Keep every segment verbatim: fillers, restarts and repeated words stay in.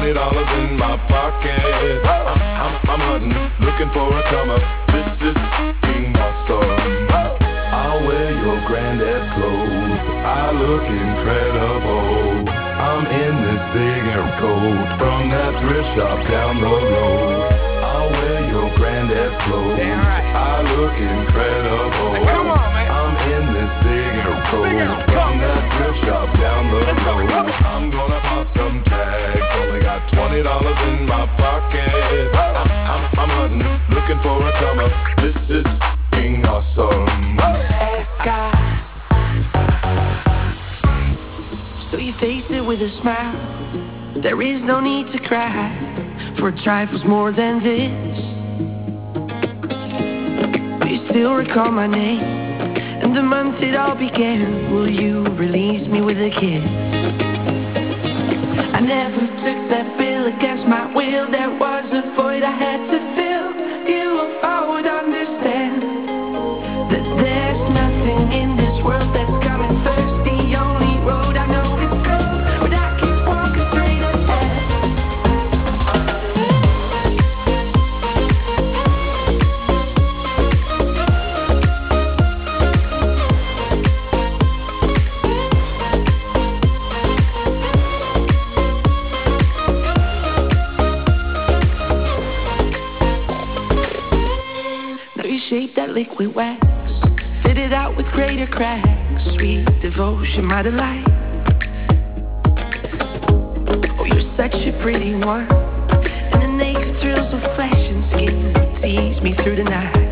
twenty dollars in my pocket. I'm, I'm, I'm hunting, looking for a come up. This is f***ing awesome. I'll wear your granddad's clothes. I look incredible. I'm in this big air coat from that thrift shop down the road. I'll wear your granddad's clothes. Right. I look incredible. Hey, come on, man. I'm in this big air coat from that thrift shop down the road. I'm gonna pop some tags. Only got twenty dollars in my pocket. I'm, I'm, I'm hunting, looking for a come up. This is f***ing awesome. Esca. So you face it with a smile. There is no need to cry, for trifles more than this. Will you still recall my name and the month it all began? Will you release me with a kiss? I never took that bill against my will. There was a void I had to fill. You if I would understand that there's nothing in this world that's coming first. The only road I know is go, but I keep walking straight ahead. Now you shape that liquid wax, fit it out with greater cracks. Sweet devotion, my delight. Oh, you're such a pretty one, and the naked thrills of flesh and skin tease me through the night.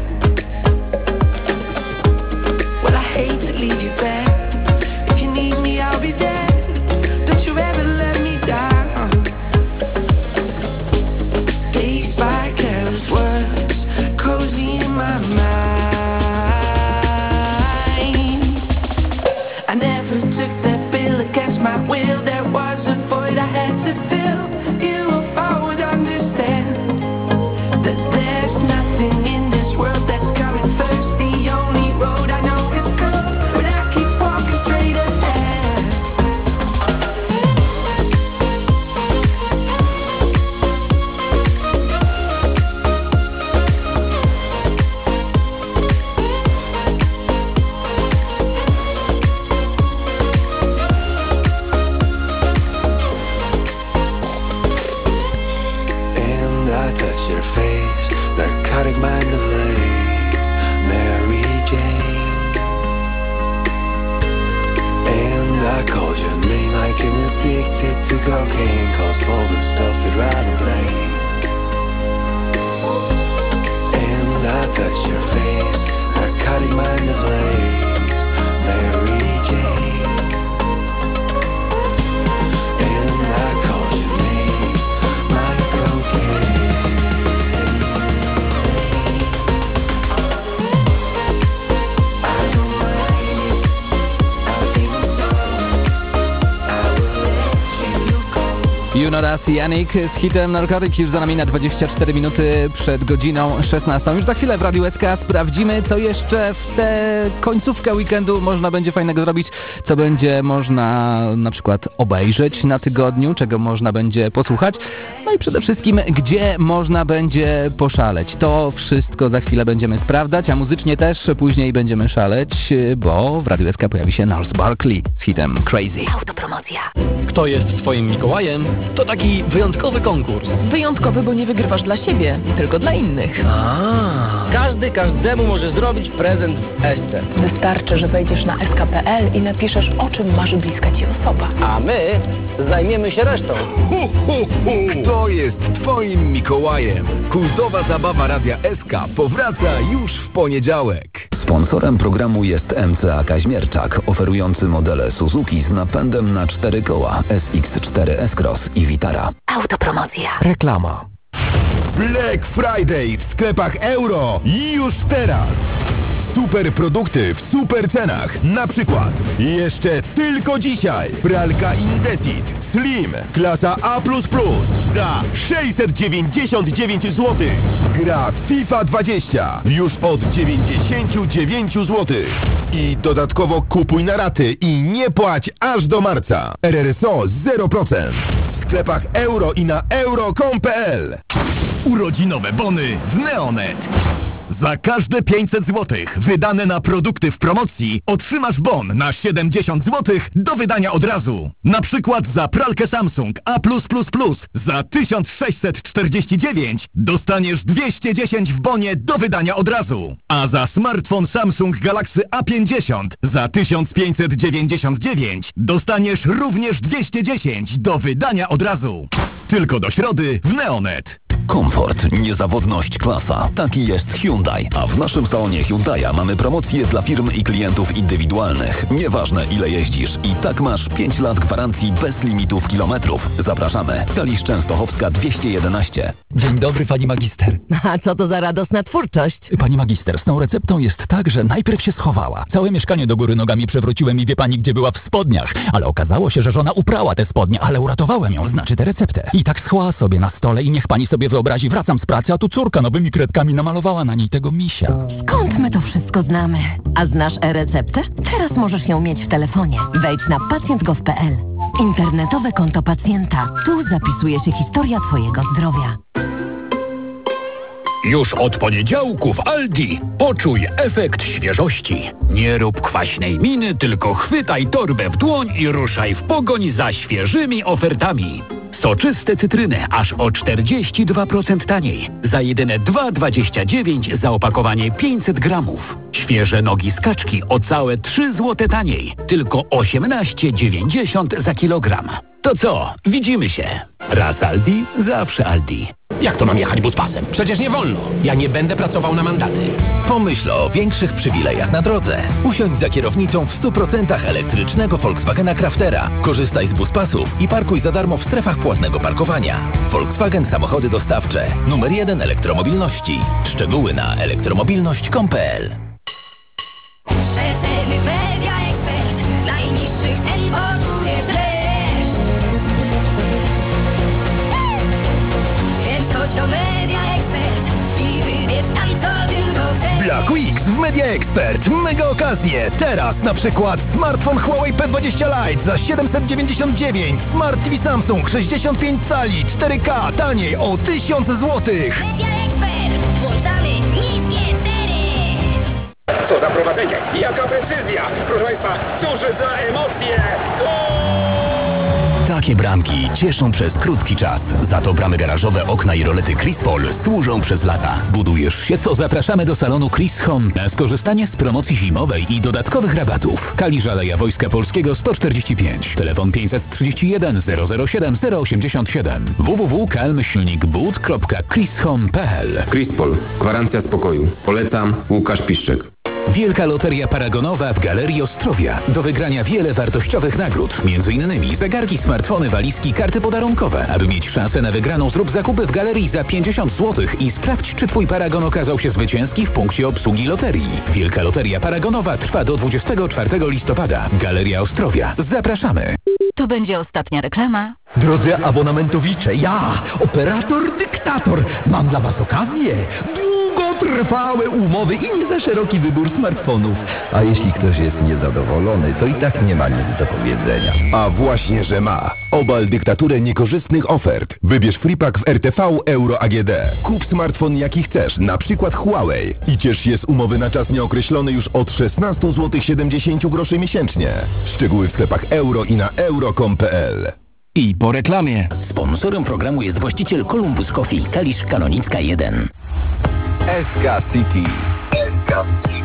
Well, I hate to leave you back. If you need me, I'll be there. Don't you ever let me down. Dazed by careless words, cozy in my mind. I never took that bill against my will. There was a void I had to fill. You if I would understand that there's nothing in this world that's coming first. The only road I know is go, but I keep walking straight ahead. And I touch your face, narcotic mind delays, Mary Jane. And I called your name like I'm addicted to cocaine, cause all the stuff you'd rather blame. And I touch your face, narcotic mind delays, Mary Jane. And I called your name like cocaine. I don't mind it, I'll sing a song, I will let you go. Junoras i Janik z hitem Narkotyk już za nami na dwadzieścia cztery minuty przed godziną szesnastą. Już za chwilę w Radiu S K sprawdzimy, co jeszcze w tę końcówkę weekendu można będzie fajnego zrobić, co będzie można na przykład obejrzeć na tygodniu, czego można będzie posłuchać, no i przede wszystkim, gdzie można będzie poszaleć. To wszystko za chwilę będziemy sprawdzać, a muzycznie też później będziemy szaleć, bo w Radiu S K pojawi się Gnarls Barkley z hitem Crazy. Autopromocja. Kto jest twoim Mikołajem? To taki wyjątkowy konkurs. Wyjątkowy, bo nie wygrywasz dla siebie, tylko dla innych. A. Każdy każdemu może zrobić prezent w Esce. Wystarczy, że wejdziesz na s k kropka p l i napiszesz, o czym marzy bliska ci osoba. A my zajmiemy się resztą. Hu, hu, hu. Kto jest twoim Mikołajem? Quizowa zabawa Radia S K powraca już w poniedziałek. Sponsorem programu jest M C A Kaźmierczak, oferujący modele Suzuki z napędem na cztery koła, S X cztery S-Cross i Vitara. Autopromocja. Reklama. Black Friday w sklepach Euro już teraz. Super produkty w super cenach. Na przykład jeszcze tylko dzisiaj pralka Indesit Slim klasa A plus plus za sześćset dziewięćdziesiąt dziewięć złotych. Gra FIFA dwadzieścia już od dziewięćdziesiąt dziewięć złotych. I dodatkowo kupuj na raty i nie płać aż do marca. R R S O zero procent. sklepach Euro i na euro kropka com kropka pe el. Urodzinowe bony w Neonet. Za każde pięćset złotych wydane na produkty w promocji otrzymasz bon na siedemdziesiąt złotych do wydania od razu. Na przykład za pralkę Samsung A plus plus plus za tysiąc sześćset czterdzieści dziewięć dostaniesz dwieście dziesięć w bonie do wydania od razu. A za smartfon Samsung Galaxy A pięćdziesiąt za tysiąc pięćset dziewięćdziesiąt dziewięć dostaniesz również dwieście dziesięć do wydania od razu. Tylko do środy w Neonet. Komfort, niezawodność, klasa. Taki jest Hyundai. A w naszym salonie Hyundai'a mamy promocje dla firm i klientów indywidualnych. Nieważne ile jeździsz. I tak masz pięć lat gwarancji bez limitów kilometrów. Zapraszamy. Kalisz Częstochowska dwieście jedenaście. Dzień dobry, pani magister. A co to za radosna twórczość? Pani magister, z tą receptą jest tak, że najpierw się schowała. Całe mieszkanie do góry nogami przewróciłem i wie pani, gdzie była? W spodniach. Ale okazało się, że żona uprała te spodnie, ale uratowałem ją, znaczy tę receptę. I tak schła sobie na stole i niech pani sobie wyobrazi, wracam z pracy, a tu córka nowymi kredkami namalowała na niej tego misia. Skąd my to wszystko znamy? A znasz e-receptę? Teraz możesz ją mieć w telefonie. Wejdź na pacjent gov kropka pe el. Internetowe konto pacjenta. Tu zapisuje się historia twojego zdrowia. Już od poniedziałku w Aldi poczuj efekt świeżości. Nie rób kwaśnej miny, tylko chwytaj torbę w dłoń i ruszaj w pogoń za świeżymi ofertami. Soczyste cytryny aż o czterdzieści dwa procent taniej. Za jedyne dwa dwadzieścia dziewięć za opakowanie pięćset gramów. Świeże nogi z kaczki o całe trzy złote taniej. Tylko osiemnaście dziewięćdziesiąt za kilogram. To co? Widzimy się. Raz Aldi, zawsze Aldi. Jak to mam jechać buspasem? Przecież nie wolno. Ja nie będę pracował na mandaty. Pomyśl o większych przywilejach na drodze. Usiądź za kierownicą w stu procentach elektrycznego Volkswagena Craftera. Korzystaj z buspasów i parkuj za darmo w strefach płatnego parkowania. Volkswagen Samochody Dostawcze. Numer jeden elektromobilności. Szczegóły na elektromobilność kropka com kropka pe el. Przeceny Media Expert. Najniższych cen poczujesz dreszcz. Więc chodź do Media Expert i wybierz tam, co tylko chcesz. Black Weeks w Media Expert. Mega okazje. Teraz na przykład smartfon Huawei P dwadzieścia Lite za siedemset dziewięćdziesiąt dziewięć. Smart T V Samsung sześćdziesiąt pięć cali cztery K taniej o tysiąc złotych. Media Expert. Włączamy niskie ceny. Co za prowadzenie! Jaka precyzja! Proszę Państwa, cóż za emocje! Takie bramki cieszą przez krótki czas. Za to bramy garażowe, okna i rolety Crispol służą przez lata. Budujesz się, co zapraszamy do salonu Chris Home na skorzystanie z promocji zimowej i dodatkowych rabatów. Kalisz Aleja Wojska Polskiego sto czterdzieści pięć. Telefon pięćset trzydzieści jeden zero zero siedem zero osiemdziesiąt siedem. w w w kropka kelm silnik bud kropka chrishome kropka pe el. Crispol. Gwarancja spokoju. Polecam. Łukasz Piszczek. Wielka Loteria Paragonowa w Galerii Ostrowia. Do wygrania wiele wartościowych nagród. Między innymi zegarki, smartfony, walizki, karty podarunkowe. Aby mieć szansę na wygraną, zrób zakupy w galerii za pięćdziesiąt złotych i sprawdź, czy twój paragon okazał się zwycięski w punkcie obsługi loterii. Wielka Loteria Paragonowa trwa do dwudziestego czwartego listopada. Galeria Ostrowia. Zapraszamy. To będzie ostatnia reklama. Drodzy abonamentowicze, ja, operator dyktator, mam dla was okazję. Długotrwałe umowy i nie za szeroki wybór smartfonów. A jeśli ktoś jest niezadowolony, to i tak nie ma nic do powiedzenia. A właśnie, że ma. Obal dyktaturę niekorzystnych ofert. Wybierz freepack w R T V Euro A G D. Kup smartfon jaki chcesz, na przykład Huawei. I ciesz się z umowy na czas nieokreślony już od szesnaście złotych siedemdziesiąt groszy miesięcznie. Szczegóły w sklepach Euro i na euro kropka com kropka pe el. I po reklamie. Sponsorem programu jest właściciel Columbus Coffee, Kalisz Kanonicka jeden. S K City. S K City.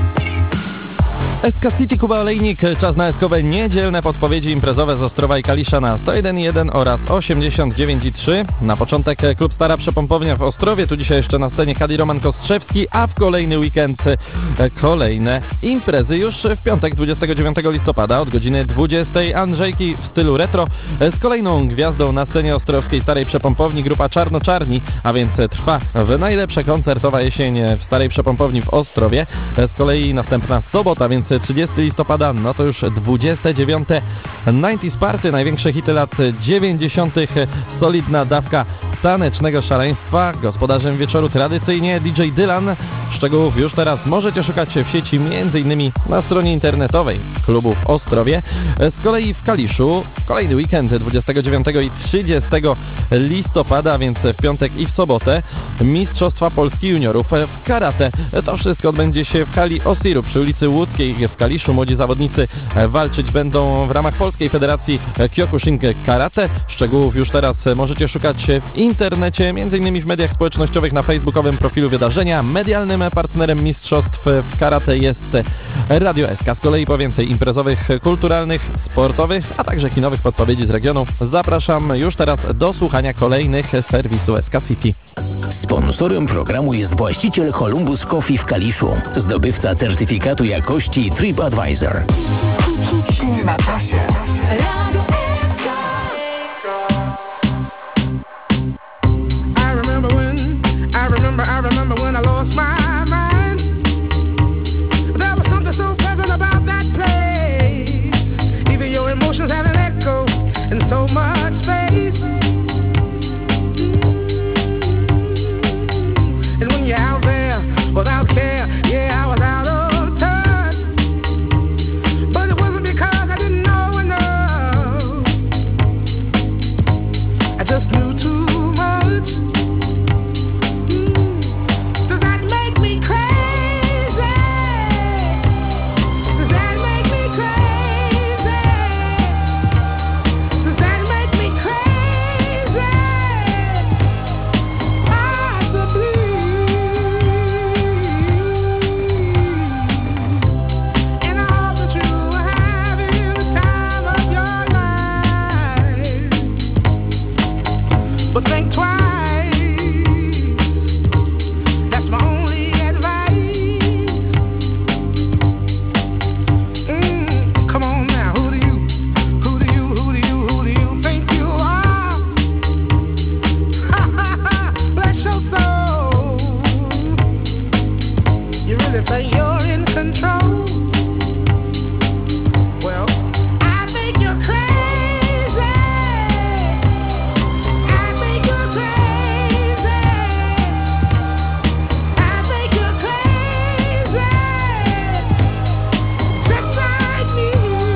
S K City, Kuba Olejnik, czas na eskowe niedzielne podpowiedzi imprezowe z Ostrowa i Kalisza na sto jeden i jeden oraz osiemdziesiąt dziewięć i trzy. Na początek klub Stara Przepompownia w Ostrowie, tu dzisiaj jeszcze na scenie Kadi Roman Kostrzewski, a w kolejny weekend kolejne imprezy już w piątek dwudziestego dziewiątego listopada od godziny dwudziestej. Andrzejki w stylu retro z kolejną gwiazdą na scenie ostrowskiej Starej Przepompowni, grupa Czarno-Czarni, a więc trwa w najlepsza koncertowa jesień w Starej Przepompowni w Ostrowie. Z kolei następna sobota, więc trzydziestego listopada, no to już dwudzieste dziewiąte dziewięćdziesiąte Party, największe hity lat dziewięćdziesiątych, solidna dawka tanecznego szaleństwa. Gospodarzem wieczoru tradycyjnie D J Dylan. Szczegółów już teraz możecie szukać w sieci, między innymi na stronie internetowej klubu w Ostrowie. Z kolei w Kaliszu kolejny weekend dwudziestego dziewiątego i trzydziestego listopada, więc w piątek i w sobotę, Mistrzostwa Polski Juniorów w karate. To wszystko odbędzie się w hali Osiru przy ulicy Łódzkiej w Kaliszu. Młodzi zawodnicy walczyć będą w ramach Polskiej Federacji Kyokushin Karate. Szczegółów już teraz możecie szukać w internecie, między innymi w mediach społecznościowych, na facebookowym profilu wydarzenia. Medialnym partnerem mistrzostw w karate jest Radio S K. Z kolei po więcej imprezowych, kulturalnych, sportowych, a także kinowych podpowiedzi z regionu zapraszam już teraz do słuchania kolejnych serwisu S K City. Sponsorem programu jest właściciel Columbus Coffee w Kaliszu, zdobywca certyfikatu jakości TripAdvisor. Na czasie. I remember when, I remember, I remember when I lost my mind. There was something so pleasant about that place. Even your emotions have an echo in so much space. And when you're out there without care, yeah, I was out of touch. But it wasn't because I didn't know enough. I just knew too much. Mm. Does that make me crazy? Does that make me crazy? Does that make me crazy? Possibly. And I hope that you are having the time of your life. But think twice. That's my only advice. Mm, come on now, who do you, who do you, who do you, who do you think you are? Bless your soul. You really think you're in control? Well, I think you're crazy. I think you're crazy. I think you're crazy. Just like me.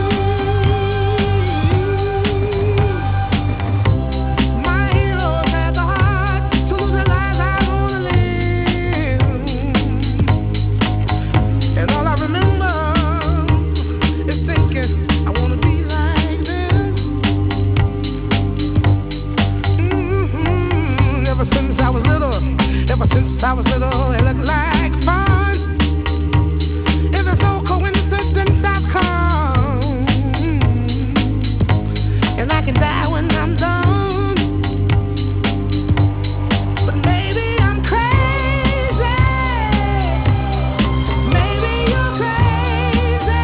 My heroes had the heart to lose their lives. I wanna live. And all I remember is thinking I wanna be like them. Mm-hmm. Ever since I was little, ever since I was little, it looked like fun. If it's no coincidence I've come, and I can die when I'm done. But maybe I'm crazy. Maybe you're crazy.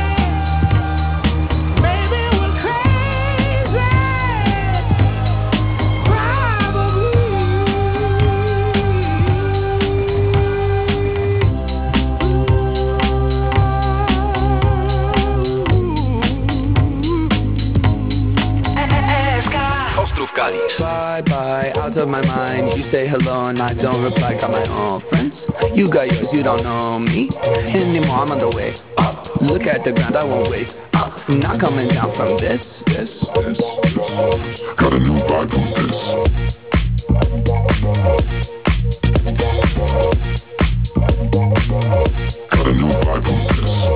Maybe we're crazy. Probably. Ostrów Kalisz. Bye bye, out of my mind. You say hello and I don't reply. Got my own friends. You got yours, you don't know me anymore. I'm on the way up. Look at the ground, I won't wait up. I'm not coming down from this. This, this, this. Got a new vibe from this. Got a new vibe from this.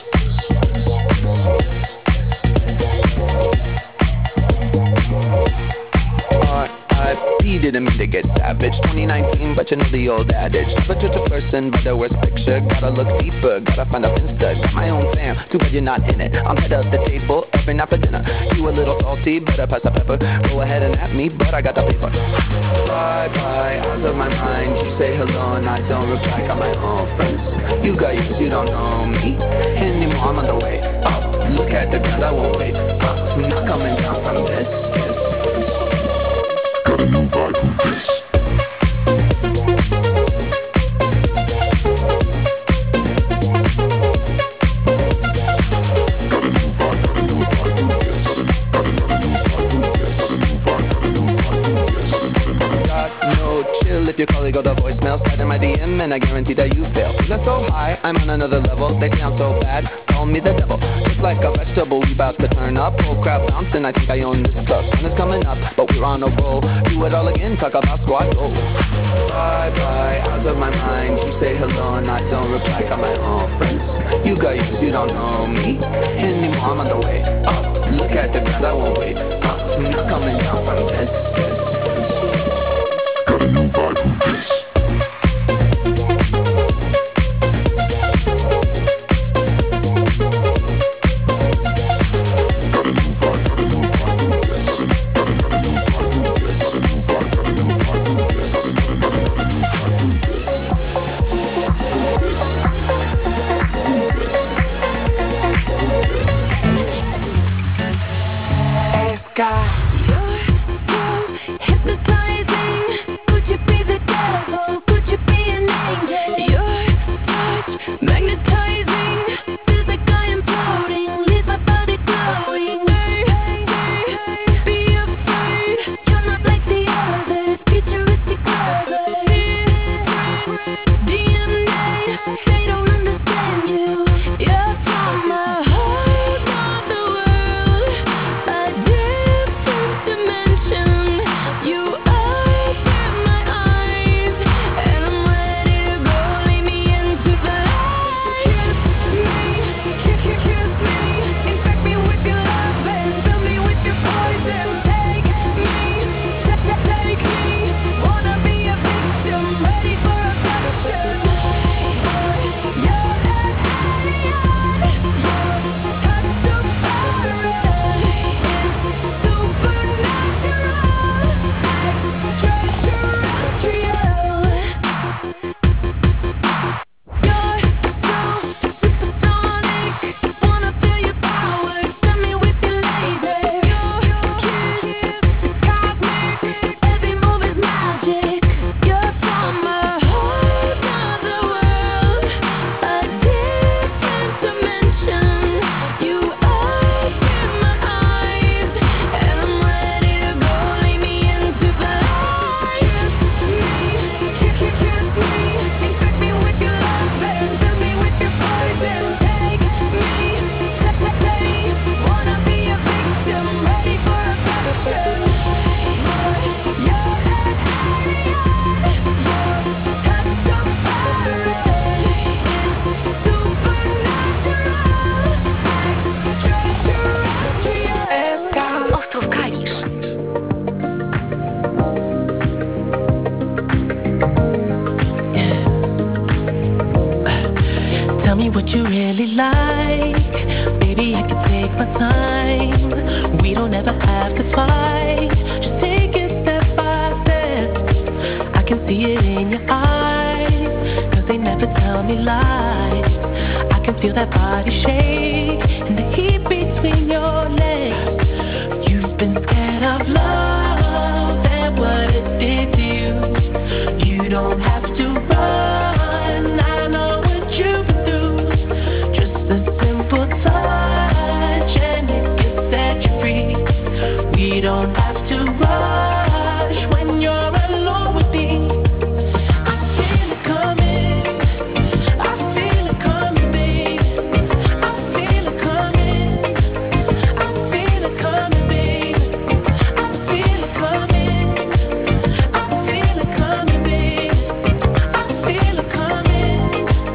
R I P didn't mean to get savage. twenty nineteen, but you know the old adage. Never judge a person by their worst picture. Gotta look deeper, gotta find a finsta. Got my own fam, too bad you're not in it. I'm head of the table, every night for dinner. You a little salty, better pass the pepper. Go ahead and at me, but I got the paper. Bye bye, out of my mind. You say hello and I don't reply. Got my own friends. You got yours, you don't know me anymore. I'm on the way up. Look at the ground, I won't wait up. I'm not coming down from this, this, this. Got a new vibe from this. show the voicemail, slide in my D M, and I guarantee that you fail. Feeling so high, I'm on another level. They say I'm so bad, call me the devil. Just like a vegetable, we about to turn up. Whole crowd bouncing, I think I own this club. Sun is coming up, but we're on a roll. Do it all again, talk about squad goals. Bye bye, out of my mind. You say hello and I don't reply. Got my own friends. You got yours, you don't know me anymore. I'm on the way up. Look at the ground, I won't wait up. I'm not coming down from this, this, this. Got a new vibe from this. what you really like. Baby, I can take my time. We don't ever have to fight. Just take it step by step. I can see it in your eyes, cause they never tell me lies. I can feel that body shake and the heat between your legs. You've been scared of love and what it did to you. You don't have to run, I know what you've been through. Just a simple touch and it can set you free. We don't have to rush when you're alone with me. I feel it coming, I feel it coming, babe. I feel it coming, I feel it coming, babe. I feel it coming, I feel it coming, babe. I feel it coming,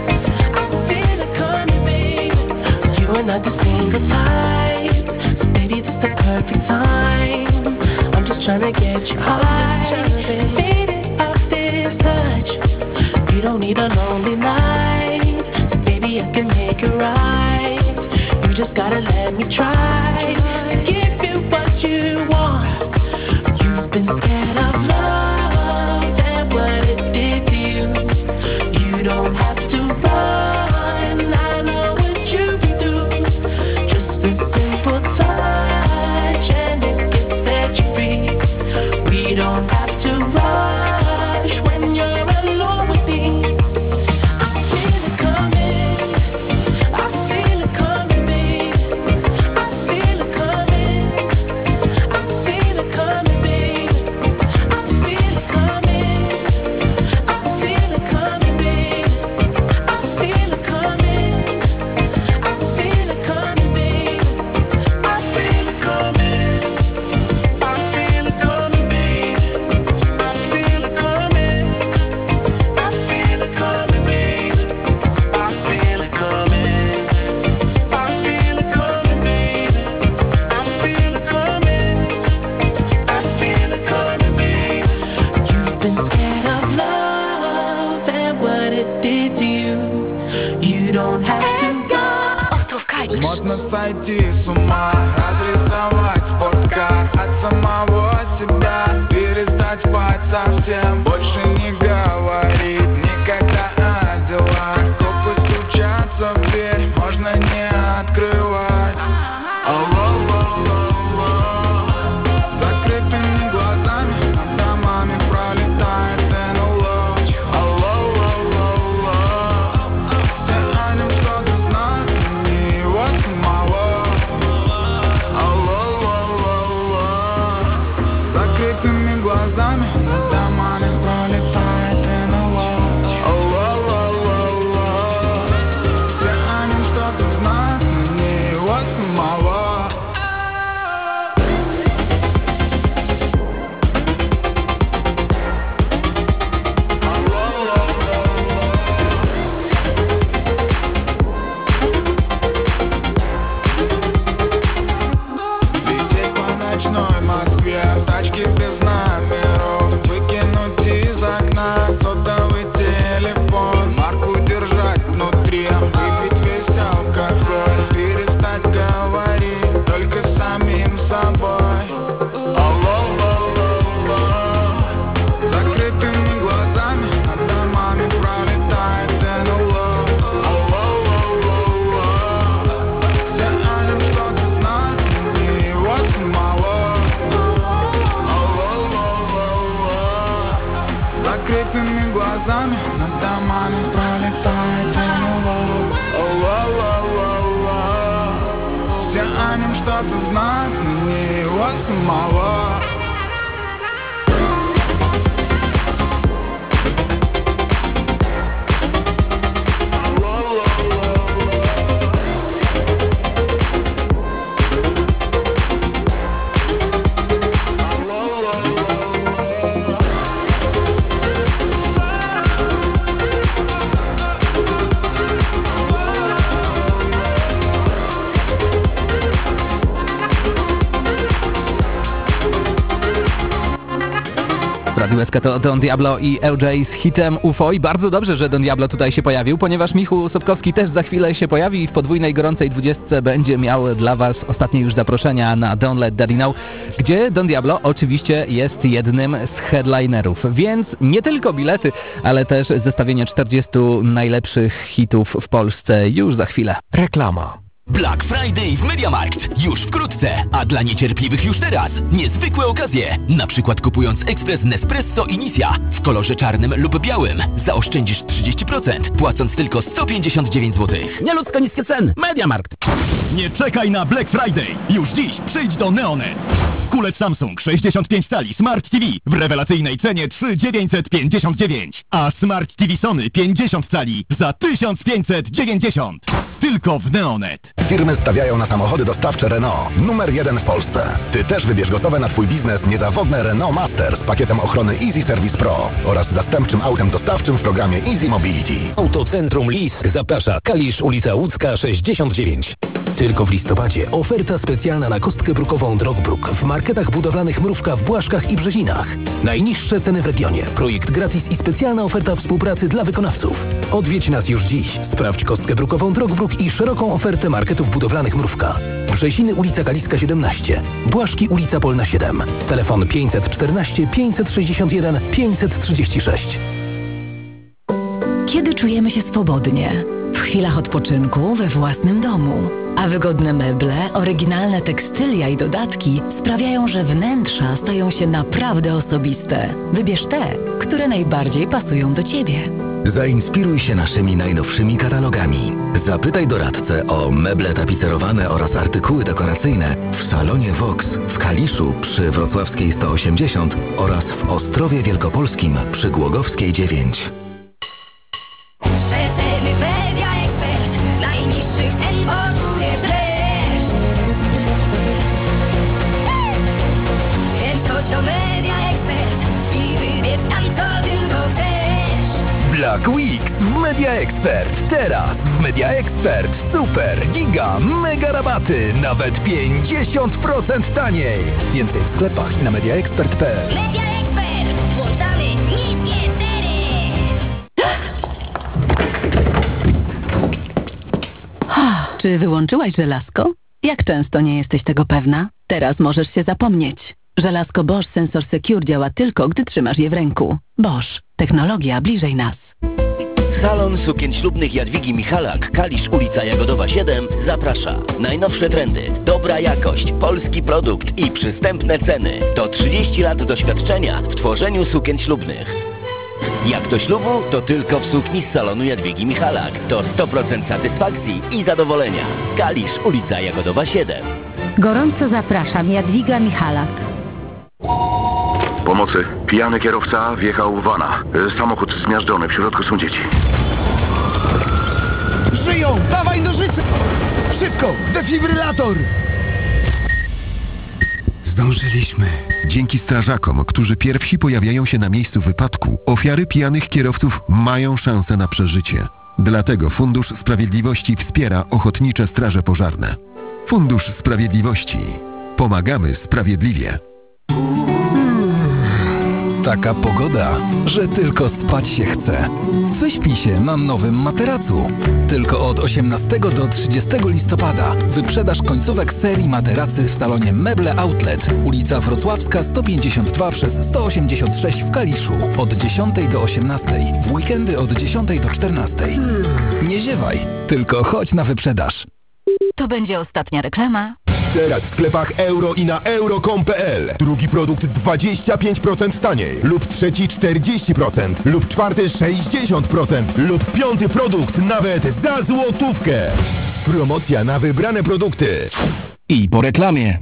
I feel it coming, babe. You are not the single type, so baby, this the perfect time. I'm just trying to get you high and faded off this touch. You don't need a lonely night, so baby, I can make it right. You just gotta let me try to give you what you want. You've been scared of love and what it did to you. You don't have to run, I know what you've been through. Just a simple touch and it can set you free. We don't have to rush when you're alone with me. I feel it coming, I feel it coming, babe. I feel it coming, закрытыми глазами над домами пролетает НЛО. Все о нем что-то знают, но не его самого. Ночной Москве, тачки без номеров, выкинуть из окна сотовый телефон, марку держать внутри, выпить весь алкоголь, перестать говорить только с самим собой. Алло, алло, алло. Закрытыми глазами над домами пролетает НЛО. Алло, алло, алло. Все о нем что-то знают, но не его самого. Закрытыми глазами над домами пролетает НЛО. Все о нем что-то знают, но не его самого. Radio S K to Don Diablo i L J z hitem U F O i bardzo dobrze, że Don Diablo tutaj się pojawił, ponieważ Michał Sobkowski też za chwilę się pojawi i w podwójnej gorącej dwudziestce będzie miał dla Was ostatnie już zaproszenia na Don't Let Daddy Know, gdzie Don Diablo oczywiście jest jednym z headlinerów, więc nie tylko bilety, ale też zestawienie czterdziestu najlepszych hitów w Polsce już za chwilę. Reklama. Black Friday w MediaMarkt. Już wkrótce, a dla niecierpliwych już teraz. Niezwykłe okazje. Na przykład kupując ekspres Nespresso Initia w kolorze czarnym lub białym zaoszczędzisz trzydzieści procent, płacąc tylko sto pięćdziesiąt dziewięć złotych. Nieludzko niskie ceny. MediaMarkt. Nie czekaj na Black Friday. Już dziś przyjdź do Neonet. Kulec Samsung sześćdziesiąt pięć cali Smart T V w rewelacyjnej cenie trzy tysiące dziewięćset pięćdziesiąt dziewięć, a Smart T V Sony pięćdziesiąt cali za tysiąc pięćset dziewięćdziesiąt. Tylko w Neonet. Firmy stawiają na samochody dostawcze Renault. Numer jeden w Polsce. Ty też wybierz gotowe na Twój biznes niezawodne Renault Master z pakietem ochrony Easy Service Pro oraz zastępczym autem dostawczym w programie Easy Mobility. Autocentrum Lisk zaprasza. Kalisz, ulica Łódzka sześćdziesiąt dziewięć. Tylko w listopadzie oferta specjalna na kostkę brukową Drogbruk w marketach budowlanych Mrówka w Błaszkach i Brzezinach. Najniższe ceny w regionie, projekt gratis i specjalna oferta współpracy dla wykonawców. Odwiedź nas już dziś. Sprawdź kostkę brukową Drogbruk i szeroką ofertę marketów budowlanych Mrówka. Brzeziny, ulica Kaliska siedemnaście, Błaszki, ulica Polna siedem. Telefon pięćset czternaście pięćset sześćdziesiąt jeden pięćset trzydzieści sześć. Kiedy czujemy się swobodnie? W chwilach odpoczynku we własnym domu. A wygodne meble, oryginalne tekstylia i dodatki sprawiają, że wnętrza stają się naprawdę osobiste. Wybierz te, które najbardziej pasują do Ciebie. Zainspiruj się naszymi najnowszymi katalogami. Zapytaj doradcę o meble tapicerowane oraz artykuły dekoracyjne w salonie Vox w Kaliszu przy Wrocławskiej sto osiemdziesiąt oraz w Ostrowie Wielkopolskim przy Głogowskiej dziewięć. Rzetelny Media Expert, najniższych cen poczujesz dreszcz. Więc chodź do Media Expert i wybierz tam, co tylko chcesz. Black Weeks w Media Expert. Teraz w Media Expert super, giga, mega rabaty, nawet pięćdziesiąt procent taniej. Więcej w sklepach i na media expert kropka p l. Media Expert, włączamy niskie ceny. Czy wyłączyłaś żelazko? Jak często nie jesteś tego pewna? Teraz możesz się zapomnieć. Żelazko Bosch Sensor Secure działa tylko, gdy trzymasz je w ręku. Bosch. Technologia bliżej nas. Salon Sukien Ślubnych Jadwigi Michalak, Kalisz, ulica Jagodowa siedem zaprasza. Najnowsze trendy, dobra jakość, polski produkt i przystępne ceny. To trzydzieści lat doświadczenia w tworzeniu sukien ślubnych. Jak do ślubu, to tylko w sukni z salonu Jadwigi Michalak. To sto procent satysfakcji i zadowolenia. Kalisz, ulica Jagodowa siedem. Gorąco zapraszam, Jadwiga Michalak. Pomocy. Pijany kierowca wjechał w wana. Y, Samochód zmiażdżony, w środku są dzieci. Żyją! Dawaj nożyce! Szybko! Defibrylator! Zdążyliśmy. Dzięki strażakom, którzy pierwsi pojawiają się na miejscu wypadku, ofiary pijanych kierowców mają szansę na przeżycie. Dlatego Fundusz Sprawiedliwości wspiera Ochotnicze Straże Pożarne. Fundusz Sprawiedliwości. Pomagamy sprawiedliwie. Taka pogoda, że tylko spać się chce. Wyśpij się na nowym materacu. Tylko od osiemnastego do trzydziestego listopada wyprzedaż końcówek serii materacy w salonie Meble Outlet, ulica Wrocławska sto pięćdziesiąt dwa przez sto osiemdziesiąt sześć w Kaliszu. Od dziesiątej do osiemnastej, w weekendy od dziesiątej do czternastej. Nie ziewaj, tylko chodź na wyprzedaż. To będzie ostatnia reklama. Teraz w sklepach euro i na euro kropka com kropka pe el. Drugi produkt dwadzieścia pięć procent taniej, lub trzeci czterdzieści procent, lub czwarty sześćdziesiąt procent, lub piąty produkt nawet za złotówkę. Promocja na wybrane produkty. I po reklamie.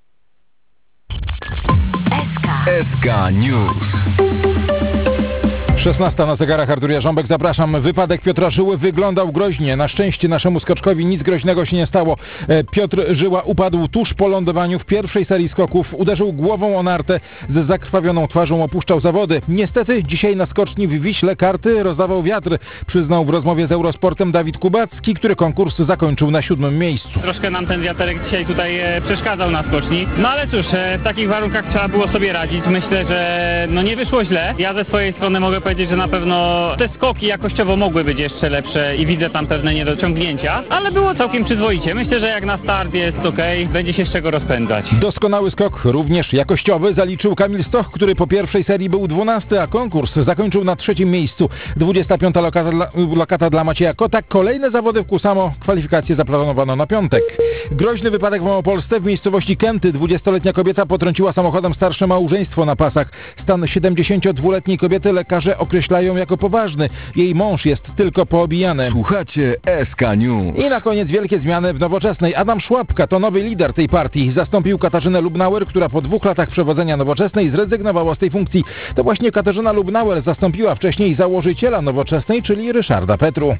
S K News. szesnasta na zegarach, Artur Jarząbek, zapraszam. Wypadek Piotra Żyły wyglądał groźnie. Na szczęście naszemu skoczkowi nic groźnego się nie stało. Piotr Żyła upadł tuż po lądowaniu w pierwszej serii skoków. Uderzył głową o nartę, z zakrwawioną twarzą opuszczał zawody. Niestety dzisiaj na skoczni w Wiśle karty rozdawał wiatr, przyznał w rozmowie z Eurosportem Dawid Kubacki, który konkurs zakończył na siódmym miejscu. Troszkę nam ten wiaterek dzisiaj tutaj przeszkadzał na skoczni. No ale cóż, w takich warunkach trzeba było sobie radzić. Myślę, że no nie wyszło źle. Ja ze swojej strony mogę powiedzieć, że na pewno te skoki jakościowo mogły być jeszcze lepsze i widzę tam pewne niedociągnięcia, ale było całkiem przyzwoicie. Myślę, że jak na start jest ok, będzie się z czego rozpędzać. Doskonały skok, również jakościowy, zaliczył Kamil Stoch, który po pierwszej serii był dwunasty, a konkurs zakończył na trzecim miejscu. dwudziesta piąta lokata dla, lokata dla Macieja Kota. Kolejne zawody w Kusamo, kwalifikacje zaplanowano na piątek. Groźny wypadek w Małopolsce w miejscowości Kęty. dwudziestoletnia kobieta potrąciła samochodem starsze małżeństwo na pasach. Stan siedemdziesięciodwuletniej kobiety lekarze określają jako poważny. Jej mąż jest tylko poobijany. Słuchacie S K News. I na koniec wielkie zmiany w Nowoczesnej. Adam Szłapka to nowy lider tej partii. Zastąpił Katarzynę Lubnauer, która po dwóch latach przewodzenia Nowoczesnej zrezygnowała z tej funkcji. To właśnie Katarzyna Lubnauer zastąpiła wcześniej założyciela Nowoczesnej, czyli Ryszarda Petru.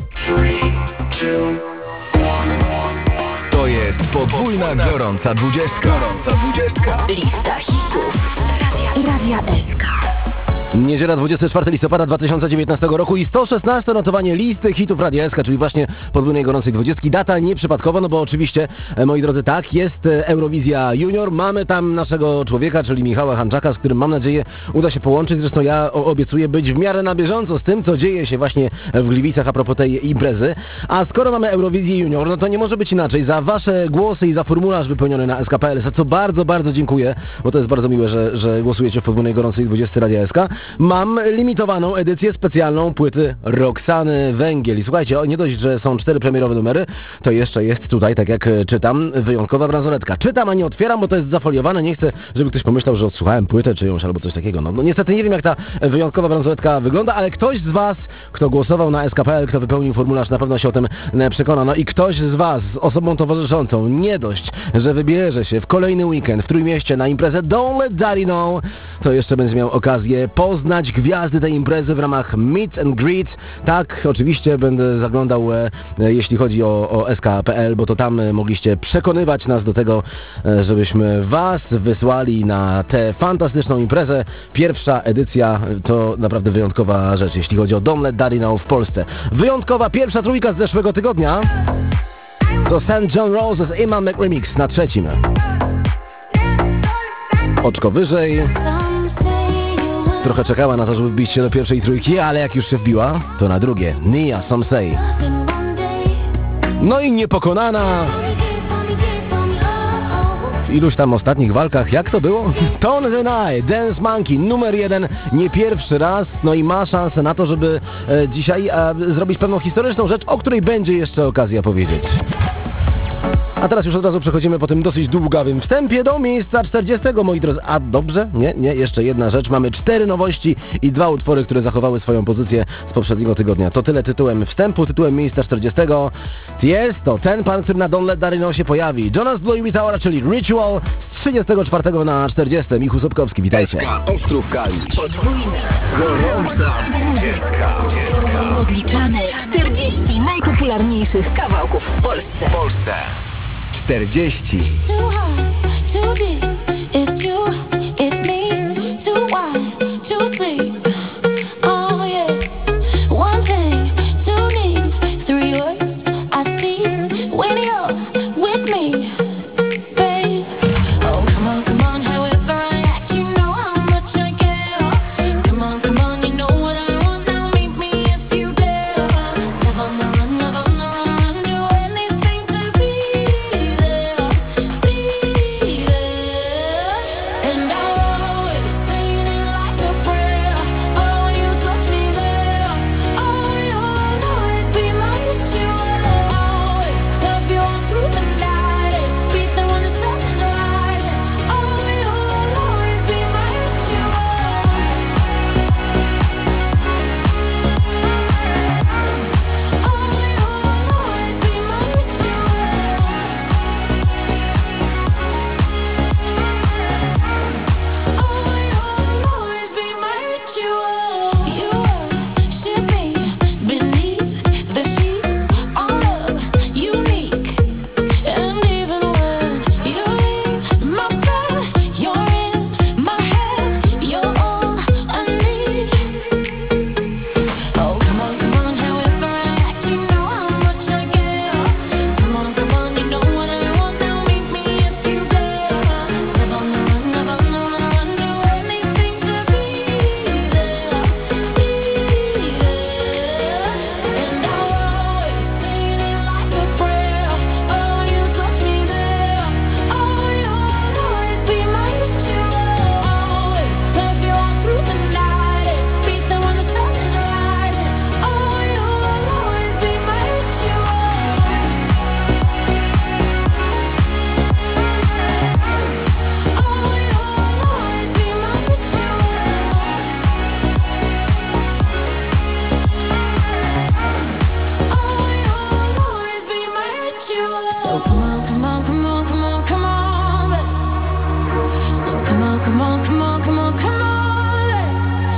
To jest podwójna gorąca dwudziestka. Gorąca dwudziestka. Lista hitów Radia, Radia S K. Niedziela dwudziestego czwartego listopada dwa tysiące dziewiętnastego roku i sto szesnaste notowanie listy hitów Radia S K, czyli właśnie podwójnej gorącej dwudziestki. Data nieprzypadkowa, no bo oczywiście, moi drodzy, tak, jest Eurowizja Junior. Mamy tam naszego człowieka, czyli Michała Hanczaka, z którym mam nadzieję uda się połączyć. Zresztą ja obiecuję być w miarę na bieżąco z tym, co dzieje się właśnie w Gliwicach a propos tej imprezy. A skoro mamy Eurowizję Junior, no to nie może być inaczej. Za wasze głosy i za formularz wypełniony na S K kropka pe el, za co bardzo, bardzo dziękuję, bo to jest bardzo miłe, że, że głosujecie w podwójnej gorącej dwudziestce Radia S K. Mam limitowaną edycję specjalną płyty Roxany Węgiel. I słuchajcie, nie dość, że są cztery premierowe numery, to jeszcze jest tutaj, tak jak czytam, wyjątkowa bransoletka. Czytam, a nie otwieram, bo to jest zafoliowane. Nie chcę, żeby ktoś pomyślał, że odsłuchałem płytę czyjąś albo coś takiego. No, no niestety nie wiem, jak ta wyjątkowa bransoletka wygląda, ale ktoś z was, kto głosował na S K kropka pe el, kto wypełnił formularz, na pewno się o tym przekona. No i ktoś z was z osobą towarzyszącą, nie dość, że wybierze się w kolejny weekend w Trójmieście na imprezę Don't Let Daddy Know, to jeszcze będzie miał okazję poznać gwiazdy tej imprezy w ramach Meet and Greet. Tak, oczywiście będę zaglądał, e, jeśli chodzi o, o S K kropka pe el, bo to tam e, mogliście przekonywać nas do tego, e, żebyśmy was wysłali na tę fantastyczną imprezę. Pierwsza edycja to naprawdę wyjątkowa rzecz, jeśli chodzi o Don't Let Daddy Know w Polsce. Wyjątkowa pierwsza trójka z zeszłego tygodnia to Saint John Roses Iman McRemix na trzecim. Oczko wyżej. Trochę czekała na to, żeby wbić się do pierwszej trójki, ale jak już się wbiła, to na drugie. Nia, Some Say. No i niepokonana w iluś tam ostatnich walkach. Jak to było? Tone the Night, Dance Monkey, numer jeden, nie pierwszy raz. No i ma szansę na to, żeby e, dzisiaj e, zrobić pewną historyczną rzecz, o której będzie jeszcze okazja powiedzieć. A teraz już od razu przechodzimy po tym dosyć długawym wstępie do miejsca czterdziestego, moi drodzy. A dobrze? Nie, nie, jeszcze jedna rzecz. Mamy cztery nowości i dwa utwory, które zachowały swoją pozycję z poprzedniego tygodnia. To tyle tytułem wstępu, tytułem miejsca czterdziestego. Jest to ten pan, który na Don't Let That Rhino się pojawi. Jonas Blue with Aura, czyli Ritual z trzydziestego czwartego na czterdziesty. Michu Sobkowski, witajcie. Ostrów Kalisz. Podwójna. Gorąca dwudziestka. Podliczane czterdzieści najpopularniejszych kawałków w Polsce. W Polsce. czterdzieści. Too high, too deep. It's you, it's me. Too wide, too sleep. Oh yeah. One thing, two needs, three words I speak when you're with me, babe. Oh come on, come on, however I act, you know how much I care. Come on, come on, you know what I want now. Meet me if you dare. Live on the run, live on the run, run. Do anything to be there, be there. And I'll always say it like a prayer. Oh, when you touch me there. Oh, you'll always be my ritual. Always love you all through the night. And be there when the sun is rising. Oh, you'll always be my ritual. So come on, come on, come on, come on, come on, baby. So come on, come on, come on, come on, come on, baby.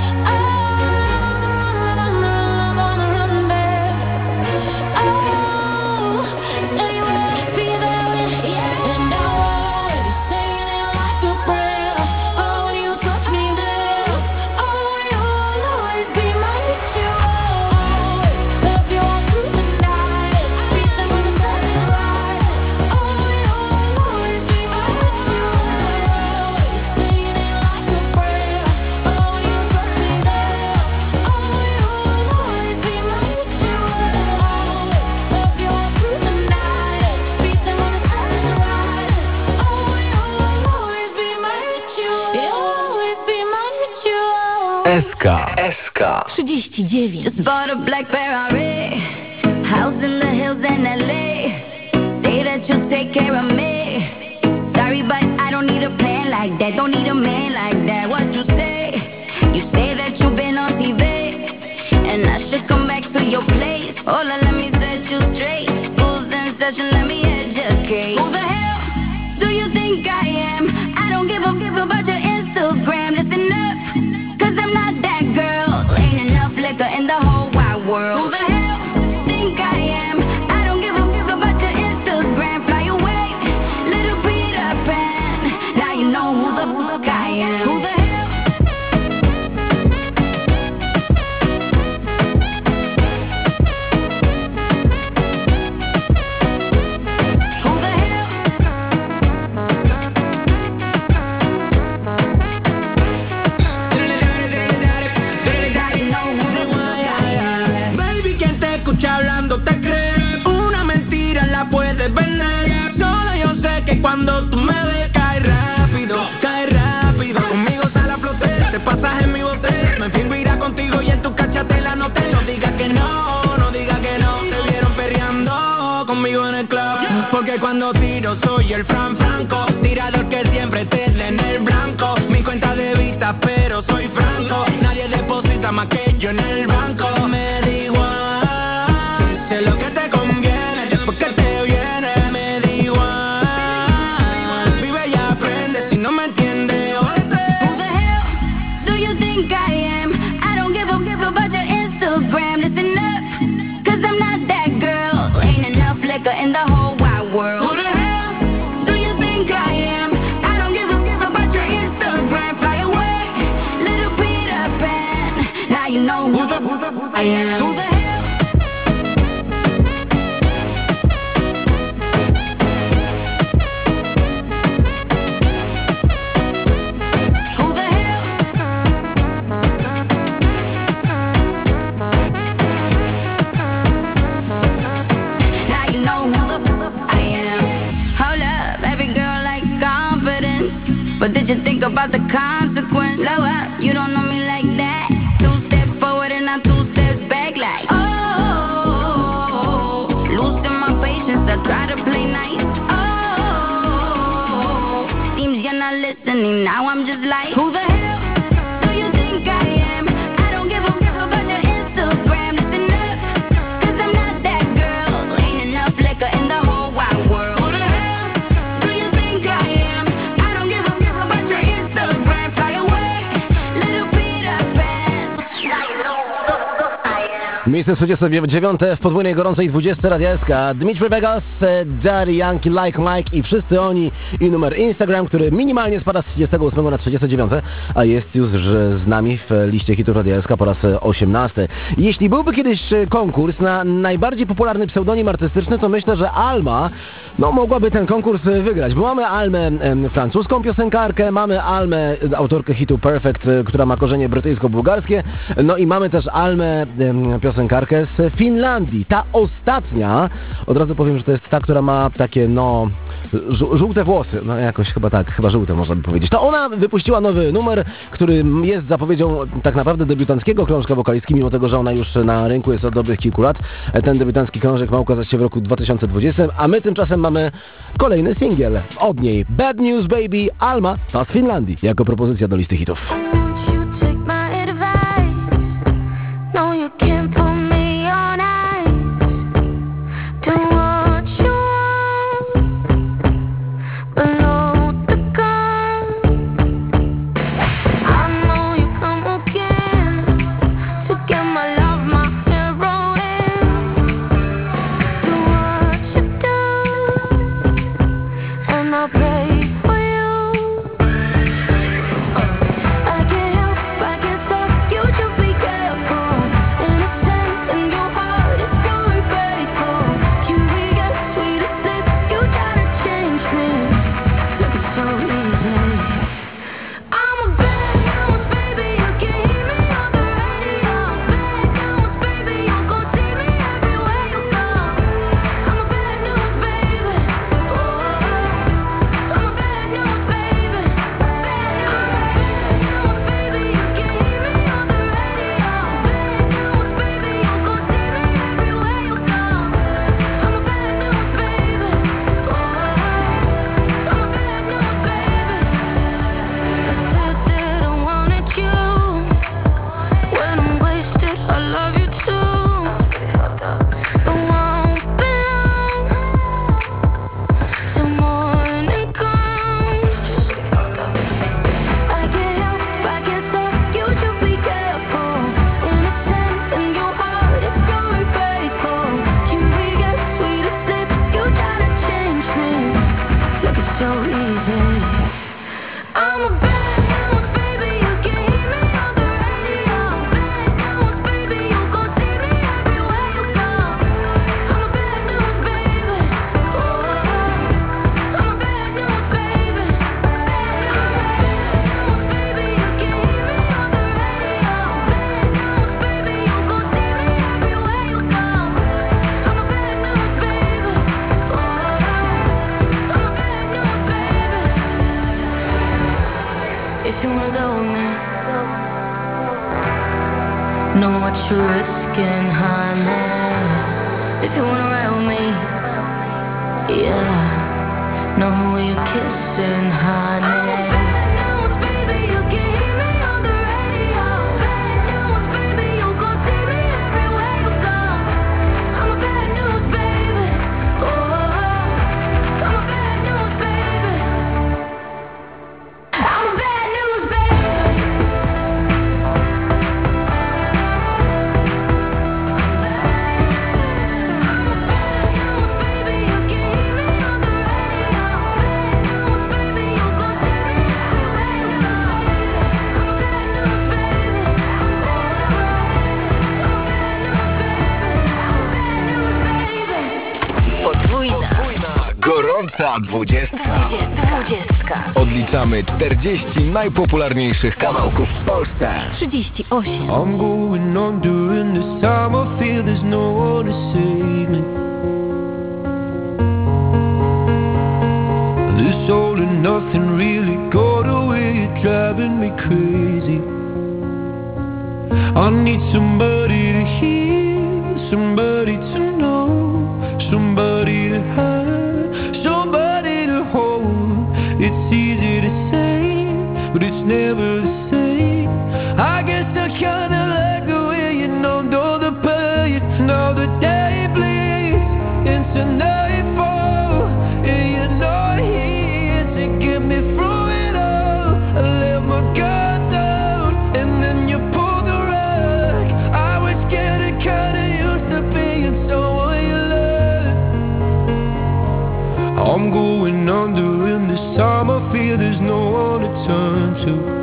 Oh, run, run, run, run, baby. Oh, say you will be there when, yeah. And I'll always say it like a prayer. Oh, when you touch me there. Oh, you'll always be my ritual. Always love you all through the night. Be there when the sun is rising. Oh, you'll always be my ritual. Always saying it like a prayer. Oh, when you touch me there. Oh, you'll always be my ritual. Always love you all through the night. Be there when the sun is rising. Oh, you'll always be my ritual. You'll always be my ritual. S K. S K. trzydzieści dziewięć. Just bought a black Ferrari, house in the hills in L A. Say that you'll take care of me. Sorry, but I don't need a plan like that. Don't need a man like that. What you say? You say that you've been on T V, and I should come back to your place. Hola, let me set you straight. School's in session, let me educate. Who the hell do you think I am? I don't give a give about your Instagram. Listen up, cause I'm not that girl. Ain't enough liquor in the whole wide world. Who the hell think I am? I don't give a give about your Instagram. Fly away, little Peter Pan. Now you know who the fuck I am. Who the hell? Who the hell? Baby, quien te escucha hablando te cree. Una mentira la puedes vender. Solo yo sé que cuando tú me ves cae rápido, cae rápido. Conmigo sale a flote, te pasas en mi bote. Me fingo irá contigo y en tu cachatela no te. No digas que no, no digas que no. Te vieron perreando conmigo en el club. Porque cuando tiro y el Fran Franco, tirador que siempre te dé en el blanco. Mi cuenta de visa, pero soy franco. Nadie deposita más que yo en el banco. Me da igual, si sé lo que te conviene, después que te viene. Me da igual, vive y aprende, si no me entiendes, oíste. Who the hell do you think I am? I don't give a give about your Instagram. Listen up, cause I'm not that girl. Ain't enough liquor in the whole wide world. Who the hell do you think I am? I don't give a give about your Instagram. Fly away, little Peter Pan. Now you know who the, who the, who the I am. Who the hell? But did you think about the consequence? Slow up, you don't know me like that. Two steps forward and I'm two steps back like oh, losing my patience, I try to play nice. Oh, seems you're not listening, now I'm just like who the hell do you think I am? I don't give a give about your Instagram. Listen up, cause I'm not that girl. Ain't enough liquor in the whole wide world. Who the hell do you think I am? Miejsce trzydzieste dziewiąte w podwójnej gorącej dwudziestce Radia S K. Dmitry Vegas, Daddy Yankee, Like Mike i wszyscy oni i numer Instagram, który minimalnie spada z trzydziestego ósmego na trzydzieste dziewiąte, a jest już z nami w liście hitów Radia S K po raz osiemnasty. Jeśli byłby kiedyś konkurs na najbardziej popularny pseudonim artystyczny, to myślę, że Alma no mogłaby ten konkurs wygrać, bo mamy Almę em, francuską piosenkarkę, mamy Almę, autorkę hitu Perfect, która ma korzenie brytyjsko-bułgarskie, no i mamy też Almę em, piosenkarkę z Finlandii. Ta ostatnia, od razu powiem, że to jest ta, która ma takie no żół- żółte włosy, no jakoś chyba tak, chyba żółte można by powiedzieć. To ona wypuściła nowy numer, który jest zapowiedzią tak naprawdę debiutanckiego krążka wokalistki, mimo tego, że ona już na rynku jest od dobrych kilku lat. Ten debiutancki krążek ma ukazać się w roku dwa tysiące dwudziestym, a my tymczasem mamy kolejny singiel od niej. Bad News Baby, Alma, ta z Finlandii, jako propozycja do listy hitów. Know what you're risking, honey. If you wanna ride with me, yeah. Know who you're kissing, honey. Gorąca dwudziestka. Dwudziestka. Odliczamy czterdzieści najpopularniejszych kawałków w Polsce. trzydzieści osiem. I'm going on during this time. I feel there's no one to save me. This all and nothing really got away. You're driving me crazy. I need somebody to hear, somebody to know, somebody to have, somebody to hold. It's easy to say, but it's never the same. I guess I kinda like the way you numbed all the pain. Now the day bleeds into nightfall, and you're not here to get me through it all. I let my guard down, and then you pulled the rug. I was getting kinda used to being someone you love. I'm going under in this time. I feel there's no one to turn to.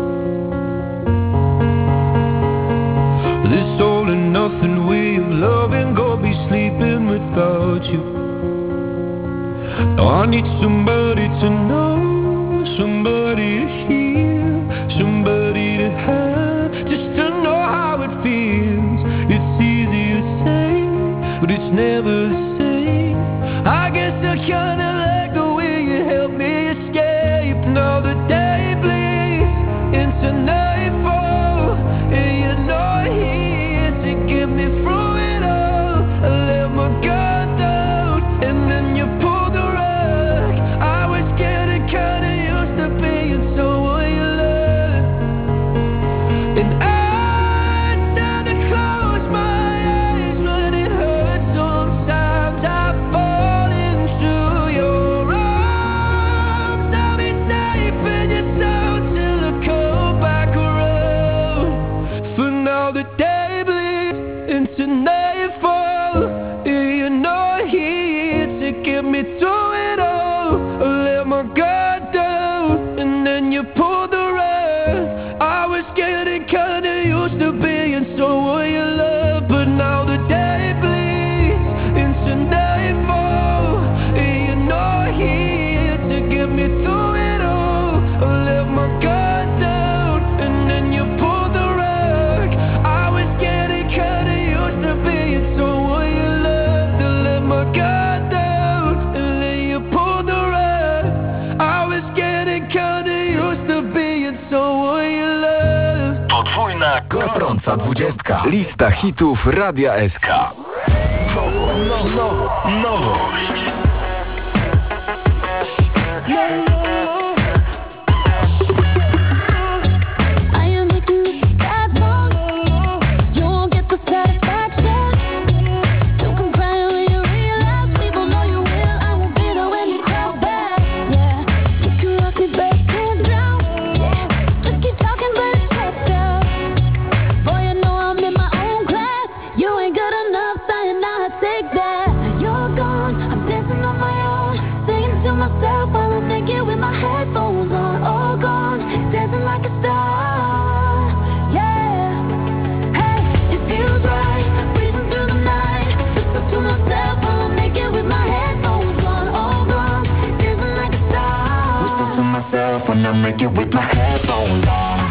This all and nothing way of loving, go be sleeping without you. Now I need somebody to know, somebody to hear, somebody to have, just to know how it feels. It's easy to say, but it's never the same. I guess I kinda like the way you help me escape. Now the day bleeds into nightfall, and you're not here to get me through it all. I let my guard down, and then you pulled the rug. I was getting kinda used to being someone you love. And I try to close my eyes when it hurts. Sometimes I fall into your arms. I'll be safe in your sound till I come back around. For now the day bleeds into nightfall, and you're not here to get me through it all. I let my guard down, and then you pulled the rug. I was getting kinda used to being someone you love, but now the day bleeds into nightfall, and you're not here to get me through it all. I let my guard down, and then you pulled the rug. I was getting kinda used to being someone you loved. I let my guard down, and then you pulled the rug. I was getting kinda used to being someone you loved. Podwójna gorąca dwudziestka. Lista hitów Radia S K. Nowość. Nowość. Nowość. I am making this a sad song. You won't get the satisfaction. You can cry when you realize people know you will. I won't be there when you cry back. Yeah, you can rock me, but I can't drown. Yeah, just keep talking, but it's stressed out. Boy, you know I'm in my own class. You ain't good enough, saying I take that. Now you're gone, I'm dancing on my own, singing to myself while I'm naked with my headphones on. All gone, dancing like a star. Yeah, hey, it feels right, breezing through the night. Listen to myself while I'm naked with my headphones on. All gone, dancing like a star. Listen to myself when I'm naked with my headphones on.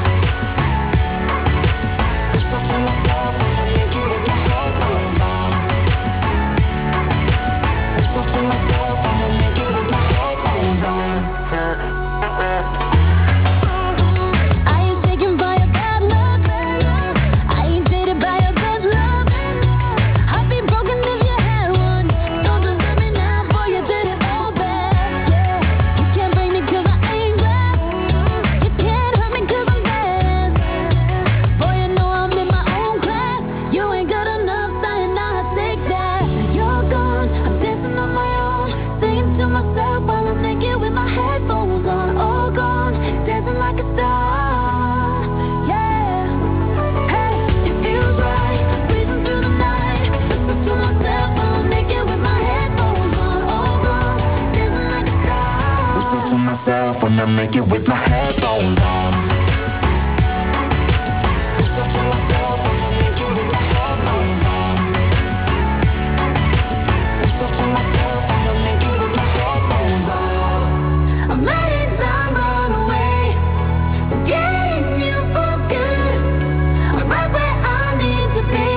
Listen to myself when I'm naked with my headphones on. Listen to myself when I'm naked with my headphones on. I ain't taken by a bad luck. I ain't jaded by a good love. I'd be broken if you had one. Don't deserve me now, boy, you did it all bad. Yeah, make it with my headphones on. Whisper to myself when I make it with my headphones on. Whisper to myself when I make it with my headphones on. I'm letting time run away, forgetting you for good. I'm right where I need to be.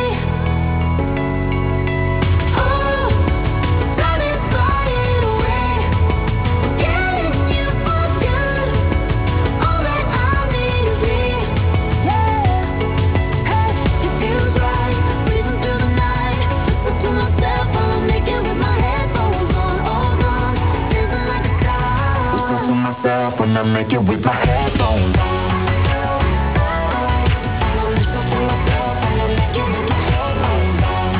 Oh, time is flying away, forgetting you for good. All that I need is me. Yeah, hey, it feels right, breathing through the night. Whisper to myself while I'm naked with my headphones on. All gone, dancing like a clown. Whisper to myself when I make it with my headphones on. Whisper to myself when I make it with my headphones on.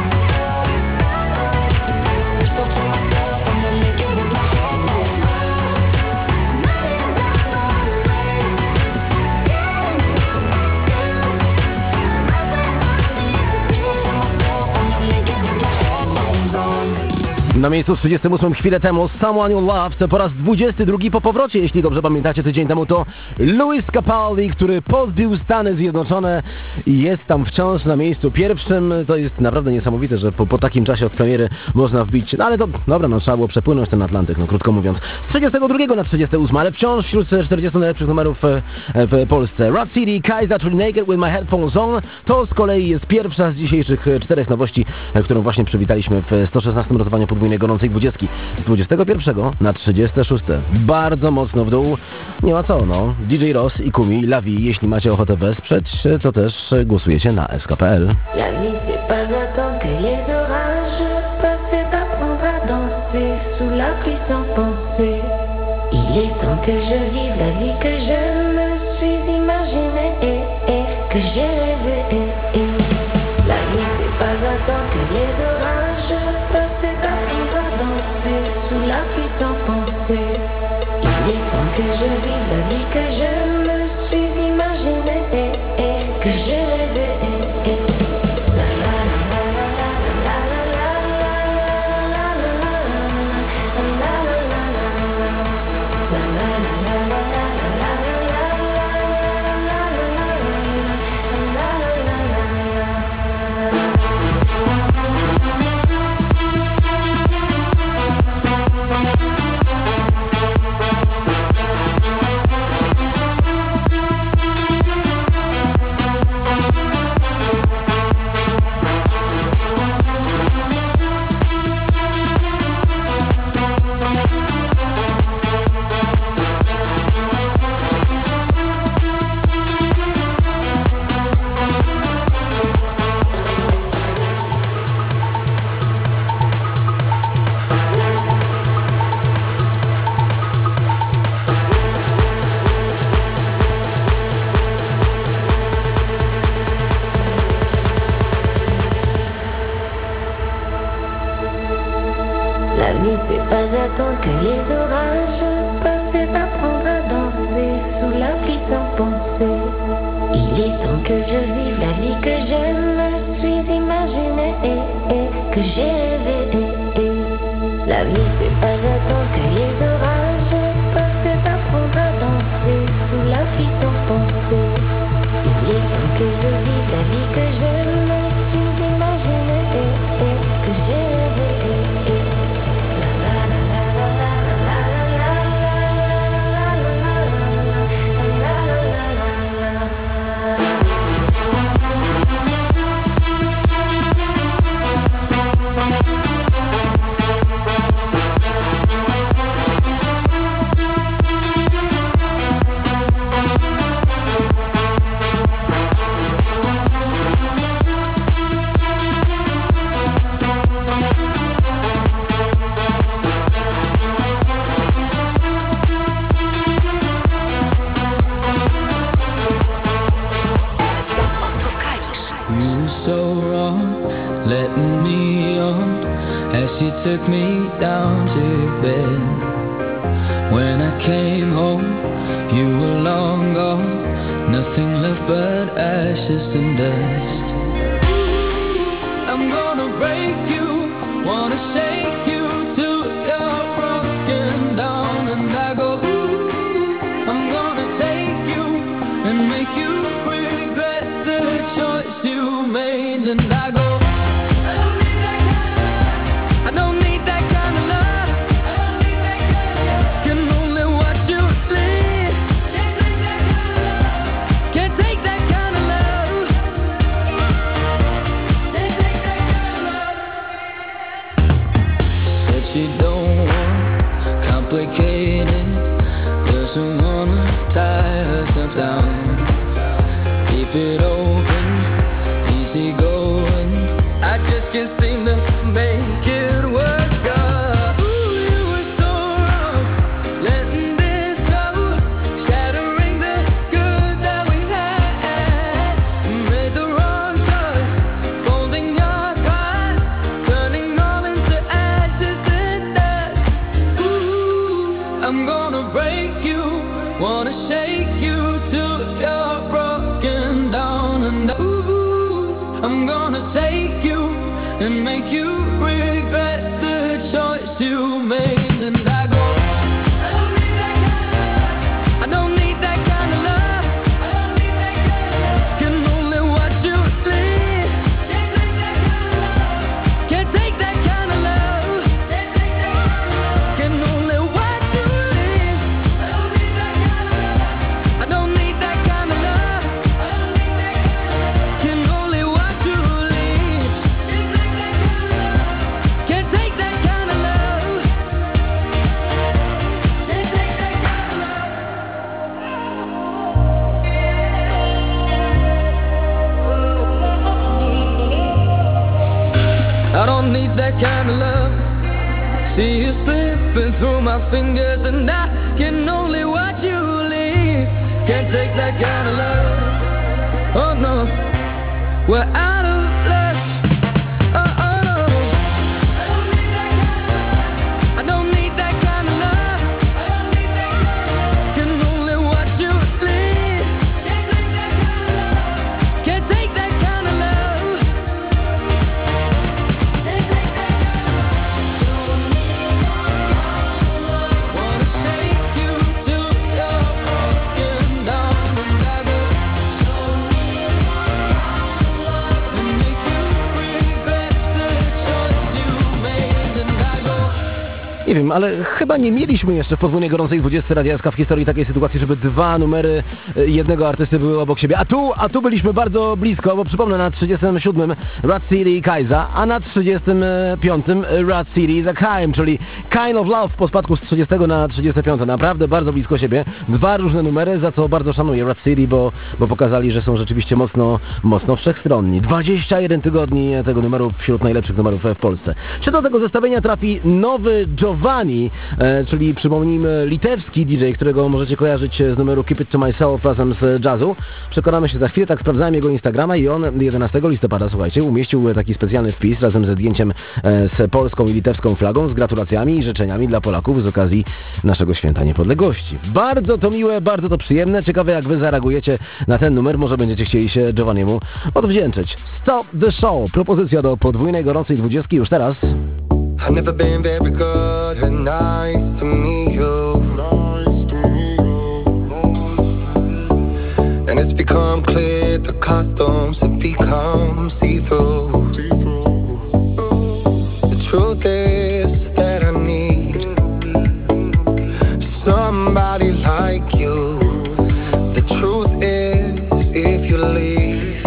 Whisper to myself when I make it with my headphones on. I'm letting time run away, getting you for good. I'm right where I need to be. Whisper to myself when I make it with my headphones on. Na miejscu trzydziestym ósmym chwilę temu Someone You Loved po raz dwudziesty drugi po powrocie, jeśli dobrze pamiętacie, tydzień temu to Lewis Capaldi, który podbił Stany Zjednoczone i jest tam wciąż na miejscu pierwszym. To jest naprawdę niesamowite, że po, po takim czasie od premiery można wbić, no ale to dobra, no trzeba było przepłynąć ten Atlantyk, no krótko mówiąc. Z trzydziestego drugiego na trzydziesty ósmy, ale wciąż wśród czterdziestu najlepszych numerów w, w Polsce. Rod City, Kaiser, czyli Naked With My Headphones On, to z kolei jest pierwsza z dzisiejszych czterech nowości, którą właśnie przywitaliśmy w sto szesnastym notowaniu podwójnej gorącej dwudziestki. Z dwudziestego pierwszego na trzydzieste szóste. Bardzo mocno w dół. Nie ma co, no. D J Ross i Kumi, La Vie, jeśli macie ochotę wesprzeć, to też głosujecie na f k kropka p l. La vie c'est pas attendre que les orages passent, c'est apprendre à danser sous la pluie sans penser. Il est temps que je vive la vie que je me suis imaginée et, et que j'ai rêvé. Et, et. La vie c'est pas attendre que les orages passent, c'est apprendre à danser sous la pluie sans penser. Il est temps que je vive la vie que je me suis imaginée et, et que j'ai rêvé. Et, et. La la la la la la la la la la la la la la la la c'est pas attendre que les orages passent, c'est apprendre à danser sous la pluie sans penser. Il est temps que je vive la vie que je me suis imaginée et, et que j'ai rêvé. Et, et. La vie c'est pas attendre que les orages passent, c'est apprendre à danser sous la pluie sans penser. Il est temps que je vive la vie que je me suis imaginée et, et que j'ai rêvé. Et, et. She took me down to bed. When I came home, you were long gone. Nothing left but ashes and dust. I'm gonna break you, wanna shake you till you're broken down. And I go, ooh, needs that kind of love. See you slipping through my fingers and I can only watch you leave. Can't take that kind of love. Oh no, we're out of luck. Oh, oh no, I don't need that kind of love. Can only watch you leave. Can't take that kind of love. Wanna take you to your broken down and I go show me and make you regret the choice you made and I go. Nie wiem, ale chyba nie mieliśmy jeszcze w podwójnie gorącej dwudziestce Radia S K w historii takiej sytuacji, żeby dwa numery jednego artysty były obok siebie. A tu, a tu byliśmy bardzo blisko, bo przypomnę, na trzydziestym siódmym Rad City i Kaiza, a na trzydziestym piątym Rad City i Zakheim, czyli Kind of Love po spadku z trzydziestego na trzydzieste piąte. Naprawdę bardzo blisko siebie. Dwa różne numery, za co bardzo szanuję Rad City, bo, bo pokazali, że są rzeczywiście mocno, mocno wszechstronni. dwadzieścia jeden tygodni tego numeru wśród najlepszych numerów w Polsce. Czy do tego zestawienia trafi nowy Giovanni, e, czyli przypomnijmy litewski D J, którego możecie kojarzyć z numeru Keep It To Myself razem z Jazzu. Przekonamy się za chwilę, tak sprawdzałem jego Instagrama i on jedenastego listopada, słuchajcie, umieścił taki specjalny wpis razem ze zdjęciem e, z polską i litewską flagą, z gratulacjami i życzeniami dla Polaków z okazji naszego święta niepodległości. Bardzo to miłe, bardzo to przyjemne. Ciekawe, jak wy zareagujecie na ten numer. Może będziecie chcieli się Giovanniemu odwdzięczyć. Stop the show. Propozycja do podwójnej gorącej dwudziestki już teraz. I've never been very good and nice to meet you. Nice to meet you. And it's become clear the customs have become see-through. The truth is that I need somebody like you. The truth is if you leave,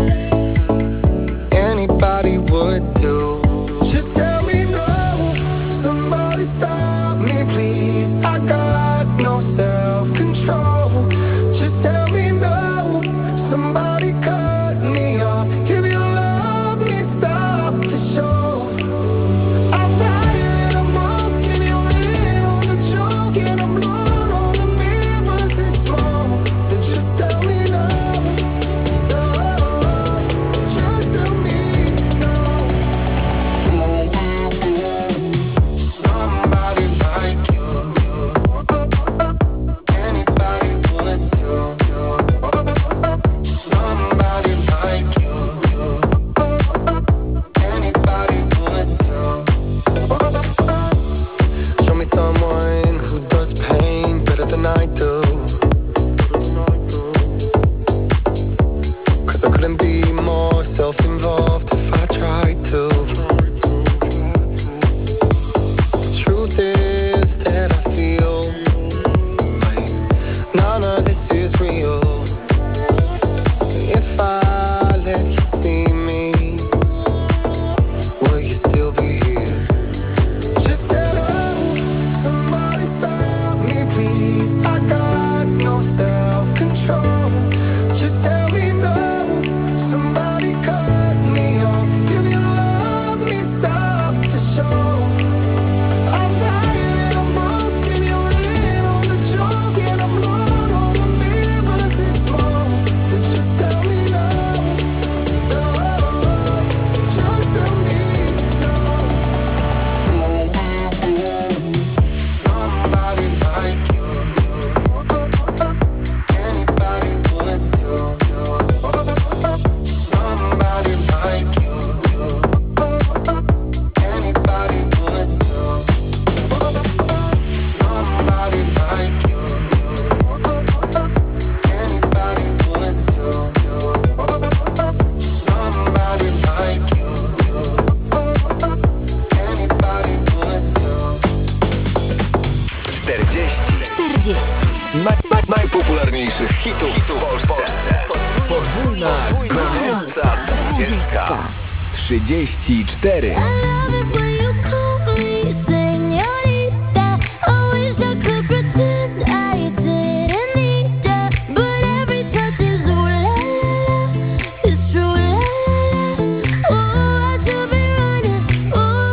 anybody would do. Just tell me no, somebody stop me please. I got no self-control. Just tell me no, somebody cut me off. If you love me, stop the show. I'm tired and I'm broken, you're in on the joke, and I'm blown on the mirrors this small. So just tell me no, no, just tell me no. Somebody like you, anybody would do. Somebody like you, anybody would do. Show me someone who does pain better than I do. 'Cause I couldn't be more self-involved if I tried to. The truth is that I feel like none of this is real. If I let you see me, will you still be here? Just tell somebody stop me please. I got no self-control. Just tell me no, somebody cut me off. If you love me, stop the show. I'm tired and I'm broken, you're in on the joke, and I'm blown on the mirrors this small. So just tell me no, no, just tell me no. Somebody like you, anybody would do. Somebody like you, anybody would do. Somebody like you, anybody would do. Somebody like you, anybody would do. czterdzieści Naj, naj, najpopularniejszych hitów, hitów w Polsce. Podwójna gorąca dwudziestka. trzydzieści cztery. It's true, la la la. Oh, I should be running. Oh,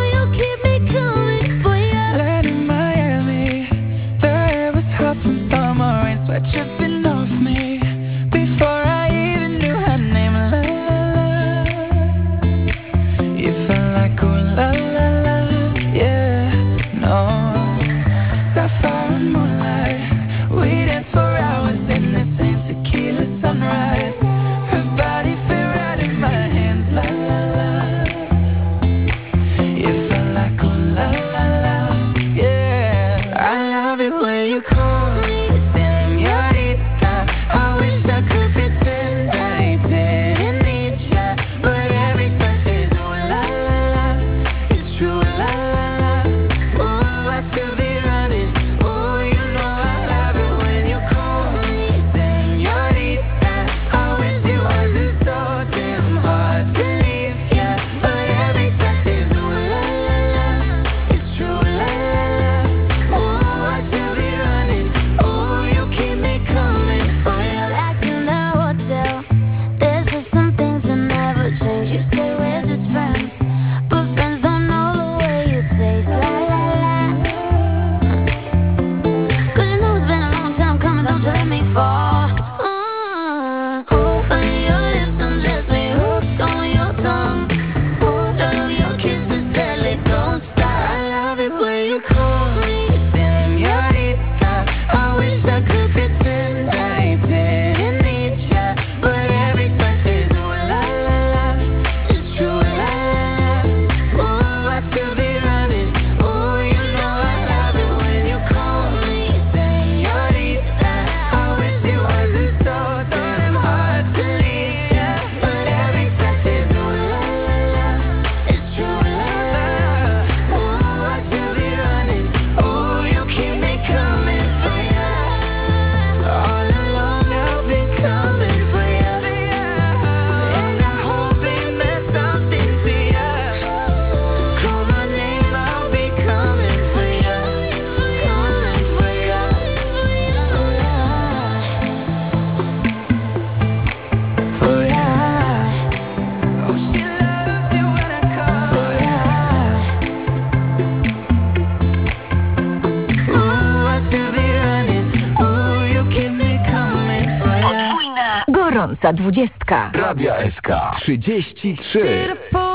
Wstrząsa dwudziestka. Radia S K trzydzieści trzy.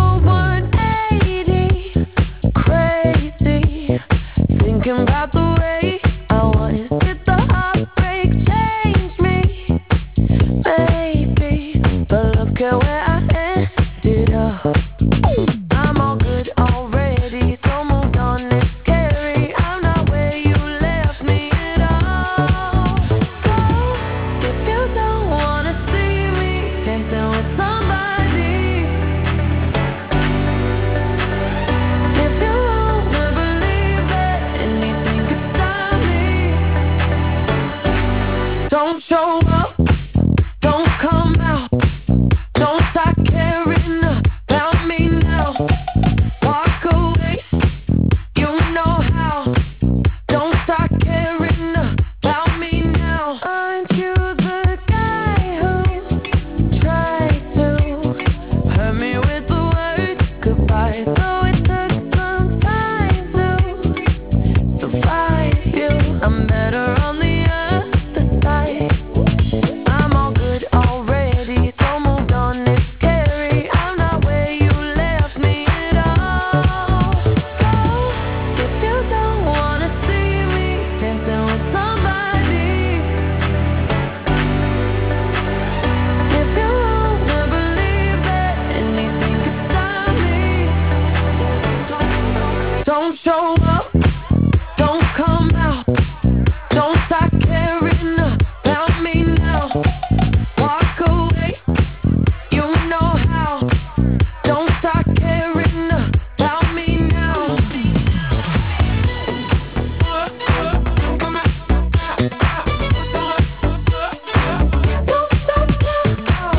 Crazy, thinking about the way I was. Did the heartbreak change me? Maybe, but look at where I ended up. I'm all good already, so moved on. It's scary. I'm not where you left me at all. So if you don't wanna see me dancing with somebody, if you wanna believe that anything could stop me, don't show up, don't come out, don't start caring about me now. Walk away, you know how. Don't start caring about me now. Aren't you the guy who tried to hurt me with the word goodbye? Though it took some time to survive you, I'm better on the other side. I'm all good already, so moved on. It's scary. I'm not where you left me at all. So if you don't wanna see me dancing with somebody, if you wanna believe that anything could stop me, don't show up, don't come out, don't start caring about me now. Walk away, you know how. Don't start caring about me now. Don't stop now.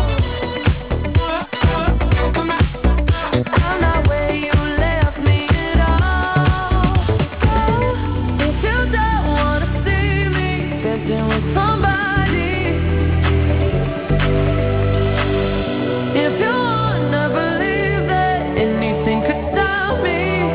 I'm not where you left me at all. So if you don't wanna see me dancing with somebody, if you wanna believe that anything could stop me,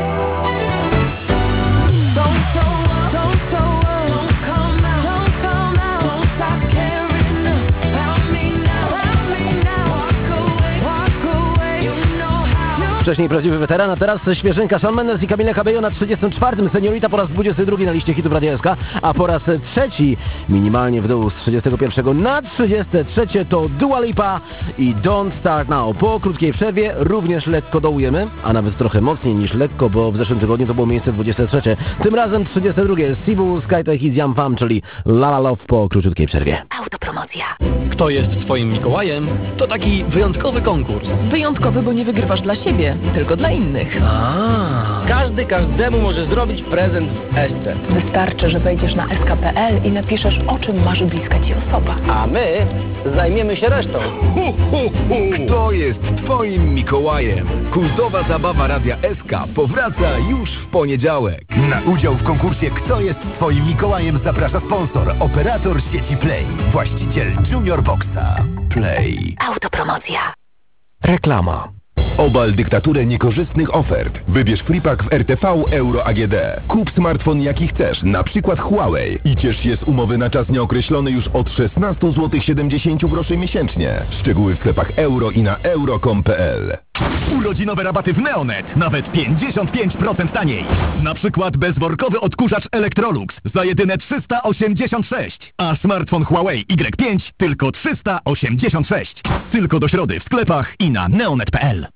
don't show up, don't show up, don't come out, don't come out, don't start caring about me now, about me now. Walk away, walk away, you know how. Wcześniej prawdziwy weteran, a teraz świeżynka Shawn Mendes i Camila Cabello na trzydziestym czwartym. Seniorita po raz dwudziesty drugi na liście hitów Radia S K, a po raz trzeci minimalnie w dół z trzydziestego pierwszego na trzydzieste trzecie to Dua Lipa i Don't Start Now. Po krótkiej przerwie również lekko dołujemy, a nawet trochę mocniej niż lekko, bo w zeszłym tygodniu to było miejsce dwudzieste trzecie. Tym razem trzydzieste drugie Sibu, Skytech i Ziam Fam, czyli La La Love po króciutkiej przerwie. Autopromocja. Kto jest twoim Mikołajem? To taki wyjątkowy konkurs. Wyjątkowy, bo nie wygrywasz dla siebie, tylko dla innych. Każdy każdemu może zrobić prezent w Esce. Wystarczy, że wejdziesz na s k kropka p l i napiszesz, o czym marzy bliska ci osoba. A my zajmiemy się resztą. Hu, hu, hu. Kto jest twoim Mikołajem? Kultowa zabawa Radia S K powraca już w poniedziałek. Na udział w konkursie Kto jest twoim Mikołajem zaprasza sponsor, operator sieci Play, właściciel Junior Boxa. Play. Autopromocja. Reklama. Obal dyktaturę niekorzystnych ofert. Wybierz Freepack w R T V Euro A G D. Kup smartfon jaki chcesz, na przykład Huawei i ciesz się z umowy na czas nieokreślony już od szesnaście złotych siedemdziesiąt groszy miesięcznie. Szczegóły w sklepach euro i na euro kropka com kropka p l. Urodzinowe rabaty w Neonet, nawet pięćdziesiąt pięć procent taniej. Na przykład bezworkowy odkurzacz Electrolux za jedyne trzysta osiemdziesiąt sześć, a smartfon Huawei Y pięć tylko trzysta osiemdziesiąt sześć. Tylko do środy w sklepach i na neonet kropka p l.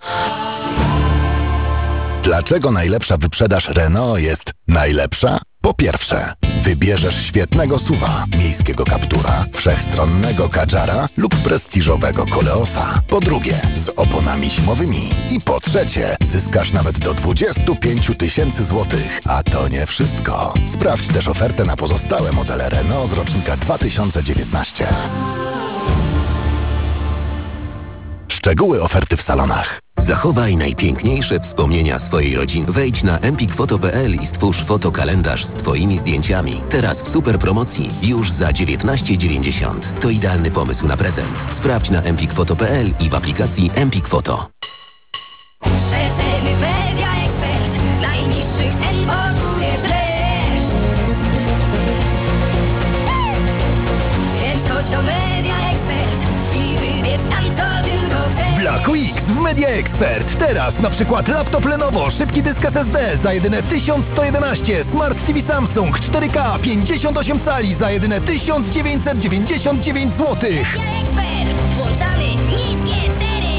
Dlaczego najlepsza wyprzedaż Renault jest najlepsza? Po pierwsze, wybierzesz świetnego suwa, miejskiego Captura, wszechstronnego Kadżara lub prestiżowego Koleosa. Po drugie, z oponami zimowymi. I po trzecie, zyskasz nawet do dwadzieścia pięć tysięcy złotych. A to nie wszystko. Sprawdź też ofertę na pozostałe modele Renault z rocznika dwa tysiące dziewiętnastego. Szczegóły oferty w salonach. Zachowaj najpiękniejsze wspomnienia swojej rodziny. Wejdź na empik foto kropka p l i stwórz fotokalendarz z Twoimi zdjęciami. Teraz w super promocji już za dziewiętnaście dziewięćdziesiąt. To idealny pomysł na prezent. Sprawdź na empik foto kropka p l i w aplikacji Empik Foto. Rzetelny Media Expert. Najniższych cen poczujesz dreszcz. Więc chodź do Media Expert i wyjdź. Quick w Media Expert. Teraz na przykład laptop Lenovo, szybki dysk S S D za jedyne tysiąc sto jedenaście, Smart T V Samsung cztery K pięćdziesiąt osiem cali za jedyne tysiąc dziewięćset dziewięćdziesiąt dziewięć złotych. Włączamy niskie ceny!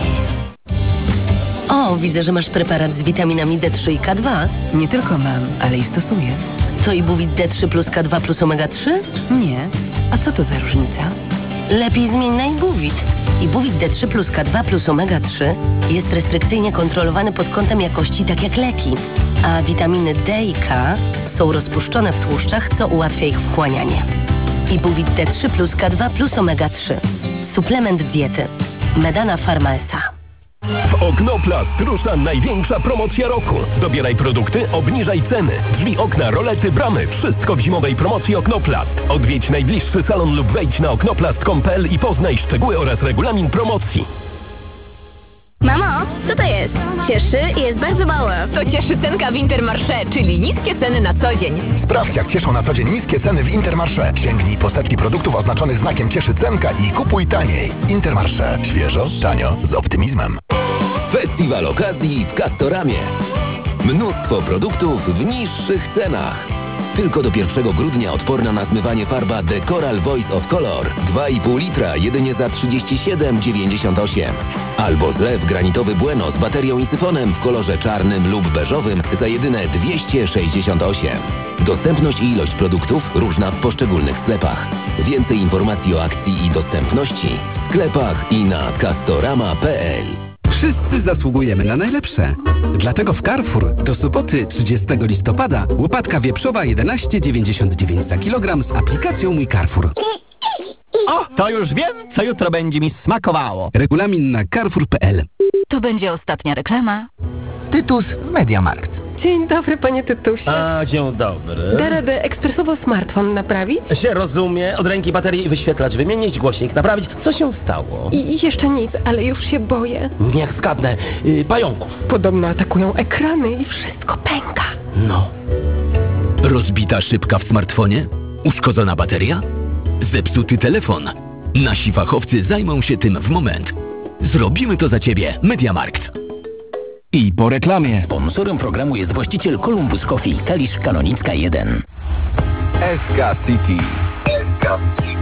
O, widzę, że masz preparat z witaminami D trzy i K dwa. Nie tylko mam, ale i stosuję. Co, Ibuvit D trzy plus K dwa plus omega trzy? Nie. A co to za różnica? Lepiej zmień na Ibuvit. Ibuvit D trzy plus K dwa plus omega trzy jest restrykcyjnie kontrolowany pod kątem jakości, tak jak leki. A witaminy D i K są rozpuszczone w tłuszczach, co ułatwia ich wchłanianie. Ibuvit D trzy plus K dwa plus omega trzy. Suplement diety. Medana Pharma S A. W Oknoplast rusza największa promocja roku. Dobieraj produkty, obniżaj ceny. Drzwi, okna, rolety, bramy. Wszystko w zimowej promocji Oknoplast. Odwiedź najbliższy salon lub wejdź na oknoplast kropka com kropka pe el i poznaj szczegóły oraz regulamin promocji. Mamo, co to jest? Cieszy i jest bardzo małe. To cieszy cenka w Intermarché, czyli niskie ceny na co dzień. Sprawdź, jak cieszą na co dzień niskie ceny w Intermarché. Sięgnij po setki produktów oznaczonych znakiem Cieszy cenka i kupuj taniej. Intermarché. Świeżo, tanio, z optymizmem. Festiwal okazji w Castoramie. Mnóstwo produktów w niższych cenach. Tylko do pierwszego grudnia odporna na zmywanie farba The Coral Voice of Color. dwa i pół litra jedynie za trzydzieści siedem dziewięćdziesiąt osiem. Albo zlew granitowy Bueno z baterią i syfonem w kolorze czarnym lub beżowym za jedyne dwieście sześćdziesiąt osiem. Dostępność i ilość produktów różna w poszczególnych sklepach. Więcej informacji o akcji i dostępności w sklepach i na castorama kropka pe el. Wszyscy zasługujemy na najlepsze. Dlatego w Carrefour do soboty trzydziestego listopada łopatka wieprzowa jedenaście dziewięćdziesiąt dziewięć za kilogram z aplikacją Mój Carrefour. O, to już wiem, co jutro będzie mi smakowało. Regulamin na carrefour kropka pe el. To będzie ostatnia reklama. Tytus Mediamarkt. Dzień dobry, panie Tytusie. A, dzień dobry. Da radę ekspresowo smartfon naprawić? Się rozumie, od ręki baterii i wyświetlacz wymienić, głośnik naprawić. Co się stało? I jeszcze nic, ale już się boję. Niech zgadnę. Yy, pająków. Podobno atakują ekrany i wszystko pęka. No. Rozbita szybka w smartfonie? Uszkodzona bateria? Zepsuty telefon? Nasi fachowcy zajmą się tym w moment. Zrobimy to za Ciebie. Mediamarkt. I po reklamie. Sponsorem programu jest właściciel Columbus Coffee, Kalisz Kanonicka jeden. S K City. S K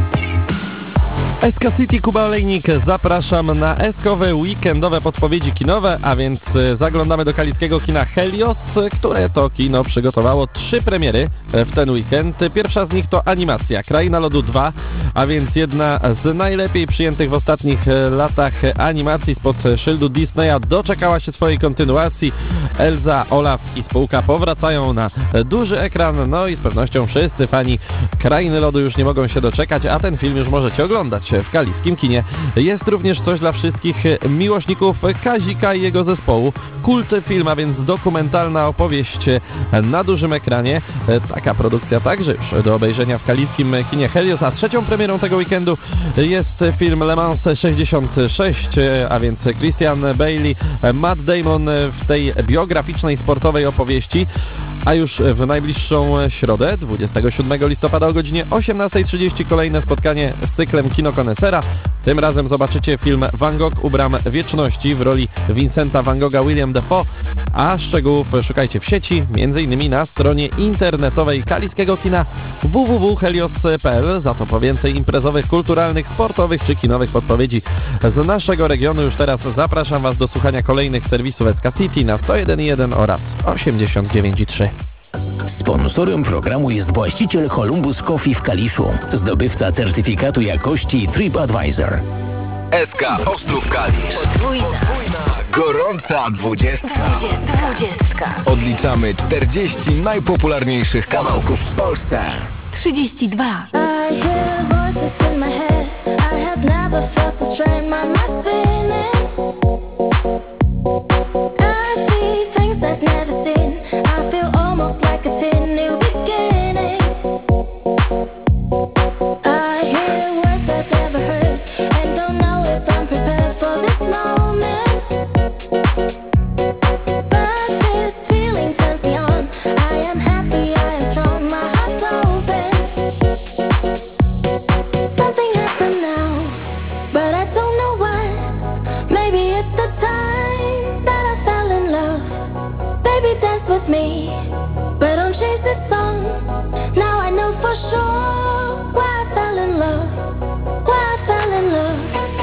City, Kuba Olejnik. Zapraszam na eskowe weekendowe podpowiedzi kinowe, a więc zaglądamy do kaliskiego kina Helios, które to kino przygotowało trzy premiery w ten weekend. Pierwsza z nich to animacja Kraina Lodu dwa, a więc jedna z najlepiej przyjętych w ostatnich latach animacji spod szyldu Disneya doczekała się swojej kontynuacji. Elza, Olaf i spółka powracają na duży ekran, no i z pewnością wszyscy fani Krainy Lodu już nie mogą się doczekać, a ten film już możecie oglądać w kaliskim kinie. Jest również coś dla wszystkich miłośników Kazika i jego zespołu. Kult film, a więc dokumentalna opowieść na dużym ekranie. Taka produkcja także już do obejrzenia w kaliskim kinie Helios, a trzecią premierą tego weekendu jest film Le Mans sześćdziesiąt sześć, a więc Christian Bailey, Matt Damon w tej biograficznej, sportowej opowieści. A już w najbliższą środę, dwudziestego siódmego listopada o godzinie osiemnastej trzydzieści kolejne spotkanie z cyklem Kino Konesera. Tym razem zobaczycie film Van Gogh u bram wieczności w roli Vincenta Van Gogha William Dafoe, a szczegółów szukajcie w sieci, między innymi na stronie internetowej kaliskiego kina w w w kropka helios kropka pe el. Za to po więcej imprezowych, kulturalnych, sportowych czy kinowych podpowiedzi z naszego regionu. Już teraz zapraszam Was do słuchania kolejnych serwisów S K City na sto jeden i jeden oraz osiemdziesiąt dziewięć i trzy. Sponsorem programu jest właściciel Columbus Coffee w Kaliszu, zdobywca certyfikatu jakości TripAdvisor. S K Ostrów Kalisz. Podwójna. Gorąca dwudziestka. Dwudziestka. Odliczamy czterdzieści najpopularniejszych kawałków w Polsce. Trzydzieści dwa. Something dance with me, but don't chase this song. Now I know for sure why I fell in love, why I fell in love.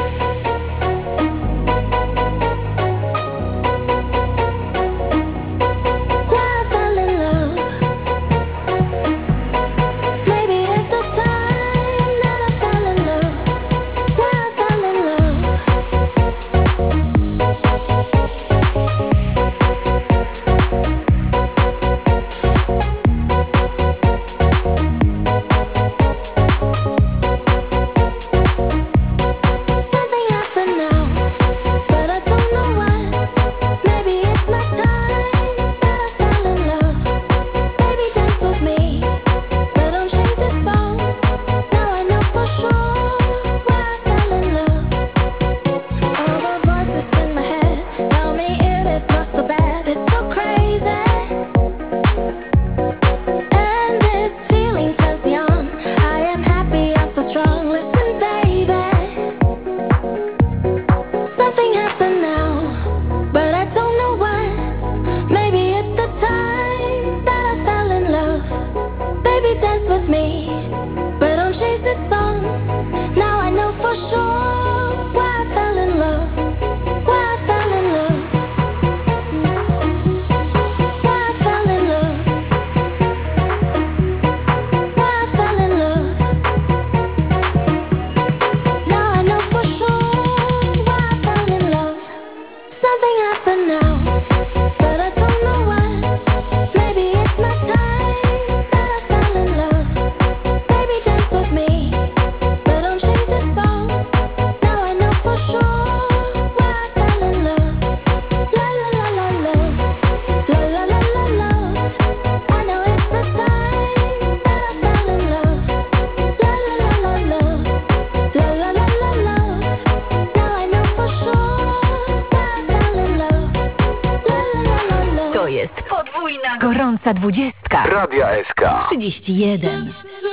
Gorąca dwudziestka. Radia S K. trzydzieści jeden.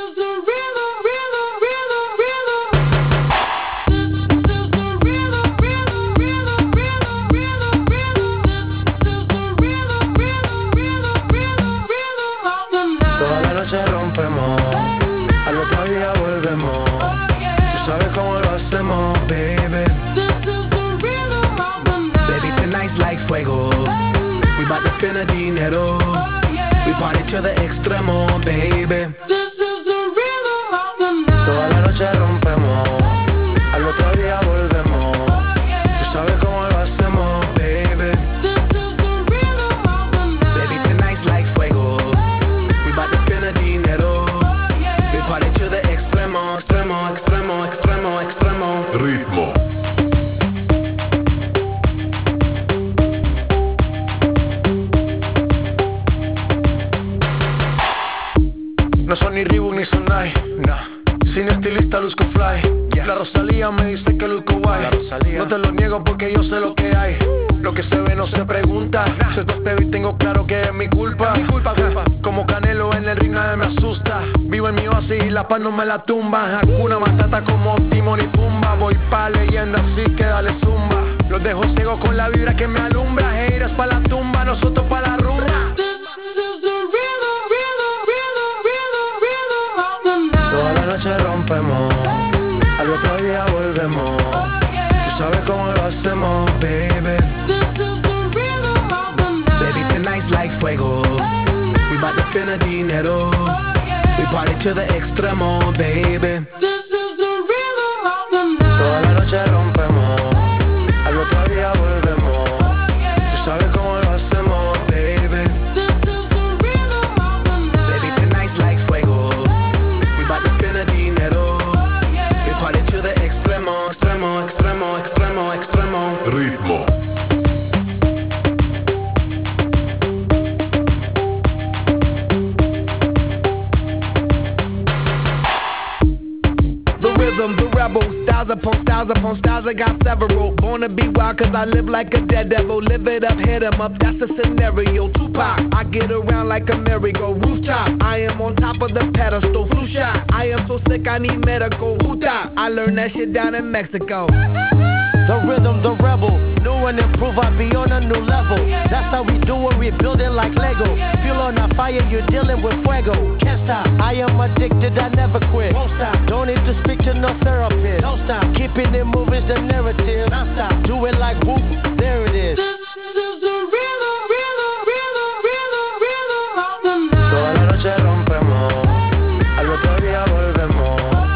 Toda la noche rompemos, al otro día volvemos. Tú sabes cómo lo hacemos, baby. Baby, tonight's like fuego. We bout to spend the dinero. We party to the extremo, baby. Toda la noche rompemos, al otro día volvemos. Tú sabes cómo lo hacemos, baby. Baby, tonight's like fuego. We bout to spend the dinero. We party to the extremo, extremo, extremo, extremo, extremo. Ritmo. No son ni Reebok ni Sonai, nah. Sin estilista luzco fly, yeah. La Rosalía me dice que luzco guay. No te lo niego porque yo sé lo que hay. Lo que se ve no se pregunta, nah. Si después te vi tengo claro que es mi culpa, es mi culpa, culpa. Como Canelo en el ring nadie me asusta. Vivo en mi oasis y la paz no me la tumba. Hakuna Matata como Timon y Pumba. Voy pa' leyenda así que dale zumba. Los dejo ciegos con la vibra que me alumbra. Haters pa' la tumba, nosotros pa' la rumba. Toda la noche rompemos, al otro día volvemos. Tú sabes cómo lo hacemos, baby. Baby, tonight's like fuego. We bout to spend the dinero. We party to the extremo, baby. Toda la noche rompemos, al otro día volvemos. Tú sabes cómo lo hacemos, baby. Baby, tonight's like fuego. Dinero, we party to the extremo, extremo, extremo, extremo, extremo. Ritmo. The rhythm, the rebel, styles upon styles upon styles, I got several. Born to be wild cause I live like a dead devil. Live it up, hit 'em up, that's the scenario. Tupac, I get around like a merry-go. Rooftop, I am on top of the pedestal. Flu shot, I am so sick I need medical. Huta, I learned that shit down in Mexico. the rhythm, the rebel. New and improve, I be on a new level. That's how we do it, we build it like Lego. Fuel on a fire, you're dealing with fuego. Can't stop, I am addicted, I never quit. Won't stop, don't need to speak to no therapist. Don't stop, keeping it moving's the narrative. Non stop, do it like whoop, there it is. This is the rhythm, rhythm, rhythm, rhythm, rhythm of the night. Toda la noche rompemos, al otro día volvemos.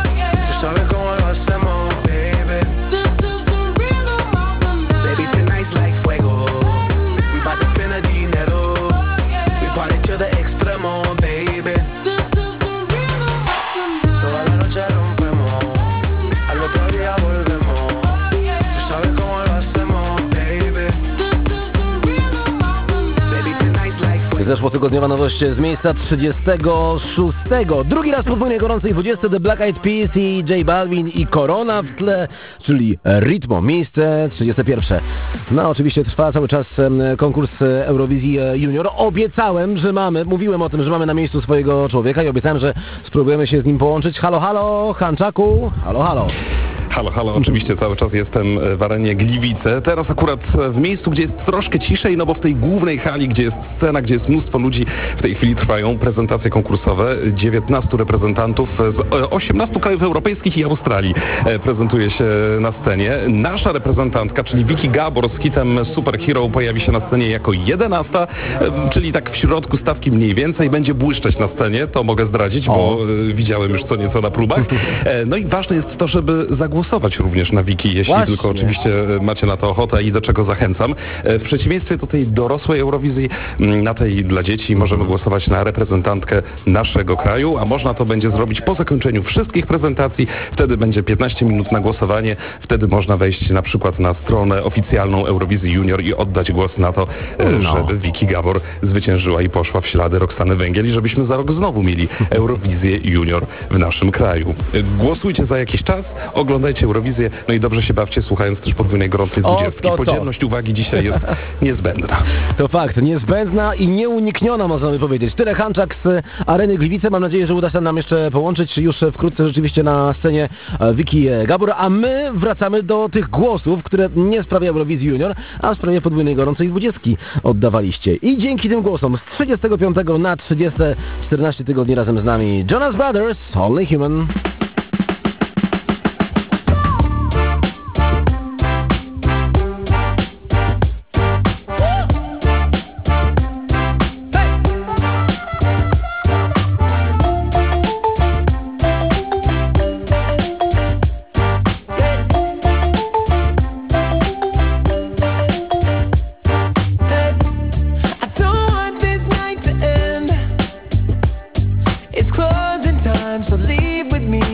Tú sabes cómo lo hacemos, baby. This is the rhythm of the night. Baby, tonight's like fuego. We bout to spend the dinero. We party to the extremo, baby. This is the rhythm of the night. Toda la noche rompemos, al otro día volvemos. Tú sabes cómo lo hacemos, baby. This is the rhythm of the night. Baby, tonight's like fuego. Zeszłotygodniowa nowość z miejsca trzydziestego szóstego. Drugi raz podwójnej gorącej dwudziesty The Black Eyed Peas i J Balvin i Corona w tle, czyli Ritmo. Miejsce trzydzieste pierwsze. No oczywiście trwa cały czas em, konkurs Eurowizji Junior. Obiecałem, że mamy, mówiłem o tym, że mamy na miejscu swojego człowieka i obiecałem, że spróbujemy się z nim połączyć. Halo, halo, Hanczaku. Halo, halo. Halo, halo, oczywiście cały czas jestem w arenie Gliwice. Teraz akurat w miejscu, gdzie jest troszkę ciszej, no bo w tej głównej hali, gdzie jest scena, gdzie jest mnóstwo ludzi, w tej chwili trwają prezentacje konkursowe. dziewiętnastu reprezentantów z osiemnastu krajów europejskich i Australii prezentuje się na scenie. Nasza reprezentantka, czyli Vicky Gabor z hitem Superhero pojawi się na scenie jako jedenasta, czyli tak w środku stawki mniej więcej, będzie błyszczeć na scenie, to mogę zdradzić, bo o. widziałem już co nieco na próbach. No i ważne jest to, żeby zagłosować również na Wiki, jeśli Właśnie. tylko oczywiście macie na to ochotę i do czego zachęcam. W przeciwieństwie do tej dorosłej Eurowizji, na tej dla dzieci możemy głosować na reprezentantkę naszego kraju, a można to będzie zrobić po zakończeniu wszystkich prezentacji. Wtedy będzie piętnaście minut na głosowanie. Wtedy można wejść na przykład na stronę oficjalną Eurowizji Junior i oddać głos na to, no. żeby Vicky Gabor zwyciężyła i poszła w ślady Roxany Węgiel i żebyśmy za rok znowu mieli Eurowizję Junior w naszym kraju. Głosujcie za jakiś czas, oglądajcie Eurowizję, no i dobrze się bawcie, słuchając też podwójnej gorącej dwudziestki. Podzielność uwagi dzisiaj jest niezbędna. To fakt, niezbędna i nieunikniona, można by powiedzieć. Tyle Hanczak z areny Gliwice. Mam nadzieję, że uda się nam jeszcze połączyć już wkrótce rzeczywiście na scenie Vicky Gabor, a my wracamy do tych głosów, które nie w sprawie Eurowizji Junior, a w sprawie podwójnej gorącej dwudziestki oddawaliście. I dzięki tym głosom z trzydziestego piątego na trzydzieste czternaście tygodni razem z nami Jonas Brothers, Only Human. It's closing time, so leave with me.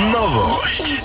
Nowość.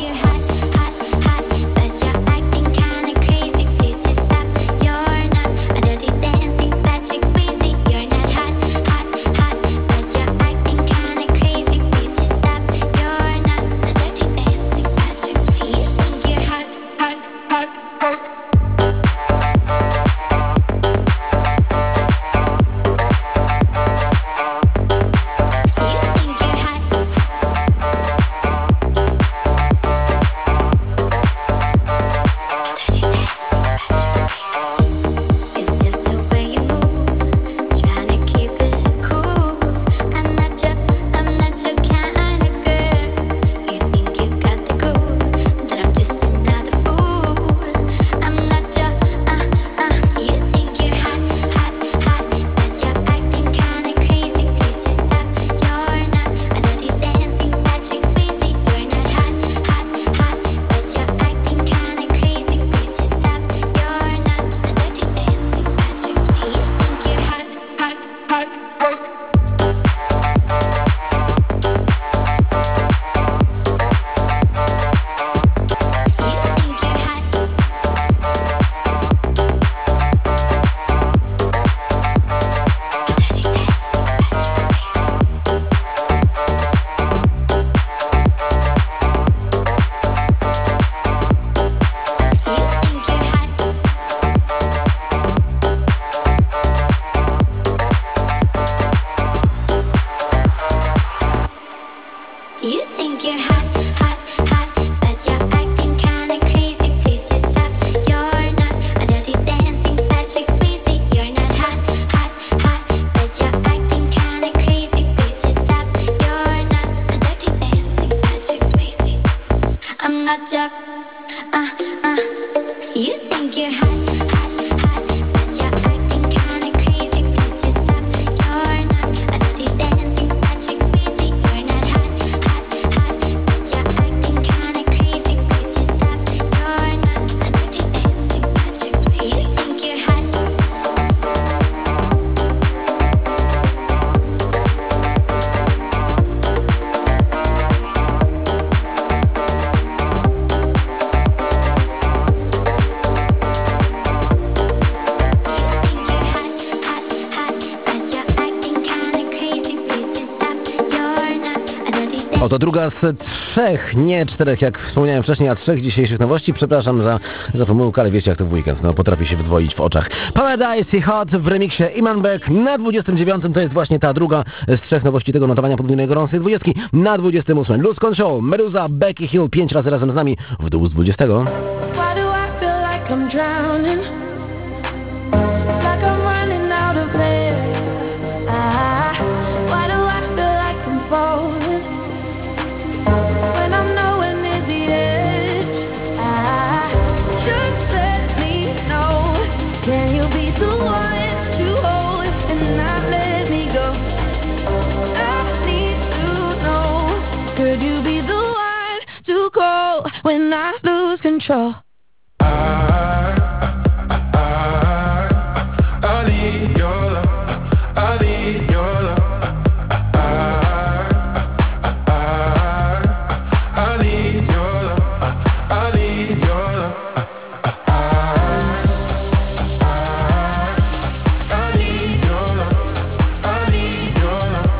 Oto druga z trzech, nie czterech, jak wspomniałem wcześniej, a trzech dzisiejszych nowości. Przepraszam za, za pomyłkę, ale wiecie jak to w weekend, no potrafi się wydwoić w oczach. Paradise i Hot w remiksie Iman Beck na dwudziestym dziewiątym, to jest właśnie ta druga z trzech nowości tego notowania podwójnej gorącej dwudziestki. Na dwudziestym ósmym Lose Control, Meduza, Becky Hill, pięć razy razem z nami w dół z dwudziestego. When I lose control, I, I, I, I need your love, I need your love, I, I, I, I need your love, I need your love, I need your love, I need your love.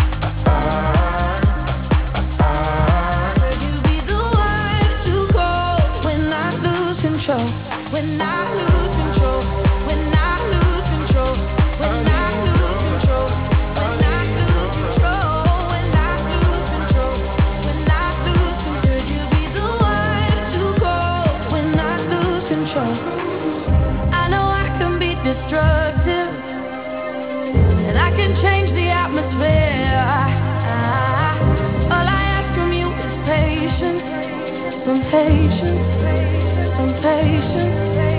When I lose control, when I lose control, when I lose control, when I lose control, when I lose control, when I lose control, could you be the one to go when I lose control? I know I can be destructive, and I can change the atmosphere. All I ask from you is patience, some patience, some patience.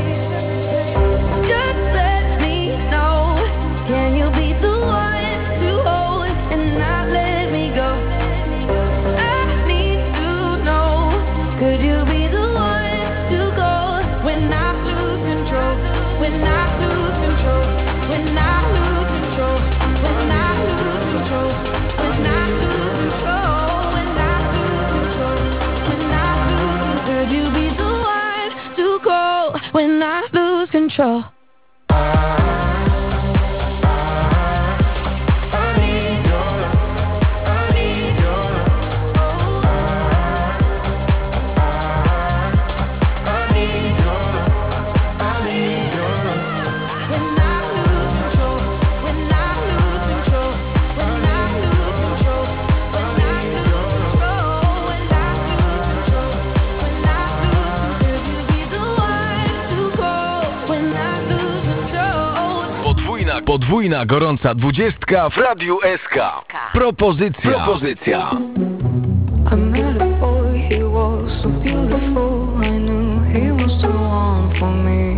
Just let me know, can you be the one to hold and not let me go? I need to know, could you be the one to go when I lose control? When I lose control, when I lose control, when I lose control, when I lose control, when I lose control. control. Podwójna gorąca dwudziestka w Radiu S K. Propozycja. Propozycja. I met a boy, he was so beautiful. I knew he was the one for me.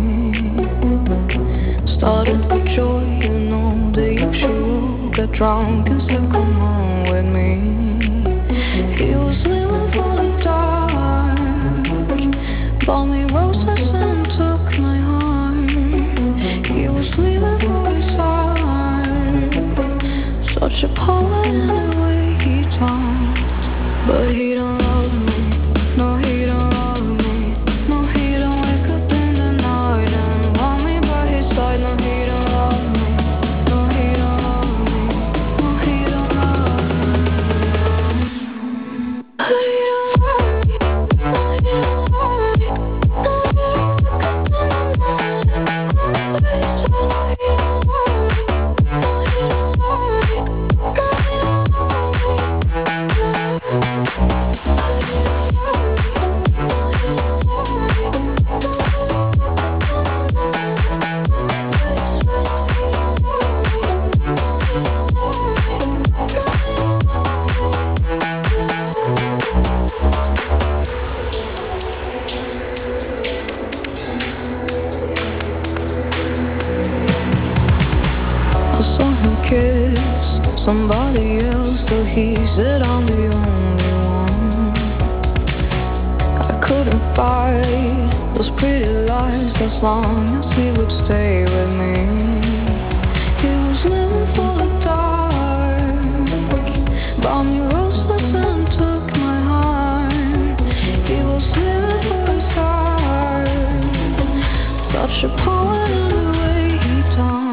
Started with joy, you know that you should get drunk and still come on with me. He was living for the dark, bought me roses and took my heart. He was living for his heart, such a poet in the way he talked. But he don't love me, no he don't love me. No he don't wake up in the night and want me by his side. No he don't love me, no he don't love me. No he don't love me. He don't love me, no he don't love me. No he don't wake up in the night and want me by his side. No he don't love me, no he don't love me. No he don't love me. I saw him kiss somebody else, so he said I'm the only one. I couldn't fight those pretty lies as long as he would stay with me. He was living for the dark, bought me roses and took my heart. He was living for his heart, such a poet in the way he talked.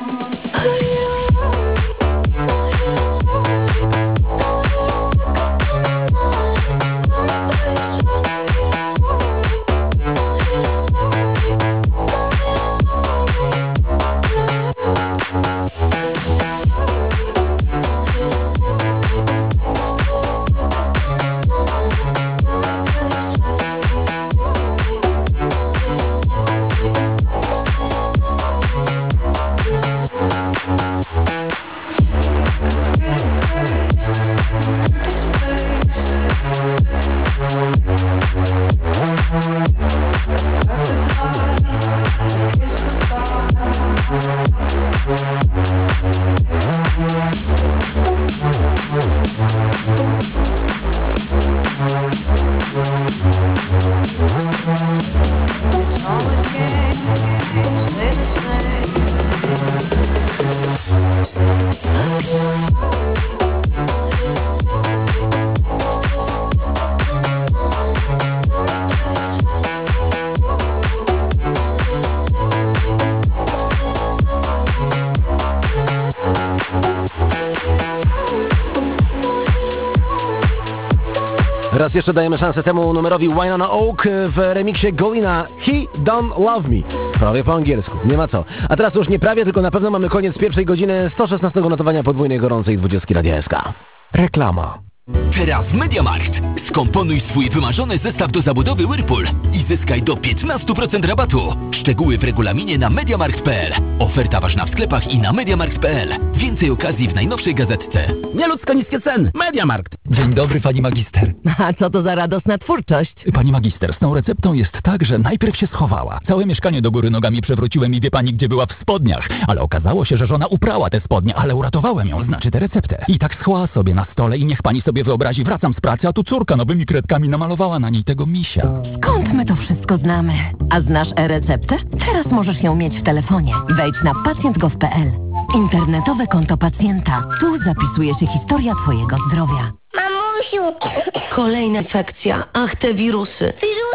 Raz jeszcze dajemy szansę temu numerowi Winona Oak w remiksie Golina He Don't Love Me. Prawie po angielsku, nie ma co. A teraz już nie prawie, tylko na pewno mamy koniec pierwszej godziny sto szesnastego notowania podwójnej gorącej dwudziestki Radia S K. Reklama. Teraz MediaMarkt. Skomponuj swój wymarzony zestaw do zabudowy Whirlpool i zyskaj do piętnaście procent rabatu. Szczegóły w regulaminie na mediamarkt kropka p l. Oferta ważna w sklepach i na mediamarkt kropka p l. Więcej okazji w najnowszej gazetce. Nieludzko niskie ceny. MediaMarkt. Dzień dobry, pani magister. A co to za radosna twórczość? Pani magister, z tą receptą jest tak, że najpierw się schowała. Całe mieszkanie do góry nogami przewróciłem i wie pani, gdzie była? W spodniach. Ale okazało się, że żona uprała te spodnie, ale uratowałem ją, znaczy tę receptę. I tak schowała sobie na stole i niech pani sobie wyobrazi, wracam z pracy, a tu córka nowymi kredkami namalowała na niej tego misia. Skąd my to wszystko znamy? A znasz e-receptę? Teraz możesz ją mieć w telefonie. Wejdź na pacjent kropka gov kropka p l. Internetowe konto pacjenta. Tu zapisuje się historia twojego zdrowia. Mamusiu! Kolejna infekcja. Ach, te wirusy. Wirusy?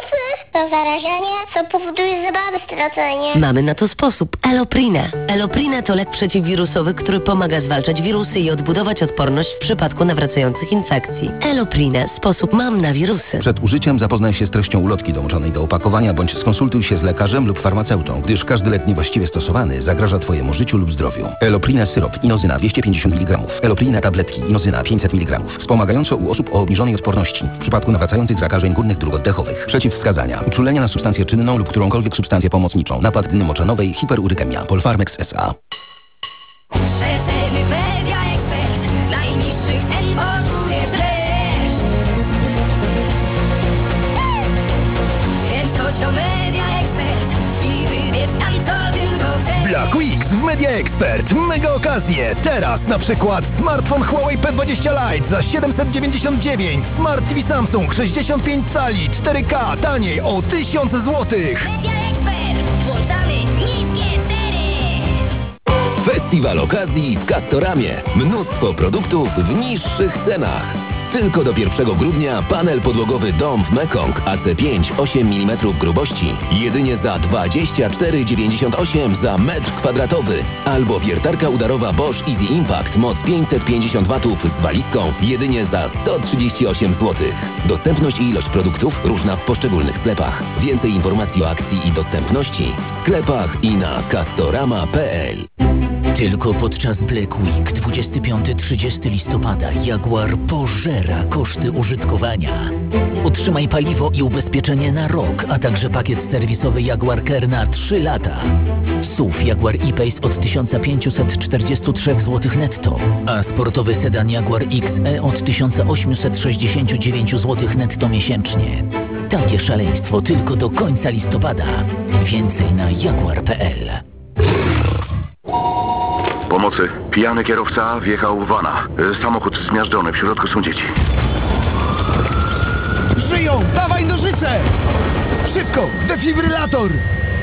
do zarażenia, co powoduje zabawy stracenie. Mamy na to sposób. Eloprinę. Eloprinę to lek przeciwwirusowy, który pomaga zwalczać wirusy i odbudować odporność w przypadku nawracających infekcji. Eloprinę. Sposób mam na wirusy. Przed użyciem zapoznaj się z treścią ulotki dołączonej do opakowania bądź skonsultuj się z lekarzem lub farmaceutą, gdyż każdy lek niewłaściwie stosowany zagraża Twojemu życiu lub zdrowiu. Eloprinę syrop, inozyna dwieście pięćdziesiąt miligramów. Eloprinę tabletki, inozyna pięćset miligramów. Wspomagająco u osób o obniżonej odporności w przypadku nawracających zakażeń górnych dróg oddechowych. Przeciwwskazania. Uczulenia na substancję czynną lub którąkolwiek substancję pomocniczą. Napad dny moczanowej, hiperurykemia. Polfarmex S A. Rzetelny Media Expert, najniższych cen poczujesz dreszcz. Więc chodź do Media Expert i wybierz tam co tylko chcesz. Black Weeks w Media Expert. Mega okazje. Teraz na przykład smartfon Huawei P dwadzieścia Lite za siedemset dziewięćdziesiąt dziewięć. Smart T V Samsung sześćdziesiąt pięć cali cztery K taniej o tysiąc złotych. Media Expert, włączamy niskie ceny. Festiwal okazji w Castoramie. Mnóstwo produktów w niższych cenach. Tylko do pierwszego grudnia panel podłogowy Dom w Mekong A C pięć osiem milimetrów grubości jedynie za dwadzieścia cztery dziewięćdziesiąt osiem za metr kwadratowy. Albo wiertarka udarowa Bosch Easy Impact moc pięćset pięćdziesiąt watów z walizką jedynie za sto trzydzieści osiem złotych. Dostępność i ilość produktów różna w poszczególnych sklepach. Więcej informacji o akcji i dostępności w sklepach i na castorama kropka p l. Tylko podczas Black Week dwudziestego piątego do trzydziestego listopada Jaguar pożera koszty użytkowania. Otrzymaj paliwo i ubezpieczenie na rok, a także pakiet serwisowy Jaguar Care na trzy lata. S U V Jaguar E-Pace od tysiąc pięćset czterdzieści trzy złotych netto, a sportowy sedan Jaguar X E od tysiąc osiemset sześćdziesiąt dziewięć złotych netto miesięcznie. Takie szaleństwo tylko do końca listopada. Więcej na jaguar kropka p l. Pomocy. Pijany kierowca wjechał w wana. Samochód zmiażdżony. W środku są dzieci. Żyją! Dawaj nożyce! Szybko! Defibrylator!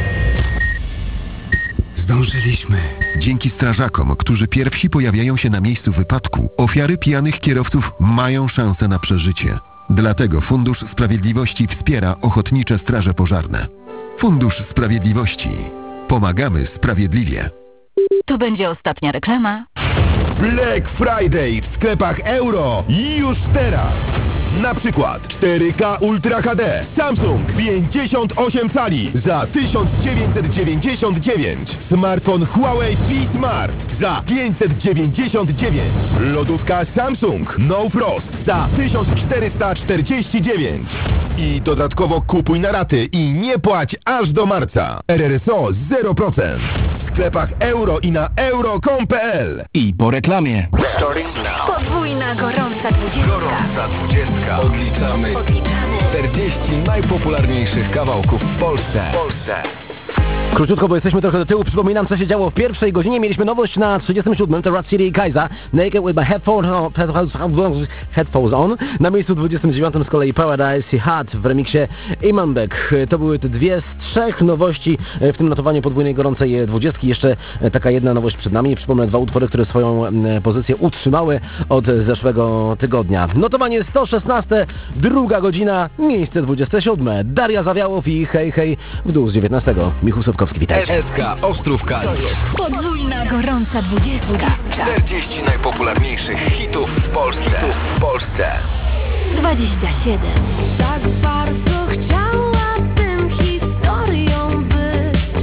Zdążyliśmy. Dzięki strażakom, którzy pierwsi pojawiają się na miejscu wypadku, ofiary pijanych kierowców mają szansę na przeżycie. Dlatego Fundusz Sprawiedliwości wspiera Ochotnicze Straże Pożarne. Fundusz Sprawiedliwości. Pomagamy sprawiedliwie. To będzie ostatnia reklama. Black Friday w sklepach Euro już teraz! Na przykład cztery K Ultra H D Samsung pięćdziesiąt osiem cali za tysiąc dziewięćset dziewięćdziesiąt dziewięć. Smartfon Huawei P Smart za pięćset dziewięćdziesiąt dziewięć. Lodówka Samsung No Frost za tysiąc czterysta czterdzieści dziewięć. I dodatkowo kupuj na raty i nie płać aż do marca. R R S O zero procent. W sklepach Euro i na euro kropka com kropka p l. I po reklamie. Podwójna gorąca dwudziestka. Gorąca dwudziestka. Odliczamy. Odliczamy. czterdzieści najpopularniejszych kawałków w Polsce. W Polsce. Króciutko, bo jesteśmy trochę do tyłu. Przypominam, co się działo w pierwszej godzinie. Mieliśmy nowość na trzydziestym siódmym. To Rat City i Kaiza. Naked with my headphones on, headphones on. Na miejscu dwudziestym dziewiątym z kolei Paradise i Hot w remiksie Imanbek. To były te dwie z trzech nowości w tym notowaniu podwójnej gorącej dwudziestki. Jeszcze taka jedna nowość przed nami. Przypomnę dwa utwory, które swoją pozycję utrzymały od zeszłego tygodnia. Notowanie sto szesnaście, druga godzina, miejsce dwudzieste siódme. Daria Zawiałow i Hej Hej w dół z dziewiętnastego. Michał Sotkowski, witajcie. S K Ostrów Kali. Podwójna gorąca dwudziestka. czterdzieści najpopularniejszych hitów w Polsce. Hitów w Polsce. dwadzieścia siedem. Tak bardzo chciałabym historią być.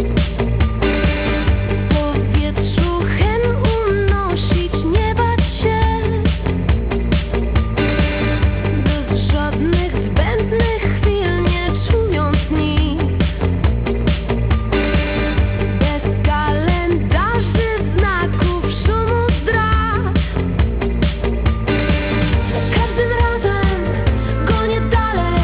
W powietrzu hen unosić, nie bać się. Bez żadnych zbędnych chwil, nie czując nic. Bez kalendarzy, znaków, szumu zdrad. Każdym razem gonię dalej.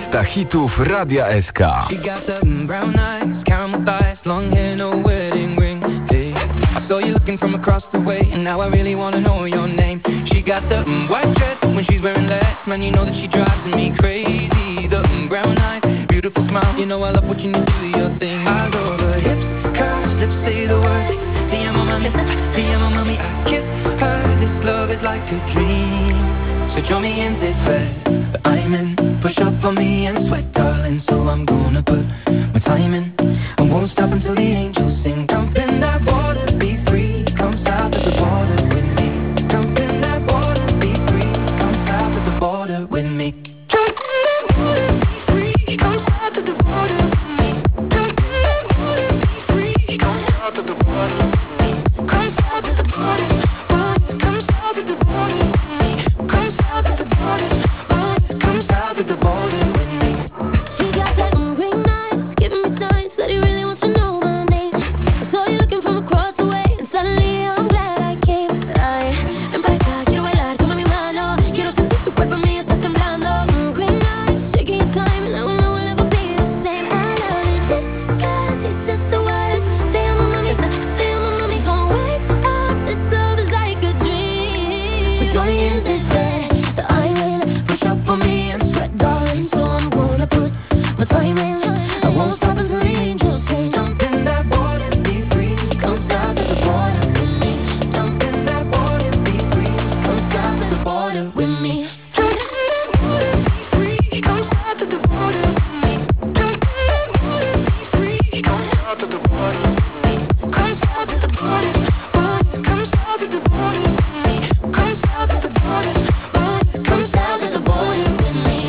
Lista hitów Radia S K. She got the mm, brown eyes, caramel thighs, long hair, no wedding ring. Hey, I saw you looking from across the way, and now I really wanna know your name. She got the mm, white dress when she's wearing less, man, you know that she drives me crazy. The mm, brown eyes, beautiful smile, you know I love watching you do your thing. I love her hips, curves, lips say the word. Te amo mami, te amo mami. I kiss her, this love is like a dream. So join me in this bed that I'm in. Push up on me and sweat, darling. So I'm gonna put my time in. I won't stop until the angels sing. Jump in that water, be free. Come south of the border with me. Jump in that water, be free. Come south of the border with me. Jump in that water, be free. Come south of the border with me. Jump in that water, be free. Come south of the border with me. Come south of the border. Come south of the border with me. Come south of the border. Come south of the border with me. He got that mm, green eyes, giving me signs that he really wants to know my name. I saw you looking from across the way, and suddenly I'm glad I came. Ay, ven para acá, quiero bailar, toma mi mano. Quiero sentir tu cuerpo mío, está temblando. Mm, green eyes, taking your time, and I will know we'll never be the same. I love it just 'cause he says the words. Te amo mami, te amo mami. Gonna wake up, this love is like a dream. So join me in this bed that I'm in. Push up on me and sweat, darling. So I'm gonna put my time in. I won't stop until the angels sing. Jump in that water, be free. Come south of the border with me. Jump in that water, be free. Come south of the border with me. Jump in that water, be free. Come south of the border with me. Jump in that water, be free. Come south of the border with me. Come south of the border. Come south of the border with me. Come south of the border. Come south of the border with me.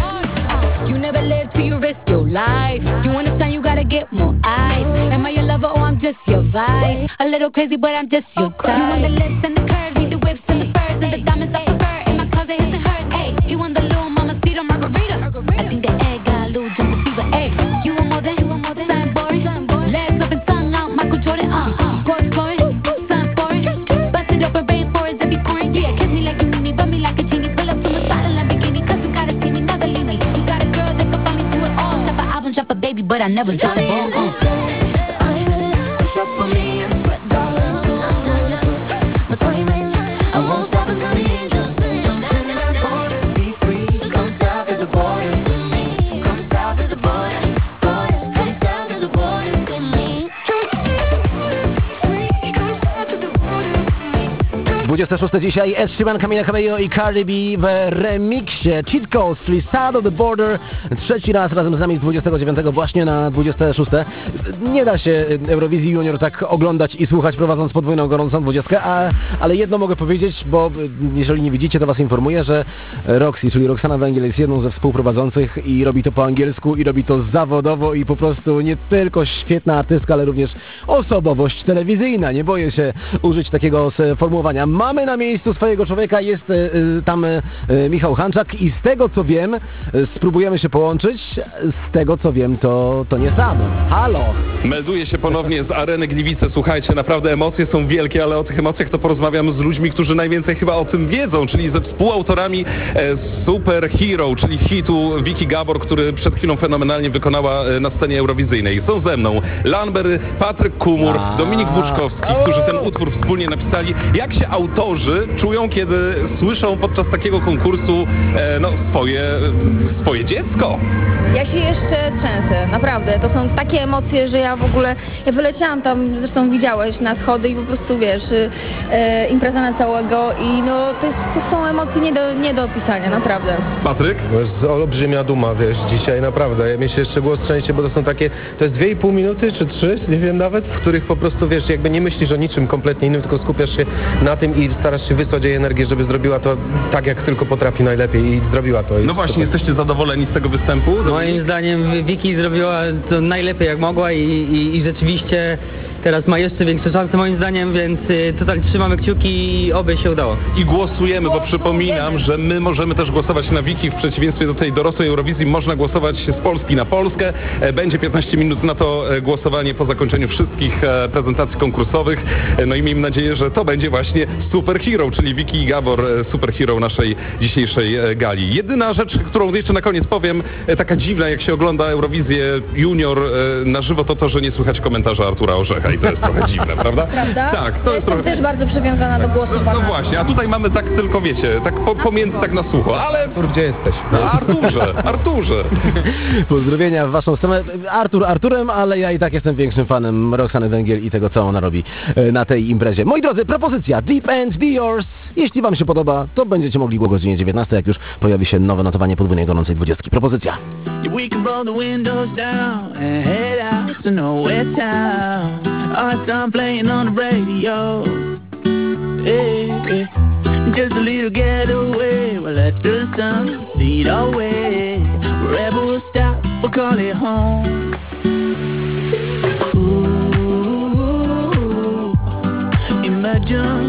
You never live till you risk your life. You wanna shine, you gotta get more eyes. Am I your lover or I'm just your vice? A little crazy, but I'm just your type. You want the lips and the curves, need the whips and the furs and the diamonds I prefer. In my closet, his and hers. Ayy, he want the little mamacita margarita. I think the egg got a little jungle fever. Ayy, you want more than, you want more than something boring. Legs up and tongue out, Michael Jordan. Uh, go exploring, something foreign. Bust it open, rainforest that be pouring. Yeah, kiss me like you need me, rub me like a genie. Pull up to my spot in Lamborghini, cause you gotta see me, never leave me. You got a girl that can find me through it all. Drop an album, drop a baby, but I never drop a ball. Uh. Push up on me and sweat, darling. So I'm gonna put my time in. I won't stop until the angels sing. Jump in that water, be free. Come south of the border with me. Come south of the border, border. Come south of the border with me. Jump in that water, be free. Come south of the border with me. dwudzieste szóste dzisiaj Ed Sheeran, Camila Cabello i Cardi B w remiksie Cheat Codes, czyli South of the Border. Trzeci raz razem z nami z dwudziestego dziewiątego właśnie na dwudzieste szóste. Nie da się Eurowizji Junior tak oglądać i słuchać prowadząc podwójną gorącą dwudziestkę, a, ale jedno mogę powiedzieć, bo jeżeli nie widzicie, to was informuję, że Roxy, czyli Roxana Węgiel jest jedną ze współprowadzących i robi to po angielsku i robi to zawodowo i po prostu nie tylko świetna artystka, ale również osobowość telewizyjna. Nie boję się użyć takiego sformułowania. Mamy na miejscu swojego człowieka, jest y, tam y, Michał Hanczak i z tego co wiem, y, spróbujemy się połączyć, z tego co wiem to, to nie sam. Halo! Melduję się ponownie z Areny Gliwice. Słuchajcie, naprawdę emocje są wielkie, ale o tych emocjach to porozmawiam z ludźmi, którzy najwięcej chyba o tym wiedzą, czyli ze współautorami e, Super Hero, czyli hitu Wiki Gabor, który przed chwilą fenomenalnie wykonała e, na scenie eurowizyjnej. Są ze mną Lamber, Patryk Kumur, Dominik Buczkowski, którzy ten utwór wspólnie napisali. Jak się autorzy czują, kiedy słyszą podczas takiego konkursu e, no, swoje, swoje dziecko? Ja się jeszcze trzęsę, naprawdę. To są takie emocje, że ja w ogóle, ja wyleciałam tam, zresztą widziałeś, na schody i po prostu, wiesz, e, impreza na całego i no, to, jest, to są emocje nie do, nie do opisania, naprawdę. Patryk? To jest olbrzymia duma, wiesz, dzisiaj naprawdę. Ja mi się jeszcze głos trzęsie, bo to są takie, to jest dwie i pół minuty, czy trzy, nie wiem nawet, w których po prostu, wiesz, jakby nie myślisz o niczym kompletnie innym, tylko skupiasz się na tym i starasz się wysłać jej energię, żeby zrobiła to tak, jak tylko potrafi najlepiej i zrobiła to. No właśnie, super. Jesteście zadowoleni z tego występu? Moim zdaniem Wiki zrobiła to najlepiej jak mogła i, i, i rzeczywiście teraz ma jeszcze większe szanse moim zdaniem, więc y, tutaj trzymamy kciuki i oby się udało. I głosujemy, bo przypominam, że my możemy też głosować na Wiki, w przeciwieństwie do tej dorosłej Eurowizji można głosować z Polski na Polskę. E, Będzie piętnaście minut na to e, głosowanie po zakończeniu wszystkich e, prezentacji konkursowych. E, No i miejmy nadzieję, że to będzie właśnie Superhero, czyli Wiki i Gabor, e, Superhero naszej dzisiejszej e, gali. Jedyna rzecz, którą jeszcze na koniec powiem, e, taka dziwna, jak się ogląda Eurowizję Junior e, na żywo, to to, że nie słychać komentarza Artura Orzecha i to jest trochę dziwne, prawda? Prawda? Tak, to ja jest jestem trochę... też bardzo przywiązana do głosowania. No właśnie, a tutaj mamy tak tylko, wiecie, tak po, pomiędzy, tak na sucho, ale... Artur, gdzie jesteś? Arturze, Arturze. Pozdrowienia w waszą stronę. Artur Arturem, ale ja i tak jestem większym fanem Roxany Węgiel i tego, co ona robi e, na tej imprezie. Moi drodzy, propozycja Deep End The Yours. Jeśli wam się podoba, to będziecie mogli o godzinie dziewiętnastej, jak już pojawi się nowe notowanie podwójnej gorącej dwudziestki. Propozycja. We can roll the windows down and head out to nowhere town. Our song playing on the radio. Yeah, yeah. Just a little getaway. We'll let the sun lead our way. Wherever we'll stop, we'll call it home. Ooh, imagine.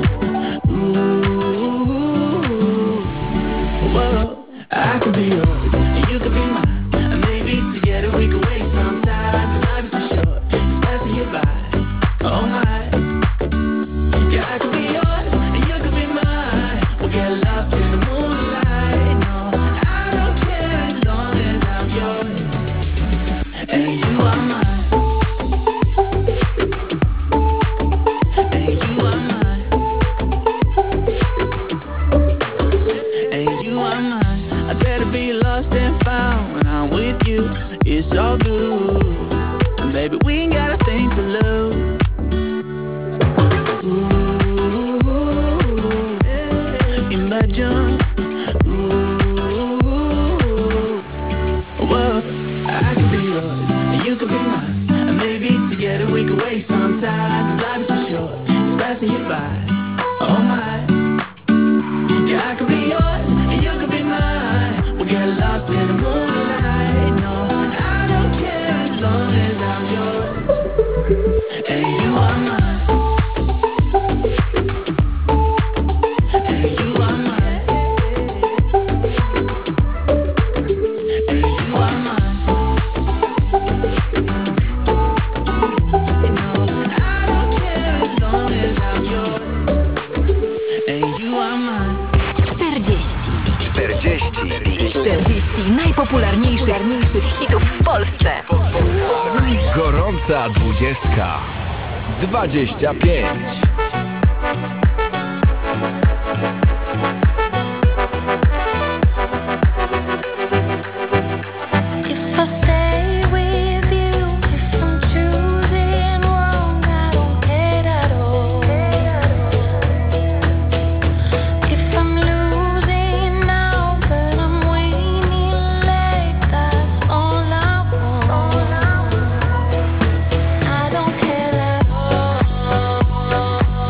Ooh, whoa. I could be yours and you could be mine. Together we can waste some time, 'cause life is too short. It's passing you by. Oh my. Yeah, I could be yours and you could be mine. We'll get lost in the moonlight. No, I don't care as long as I'm yours and you are mine. And you are mine. And you are mine. I'd rather be lost than found when I'm with you. It's all good, and baby, we ain't got a thing to lose. Ooh, imagine. Ooh, whoa, I could be yours, and you could be mine, and maybe together we could waste some time. 'Cause life is too short, it's passing you by. Oh my, yeah, I could be yours, and you could be mine. We'll get lost in the moonlight. No, as long as I'm yours and you are mine, and you are mine, and you are mine. No, I don't care as long as I'm yours and you are mine. czterdzieści. czterdzieści. czterdzieści najpopularniejszych hitów w Polsce. Gorąca dwudziestka. Dwadzieścia pięć. I don't care at all.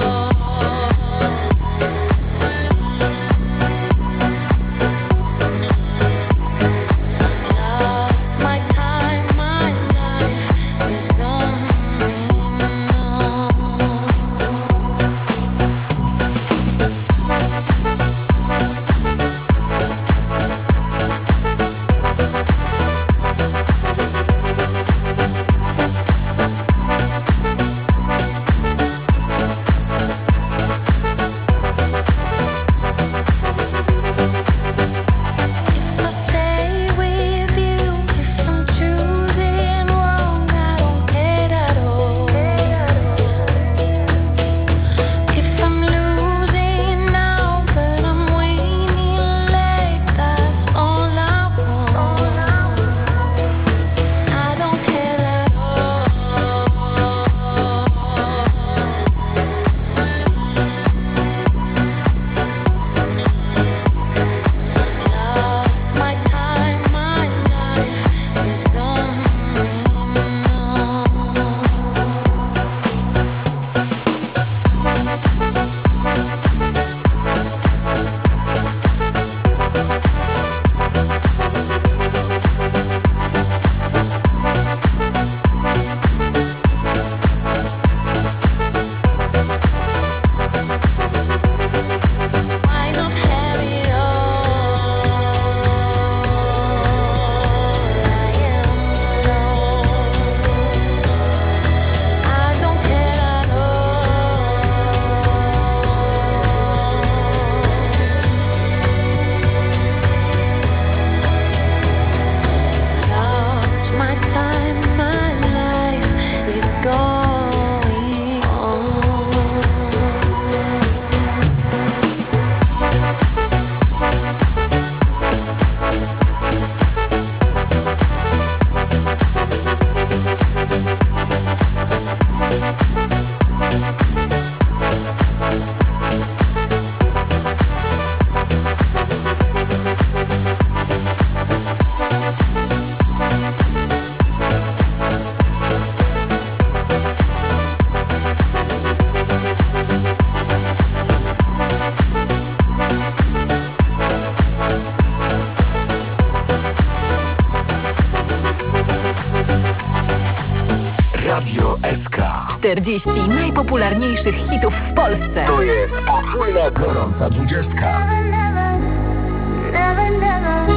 czterdzieści najpopularniejszych hitów w Polsce. To jest podwójna gorąca dwudziestka. Never, never.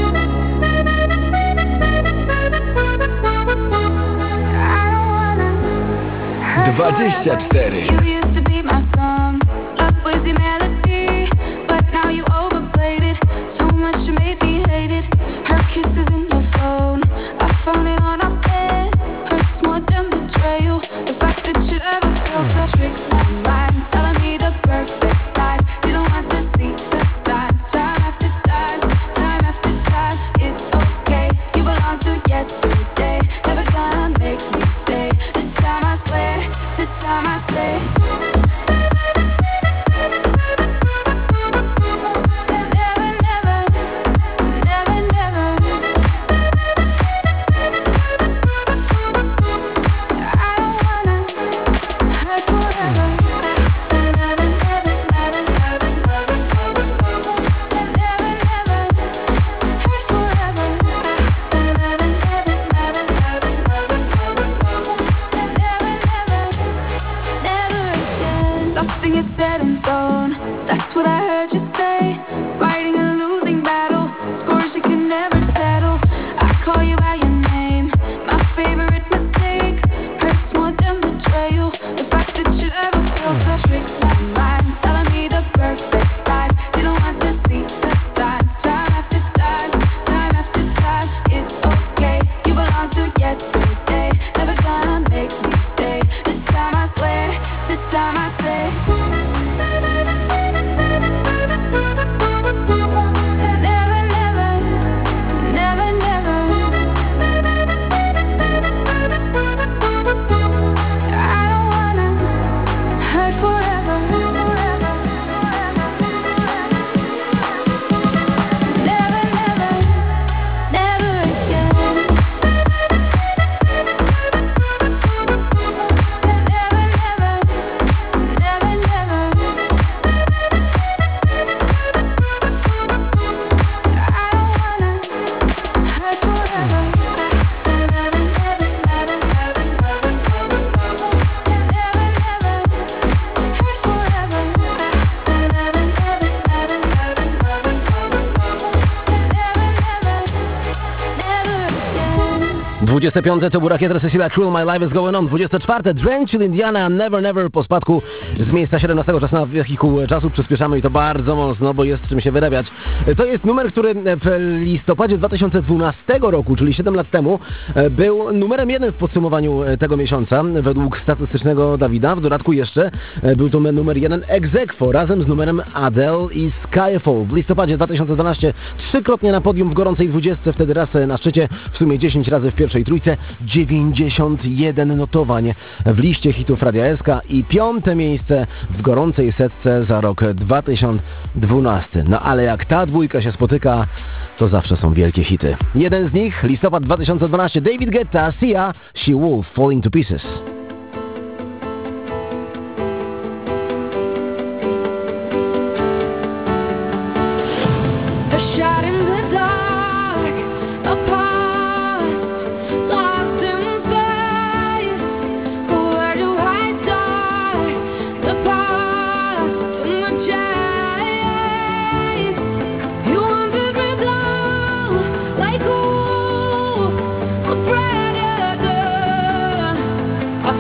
dwadzieścia cztery. You used to be my song, love was your melody, but now you overplayed it so much you made me hate it. Her kisses in your phone, I found it on our bed. Hurts more than betrayal, the fact that you ever felt that. Tricks my mind, telling me the perfect lies. Didn't want to see the signs. Time after time, time after time. It's okay, you belong to yesterday. Never gonna make me stay. This time I swear, this time I say. Something is set in stone, that's what I heard you say. Fighting a losing battle, scores you can never settle. I call you by your name, my favorite mistake. Hurts more than betrayal, the fact that you ever felt that. Tricks my mind, telling me the perfect lies. Didn't want to see the signs. Time after time, time after time. It's okay, you belong to yesterday. Never gonna make me stay. This time I swear, this time I say. dwudzieste piąte to był Rakiet Cecilia Cruel, My Life is Going On. dwudzieste czwarte Drenchil Indiana, Never Never po spadku z miejsca siedemnastego. Czas na wehikuł czasu, przyspieszamy i to bardzo mocno, bo jest czym się wyrabiać. To jest numer, który w listopadzie dwa tysiące dwunastego roku, czyli siedem lat temu, był numerem jeden w podsumowaniu tego miesiąca według statystycznego Dawida. W dodatku jeszcze był to numer jeden ex aequo razem z numerem Adele i Skyfall. W listopadzie dwa tysiące dwunastego trzykrotnie na podium w gorącej dwudziestce, wtedy raz na szczycie, w sumie dziesięć razy w pierwszej trójce, dziewięćdziesiąt jeden notowań w liście hitów Radia S K i piąte miejsce w gorącej setce za rok dwa tysiące dwunasty. No ale jak ta dwójka się spotyka, to zawsze są wielkie hity. Jeden z nich, listopad dwa tysiące dwunasty, David Guetta, Sia, She Wolf, Falling to Pieces. I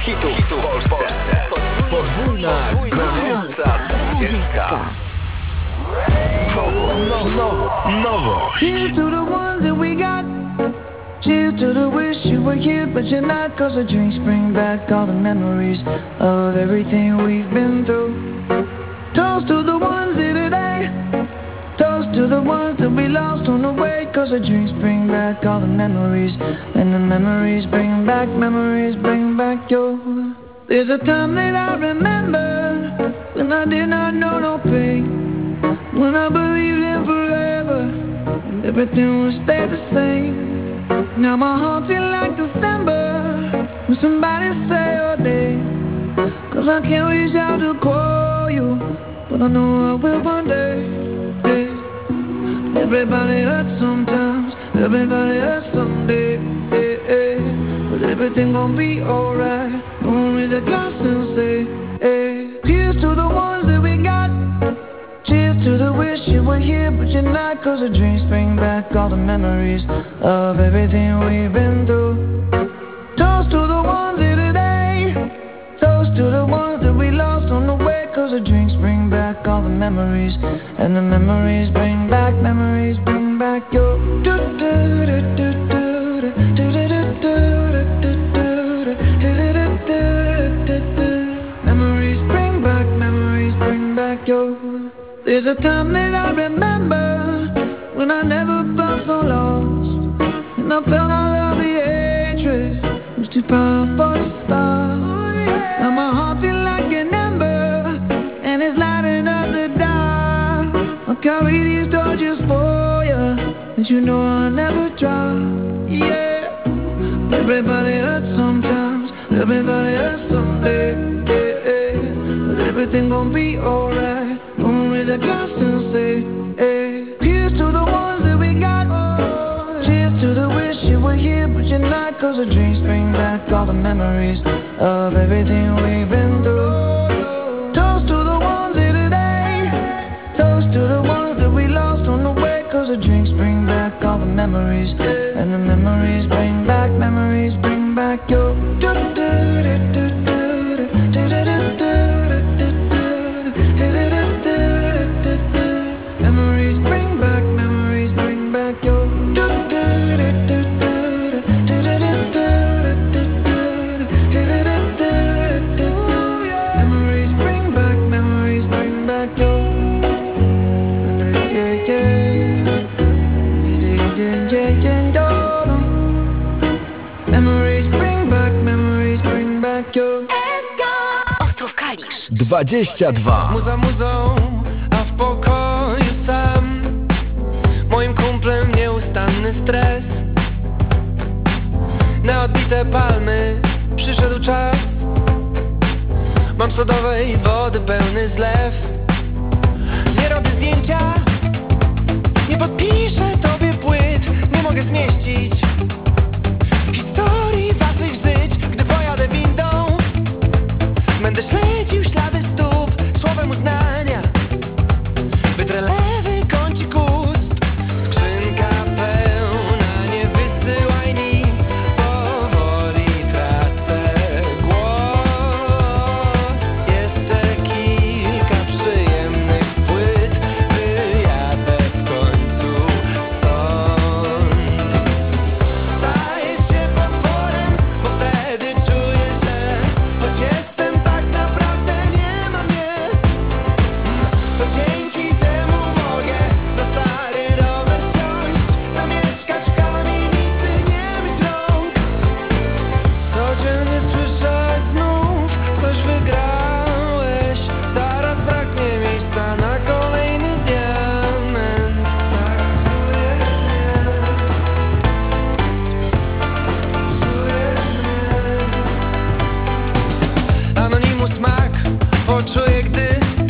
hitów w Polsce. Podwójna zwycięzca dwudziestka. Nowość, nowość, nowość. Here's to the ones that we got. Cheers to the wish you were here, but you're not. Cause the drinks bring back all the memories of everything we've been through. Toast to the ones here today. Toast to the ones that we lost on the way. Cause the drinks bring back all the memories. And the memories bring back, memories bring back your. There's a time that I remember when I did not know no pain, when I believed in forever and everything would stay the same. Now my heart feel like December when somebody say your name. Cause I can't reach out to call you, but I know I will one day. Hey. Everybody hurts sometimes, everybody hurts someday. Hey, hey. But everything gon' be alright. Gonna raise a glass and say, hey. Cheers to the ones that we got. Cheers to the wish you were here, but you're not. Cause the drinks bring back all the memories of everything we've been through. Toast to the ones here today. Toast to the ones that we lost on the way. Cause the drinks bring back all the memories. And the memories bring back, memories bring back your. Memories bring back, memories bring back your. There's a time that I remember when I never felt so lost, and I felt all of the hatred was too powerful to stop. Now my heart feel like an ember, and it's lighting up the dark. I'll carry these torches for you, and you know I'll never drop. Yeah, everybody hurts sometimes, everybody hurts someday. Yeah, yeah. But everything gon' be alright. Gonna raise a glass and say, hey. Cheers to the ones that we got. Cheers to the wish you were here, but you're not. Cause the drinks bring back all the memories of everything we've been through. Toast to the ones here today. Toast to the ones that we lost on the way. Cause the drinks bring back all the memories. And the memories bring back, memories bring back your. Memories bring back, memories bring back your. Memories bring back, memories bring back your. Yeah, yeah, yeah, yeah, yeah, yeah. Memories bring back, memories bring back your. Ostrów Kalisz. dwadzieścia dwa. Muza muzą, a w pokoju sam. Moim kumplem nieustanny stres. Na odbite palmy przyszedł czas. Mam sodowej wody pełny zlew. Nie robię zdjęcia, nie podpiszę tobie płyt. Nie mogę zmieścić historii waszych żyć. Gdy pojadę windą, będę śledził ślady stóp słowem uznania. Wytrę lewy kącik ust. Skrzynka pełna, nie wysyłaj nic. Powoli tracę głos. Jeszcze kilka przyjemnych płyt. Wyjadę w końcu stąd. Staję się potworem, bo wtedy czuję, że choć jestem tak naprawdę nie ma mnie, to dzięki temu mogę na stary rower wsiąść, zamieszkać w kamienicy, nie myć rąk. Codziennie słyszę znów, coś wygrałeś. Zaraz braknie miejsca na kolejny diament. Tak psujesz mnie, psujesz mnie. Anonimus smak poczuję, gdy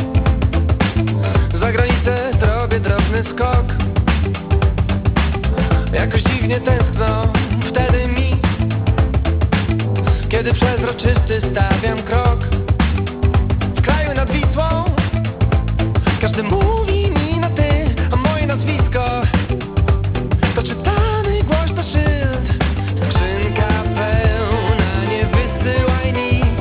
za granicę zrobię drobny skok. Jakoś dziwnie tęskno wtedy mi, kiedy przezroczysty stawiam krok. W kraju nad Wisłą każdy mówi mi na ty, a moje nazwisko to czytany głośno szyld. Skrzynka pełna, nie wysyłaj nic.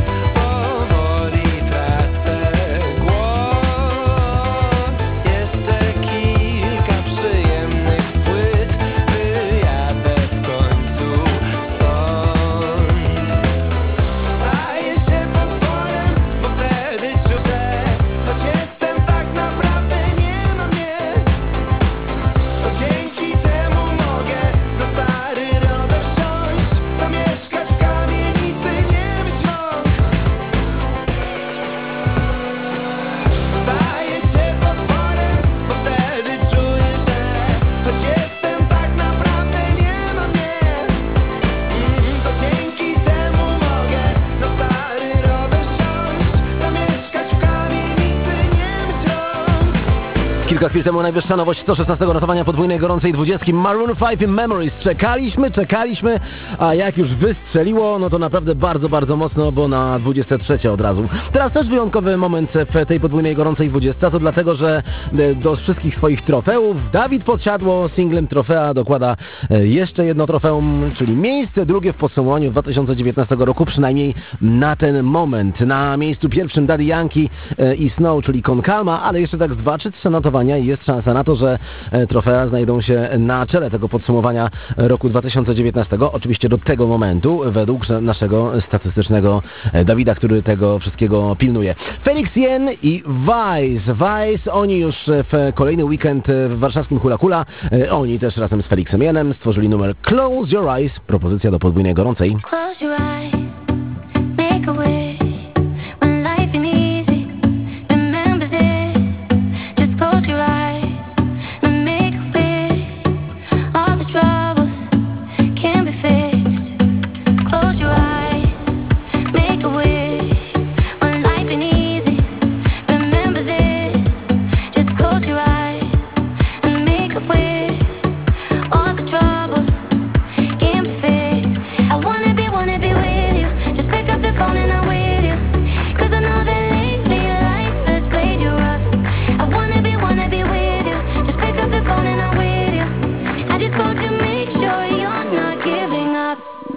Kilka chwil temu najwyższa nowość sto szesnastego notowania podwójnej gorącej dwudziestki Maroon pięć in Memories. Czekaliśmy, czekaliśmy, a jak już wystrzeliło, no to naprawdę bardzo, bardzo mocno, bo na dwudzieste trzecie od razu. Teraz też wyjątkowy moment w tej podwójnej gorącej dwudziestce, to dlatego, że do wszystkich swoich trofeów Dawid Podsiadło singlem Trofea dokłada jeszcze jedno trofeum, czyli miejsce drugie w podsumowaniu dwa tysiące dziewiętnastego roku, przynajmniej na ten moment. Na miejscu pierwszym Daddy Yankee i Snow, czyli Con Calma, ale jeszcze tak z dwa czy trzy notowania i jest szansa na to, że trofea znajdą się na czele tego podsumowania roku dwa tysiące dziewiętnastego. Oczywiście do tego momentu, według naszego statystycznego Dawida, który tego wszystkiego pilnuje. Felix Jen i Vice. Vice, oni już w kolejny weekend w warszawskim Hula Hula, oni też razem z Felixem Jenem stworzyli numer Close Your Eyes, propozycja do podwójnej gorącej. Close your eyes, make a wish. When life ain't easy, remember this. Just close your eyes and make a wish. All the troubles can be fixed. Close your eyes, make a wish. When life ain't easy, remember this. Just close your eyes and make a wish. All the troubles can be fixed. I wanna be, wanna be with you. Just pick up the phone and I'm with you. Cause I know that lately life has played you rough. I wanna be, wanna be with you. Just pick up the phone and I'm with you. I just called you, make sure you're not giving up.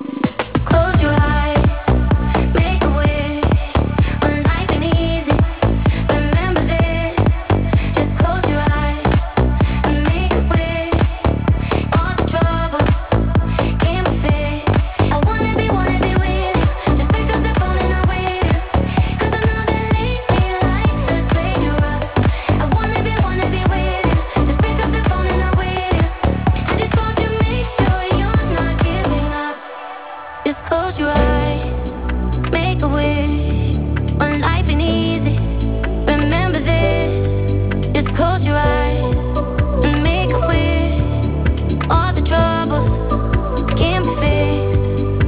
Close your eyes, make a wish. When life ain't easy, remember this. Just close your eyes and make a wish. All the troubles can be fixed. I wanna be, wanna be with you. Just pick up the phone and I'm with you. Cause I know that lately life has played you rough. I wanna be, wanna be with you. Just pick up the phone and I'm with you. I just called you, make sure you're not giving up. Just close your eyes, make a wish. When life ain't easy, remember this. Just close your eyes and make a wish. All the troubles can be fixed.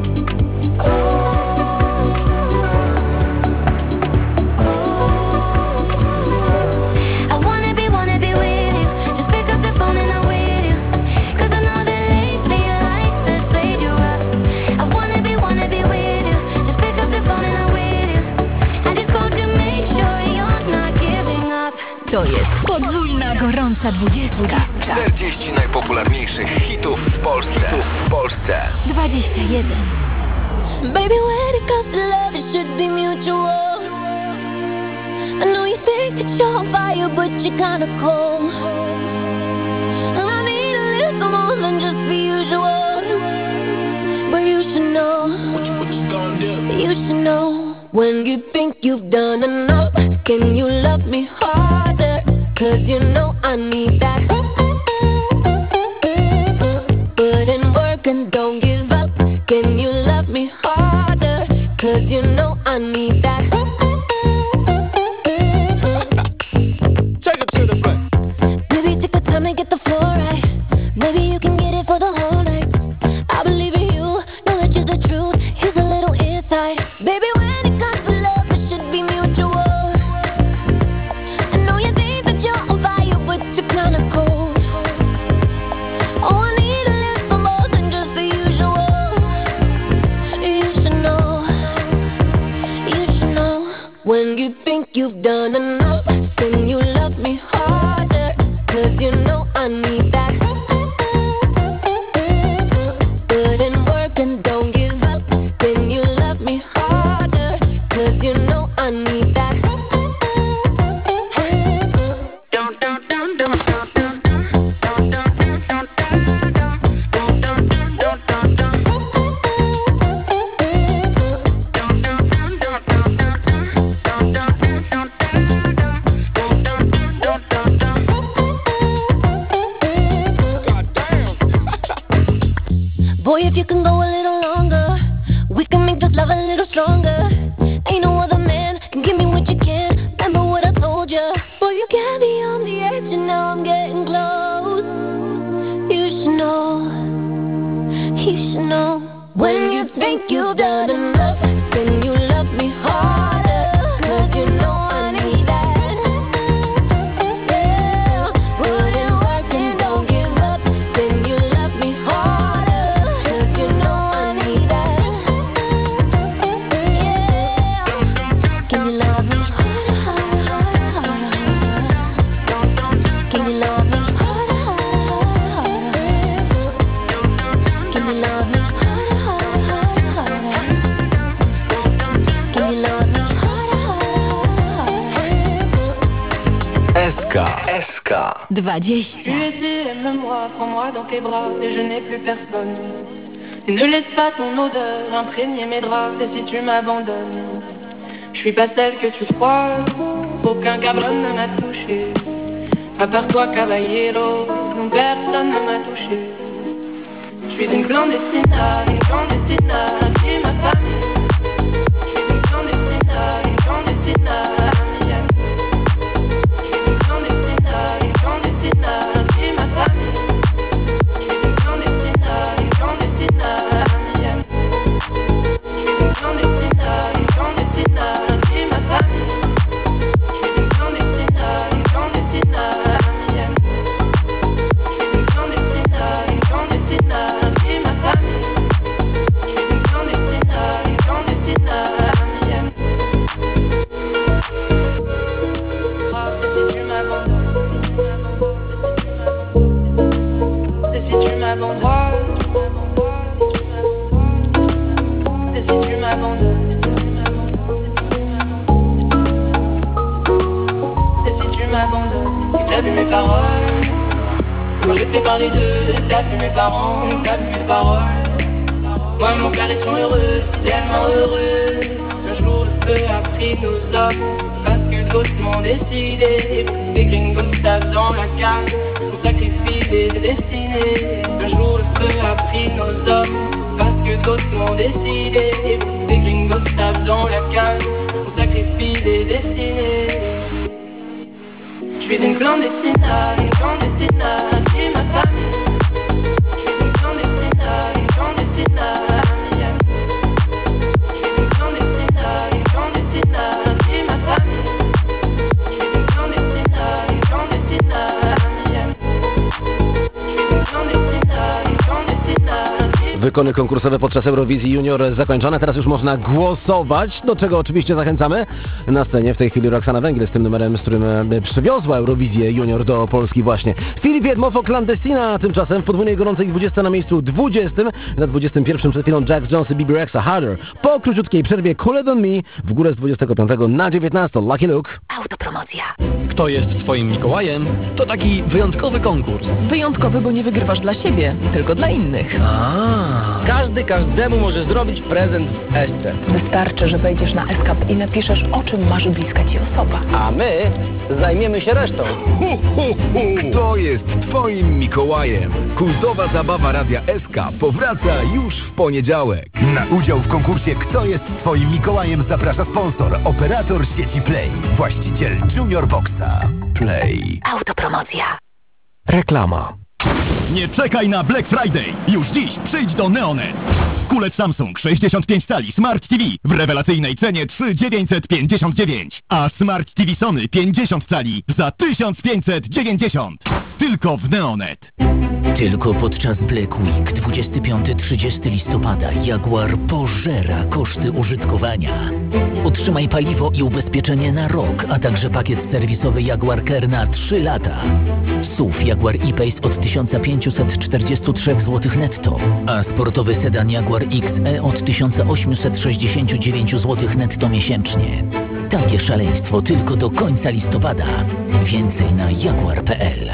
I wanna be, wanna be with you. Just pick up the phone and I'm with you. Cause I know that lately life has played you rough. I wanna be, wanna be with you. Just pick up the phone and I'm with you. I just called to make sure you're not giving up. To jest podwójna gorąca dwudziestka. czterdzieści najpopularniejszych hitów w Polsce. Hitów w Polsce. dwadzieścia jeden. Baby, when it comes to love, it should be mutual. I know you think that you're on fire, but you're kinda cold. And I need a little more than just the usual. But you should know, what you, what you gonna do? You should know, when you think you've done enough, can you love me harder? Cause you know I need that. Put in work and don't give up. Can you love me harder? Cause you know I need that. Take it to the front. Baby, take the time to get the floor right. Maybe you can get it for the whole night. I believe in you, know that you're the truth. Here's a little insight. Baby, when it comes to love, it should be mutual. I know you think that you're on fire, but you're kinda cold. Oh, I need a little more than just the usual. You should know, you should know. When you think you've done enough, can you love me harder? Cause you know I need that. Put in work and don't give up. Can you love me harder? Cause you know I need that. Boy, if you can go a little longer, we can make this love a little stronger. Ain't no other man can give me what you can. Remember what I told you. Boy, you got me on the edge and now I'm getting close. You should know, you should know. When you think you've done enough, can you love me harder? Cause you know I need that. Yeah. dwadzieścia. Tu étais, aime-moi, prends-moi dans tes bras et je n'ai plus personne. Et ne laisse pas ton odeur imprégner mes draps. Et si tu m'abandonnes, je suis pas celle que tu crois. Aucun cabron ne m'a touché, à part toi, caballero. Non, personne ne m'a touché. Je suis une clandestina, une clandestina, qui ma famille. Je suis une clandestina, une clandestina, mienne. Je suis une clandestina, une clandestina, qui ma famille. Je suis une clandestina, une clandestina, mienne. Je suis une clandestina, une clandestina, qui ma famille. Je suis une clandestina, une clandestina, mienne. Je suis une clandestina, une clandestina, qui ma famille. Je suis une clandestina, une clandestina, mienne. Et si tu m'abandonnes, et si tu m'abandonnes, et si tu m'abandonnes, et si tu m'abandonnes, t'as vu mes paroles. Quand je t'ai parlé d'eux, t'as vu mes parents, t'as vu mes paroles. Moi et mon père étions heureux, tellement heureux. Un jour le feu a pris nos hommes, parce que d'autres m'ont décidé. Des gringos savent dans la cale, on sacrifie des destinées. Un jour le feu a pris nos hommes, parce que d'autres m'ont décidé. Des gringos savent dans la cale, on sacrifie des destinées. Je suis une clandestina, une clandestina, qui ma famille. Je suis une clandestina, une clandestina, mienne. Je suis une clandestina, une clandestina, qui ma famille. Je suis une clandestina, une clandestina, mienne. Je suis une clandestina, une clandestina, qui... Wykony konkursowe podczas Eurowizji Junior zakończone. Teraz już można głosować, do czego oczywiście zachęcamy. Na scenie w tej chwili Roxana Węgiel z tym numerem, z którym przywiozła Eurowizję Junior do Polski właśnie. Filip Wiedmowo, Clandestina, tymczasem w podwójnej gorącej dwudziestce na miejscu dwudziestym. Na dwudziestym pierwszym przed chwilą Jax Jones i B B Rexa Harder. Po króciutkiej przerwie Cooler Than Me w górę z dwudziestego piątego na dziewiętnasty. Lucky Luke. Autopromocja. Kto jest twoim Mikołajem? To taki wyjątkowy konkurs. Wyjątkowy, bo nie wygrywasz dla siebie, tylko dla innych. Każdy każdemu może zrobić prezent w Esce. Wystarczy, że wejdziesz na Escape i napiszesz, o czym marzy bliska ci osoba. A my zajmiemy się resztą. Kto jest twoim Mikołajem? Kultowa zabawa Radia S K powraca już w poniedziałek. Na udział w konkursie Kto jest twoim Mikołajem zaprasza sponsor, operator sieci Play, właściciel Junior Boxa. Play. Autopromocja. Reklama. Nie czekaj na Black Friday. Już dziś przyjdź do Neonet. Kulec Samsung sześćdziesiąt pięć cali Smart T V w rewelacyjnej cenie trzy tysiące dziewięćset pięćdziesiąt dziewięć, a Smart T V Sony pięćdziesiąt cali za tysiąc pięćset dziewięćdziesiąt. Tylko w Neonet. Tylko podczas Black Week dwudziestego piątego do trzydziestego listopada Jaguar pożera koszty użytkowania. Otrzymaj paliwo i ubezpieczenie na rok, a także pakiet serwisowy Jaguar Care na trzy lata. S U V Jaguar E-Pace od tysiąc pięćset czterdzieści trzy złotych netto, a sportowy sedan Jaguar X E od tysiąc osiemset sześćdziesiąt dziewięć złotych netto miesięcznie. Takie szaleństwo tylko do końca listopada. Więcej na jaguar kropka p l.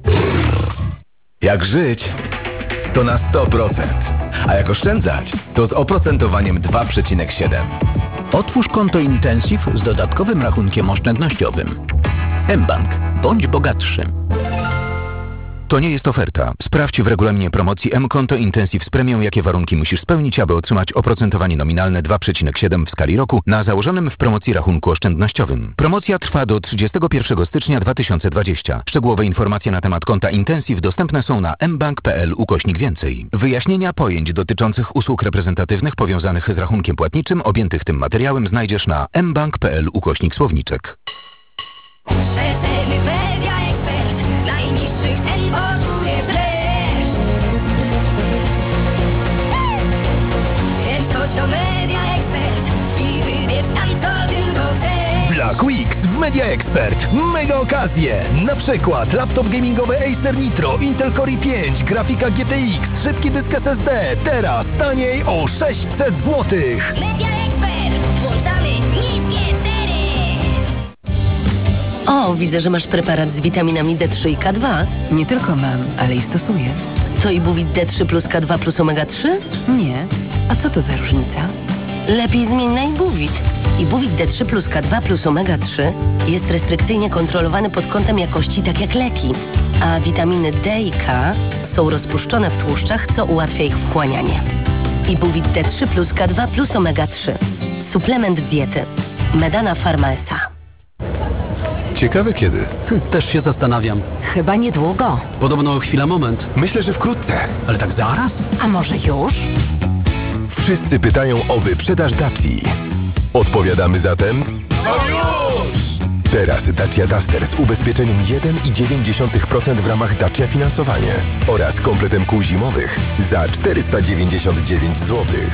Jak żyć? To na sto procent. A jak oszczędzać? To z oprocentowaniem dwa przecinek siedem. Otwórz konto Intensive z dodatkowym rachunkiem oszczędnościowym. mBank. Bądź bogatszy. To nie jest oferta. Sprawdź w regulaminie promocji M-Konto Intensive z premią, jakie warunki musisz spełnić, aby otrzymać oprocentowanie nominalne dwa przecinek siedem w skali roku na założonym w promocji rachunku oszczędnościowym. Promocja trwa do trzydziestego pierwszego stycznia dwa tysiące dwudziestego. Szczegółowe informacje na temat konta Intensive dostępne są na mbank kropka p l ukośnik więcej. Wyjaśnienia pojęć dotyczących usług reprezentatywnych powiązanych z rachunkiem płatniczym objętych tym materiałem znajdziesz na mbank kropka p l ukośnik słowniczek. Rzetelny media ekspert, najniższych cen poczuje bleszcz. Więc chodź do Media Expert i wybierz tam, co tylko chcesz. Black Weeks w Media Expert. Mega okazje! Na przykład laptop gamingowy Acer Nitro, Intel Core i pięć, grafika G T X, szybki dysk S S D. Teraz taniej o sześćset złotych. Media Expert, włączamy niskie ceny. O, widzę, że masz preparat z witaminami D trzy i K dwa. Nie tylko mam, ale i stosuję. Co, Ibuvit D trzy plus K dwa plus omega trzy? Nie. A co to za różnica? Lepiej zmień na Ibuvit. Ibuvit D trzy plus K dwa plus omega trzy jest restrykcyjnie kontrolowany pod kątem jakości, tak jak leki. A witaminy D i K są rozpuszczone w tłuszczach, co ułatwia ich wchłanianie. Ibuvit D trzy plus K dwa plus omega trzy. Suplement diety. Medana Pharma S A. Ciekawe kiedy. Hm, też się zastanawiam. Chyba niedługo. Podobno chwila moment. Myślę, że wkrótce. Ale tak zaraz? A może już? Wszyscy pytają o wyprzedaż Daci. Odpowiadamy zatem... No już! Teraz Dacia Duster z ubezpieczeniem jeden i dziewięć dziesiątych procent w ramach Dacia Finansowanie oraz kompletem kół zimowych za czterysta dziewięćdziesiąt dziewięć złotych.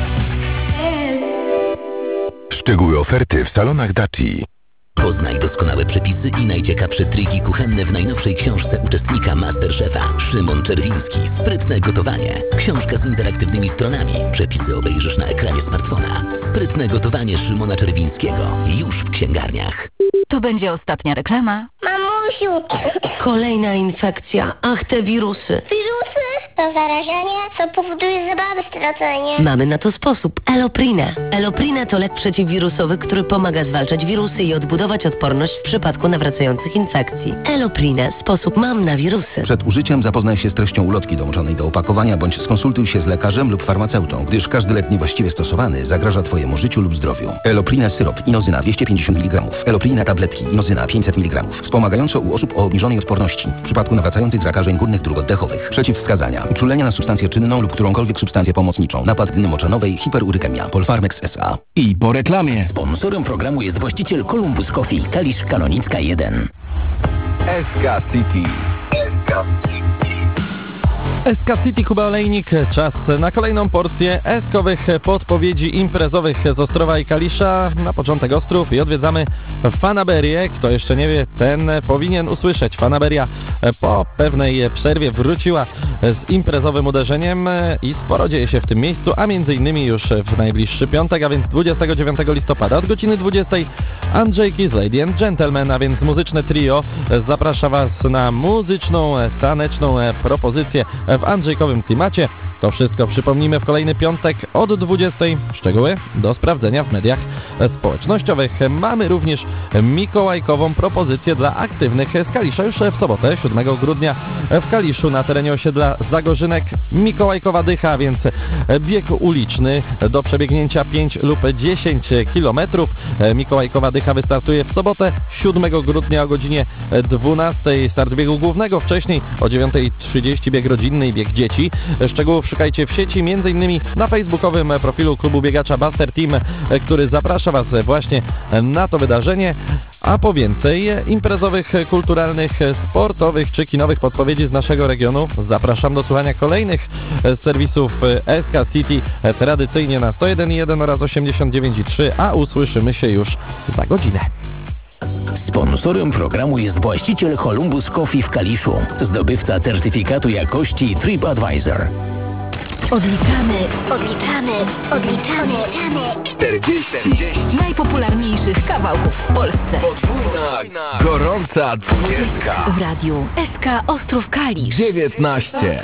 Szczegóły oferty w salonach Daci. Poznaj doskonałe przepisy i najciekawsze triki kuchenne w najnowszej książce uczestnika Masterchefa. Szymon Czerwiński. Sprytne gotowanie. Książka z interaktywnymi stronami. Przepisy obejrzysz na ekranie smartfona. Sprytne gotowanie Szymona Czerwińskiego. Już w księgarniach. To będzie ostatnia reklama. Mamusiu! Kolejna infekcja. Ach, te wirusy. Wirusy? To zarażenie, co powoduje zabawy stracenie. Mamy na to sposób. Eloprinę. Eloprinę to lek przeciwwirusowy, który pomaga zwalczać wirusy i odbudować odporność w przypadku nawracających infekcji. Eloprinę. Sposób mam na wirusy. Przed użyciem zapoznaj się z treścią ulotki dołączonej do opakowania bądź skonsultuj się z lekarzem lub farmaceutą, gdyż każdy lek niewłaściwie stosowany zagraża Twojemu życiu lub zdrowiu. Eloprinę syrop, inozyna dwieście pięćdziesiąt miligramów. Eloprinę tabletki, inozyna pięćset miligramów. Wspomagające u osób o obniżonej odporności w przypadku nawracających zakażeń górnych dróg oddechowych. Przeciwwskazania. Uczulenia na substancję czynną lub którąkolwiek substancję pomocniczą. Napad dny moczanowej, hiperurykemia. Polfarmex S A. I po reklamie. Sponsorem programu jest właściciel Columbus Coffee, Kalisz Kanonicka jeden. S K City. S K City. S K City, Kuba Olejnik. Czas na kolejną porcję eskowych podpowiedzi imprezowych z Ostrowa i Kalisza. Na początek Ostrów i odwiedzamy Fanaberię. Kto jeszcze nie wie, ten powinien usłyszeć. Fanaberia po pewnej przerwie wróciła z imprezowym uderzeniem i sporo dzieje się w tym miejscu, a między innymi już w najbliższy piątek, a więc dwudziestego dziewiątego listopada od godziny dwudziestej Andrzejki z Lady and Gentleman, a więc muzyczne trio zaprasza Was na muzyczną, taneczną propozycję w andrzejkowym klimacie. To wszystko przypomnimy w kolejny piątek od dwudziestej. Szczegóły do sprawdzenia w mediach społecznościowych. Mamy również mikołajkową propozycję dla aktywnych z Kalisza już w sobotę, siódmego grudnia w Kaliszu na terenie osiedla Zagorzynek. Mikołajkowa dycha, więc bieg uliczny do przebiegnięcia pięć lub dziesięć kilometrów. Mikołajkowa dycha wystartuje w sobotę, siódmego grudnia o godzinie dwunastej. Start biegu głównego, wcześniej o dziewiąta trzydzieści bieg rodzinny i bieg dzieci. Szczegółów szukajcie w sieci, m.in. na facebookowym profilu klubu biegacza Buster Team, który zaprasza Was właśnie na to wydarzenie. A po więcej imprezowych, kulturalnych, sportowych czy kinowych podpowiedzi z naszego regionu zapraszam do słuchania kolejnych serwisów S K City tradycyjnie na sto jeden i jeden oraz osiemdziesiąt dziewięć i trzy, a usłyszymy się już za godzinę. Sponsorem programu jest właściciel Columbus Coffee w Kaliszu, zdobywca certyfikatu jakości TripAdvisor. Odliczamy, odliczamy, odliczamy, odliczamy. czterdzieści najpopularniejszych kawałków w Polsce. Podwójna, gorąca dwudziestka. W radiu S K Ostrów Kalisz. dziewiętnaście.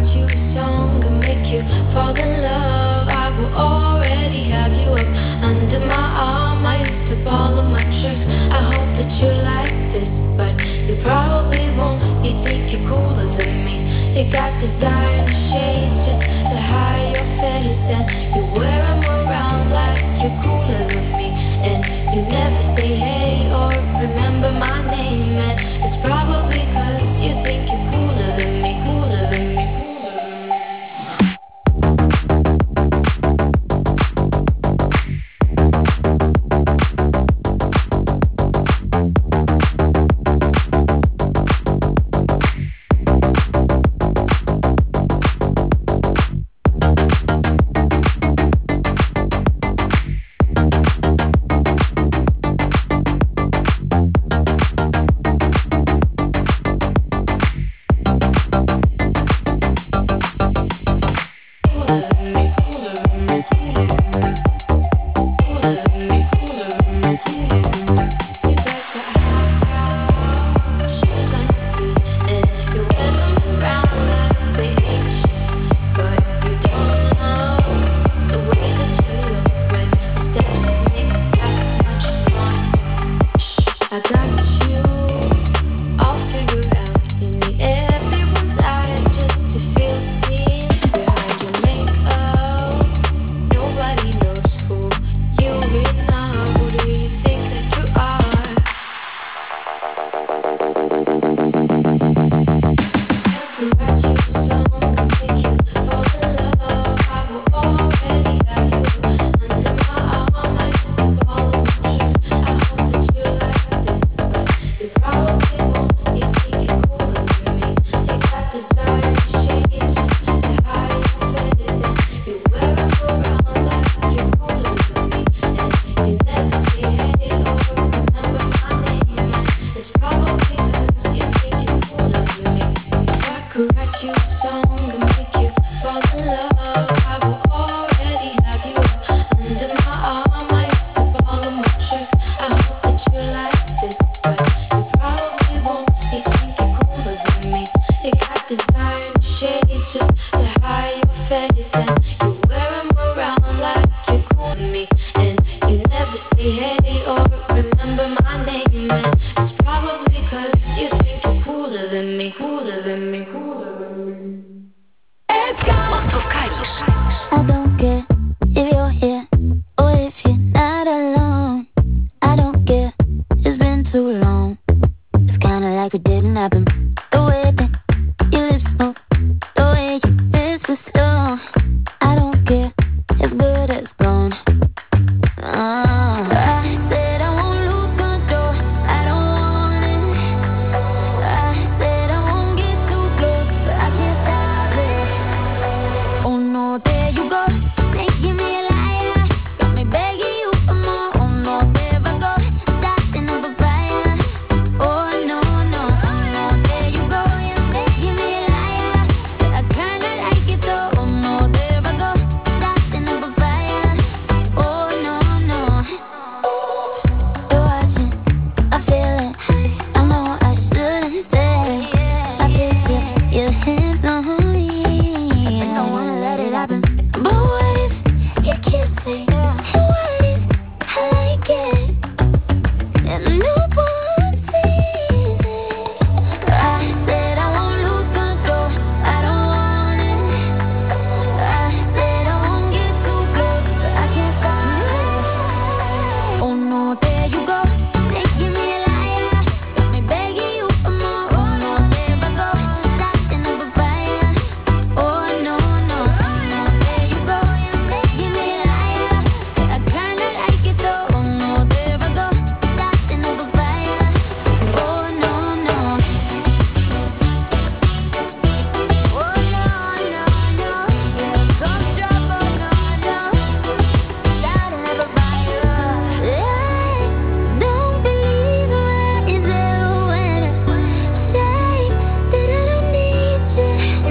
You like this, but you probably won't. You think you're cooler than me. You got designer shades just to hide your face, and you wear them around like you're cooler than me. And you never say hey or remember my name, and it's probably 'cause you think you're cooler than me, cooler than me. cooler than me, cooler than me, cooler than me. Ostrów Kalisz. I don't care if you're here or if you're not alone. I don't care, it's been too long. It's kinda like it didn't happen. The way that your lips move, the way you whisper slow. I don't care if good has gone. Uh, I said I won't lose control. I don't want it. I said I won't get too close, but I can't stop it. Oh no, there you go, making me a liar. Got me begging you for more. Oh no, there I go, starting up a fire. Oh no, no, oh no, there you go, you're making me a liar. But I kinda like it though. Oh no, there I go, starting up a fire. Oh no, no. You're watching, I feel it. I know I shouldn't say. I picture your hands on me. I don't wanna let it happen. But what if you kiss it? And what if I like it? And no one sees it. I said I won't lose control. I don't want it. I said I won't get too close, but I can't stop it. Oh no, there you go, making me a liar. Got me begging you for more. Oh no, there I go, starting up a fire. Oh no, no, oh no, there you go, you're making me a liar. But I kinda like it though. Oh no, there I go, starting up a fire. Oh no, no. Oh no, no, no. Here comes trouble. No, no. Starting up a fire. I don't believe myself when I say that I don't need you.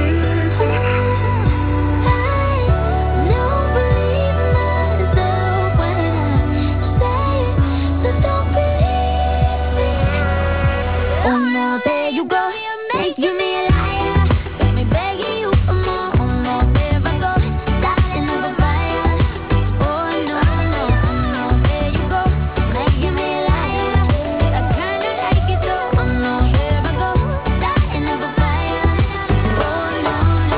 I don't believe myself when I say it, so don't believe me. Oh no, there you go, making me a liar. Got me begging you for more. Oh no, there I go, starting up a fire. Oh no, no, oh no, there you go, making me a liar. I kinda like it though. Oh no, there I go, starting up a fire. Oh no, no,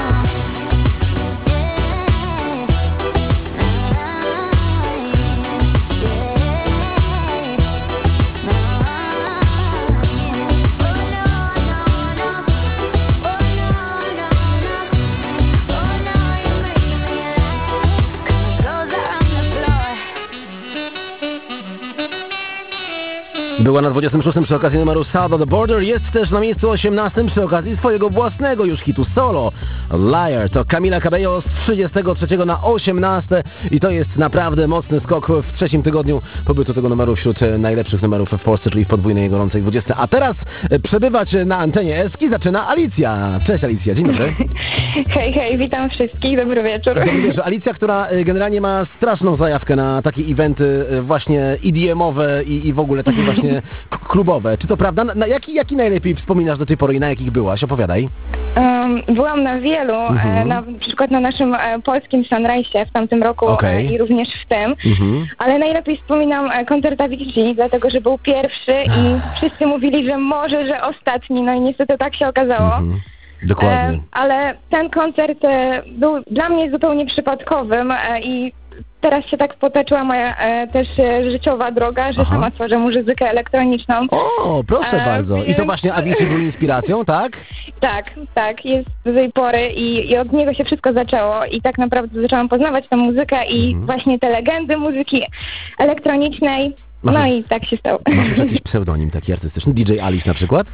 Była na dwudziestym szóstym przy okazji numeru South of the Border, jest też na miejscu osiemnastym przy okazji swojego własnego już hitu solo. Liar to Camila Cabello z trzydziestego trzeciego na osiemnaste i to jest naprawdę mocny skok w trzecim tygodniu pobytu tego numeru wśród najlepszych numerów w Polsce, czyli w podwójnej gorącej dwudziestce. A teraz przebywać na antenie Eski zaczyna Alicja. Cześć Alicja, dzień dobry. Hej, hej, witam wszystkich, dobry wieczór. Dobry wieczór. Alicja, która generalnie ma straszną zajawkę na takie eventy właśnie E D M-owe i, i w ogóle takie właśnie k- klubowe. Czy to prawda? Na, na jaki, jaki najlepiej wspominasz do tej pory i na jakich byłaś? Opowiadaj. Um, byłam na wielu, Mhm. e, na przykład na naszym e, polskim Sunrise'ie w tamtym roku Okej. e, i również w tym, Mhm. ale najlepiej wspominam e, koncert Avicii, dlatego że był pierwszy i wszyscy mówili, że może, że ostatni, no i niestety tak się okazało. Mhm. Dokładnie. E, ale ten koncert e, był dla mnie zupełnie przypadkowym e, i teraz się tak potoczyła moja e, też e, życiowa droga, że Aha. sama tworzę muzykę elektroniczną. O, proszę E, bardzo. I to więc- właśnie Avicii był inspiracją, tak? Tak, tak, jest do tej pory i, i od niego się wszystko zaczęło i tak naprawdę zaczęłam poznawać tę muzykę i Mhm. właśnie te legendy muzyki elektronicznej, Masz- no i tak się stało. Masz już jakiś pseudonim taki artystyczny? D J Alice na przykład?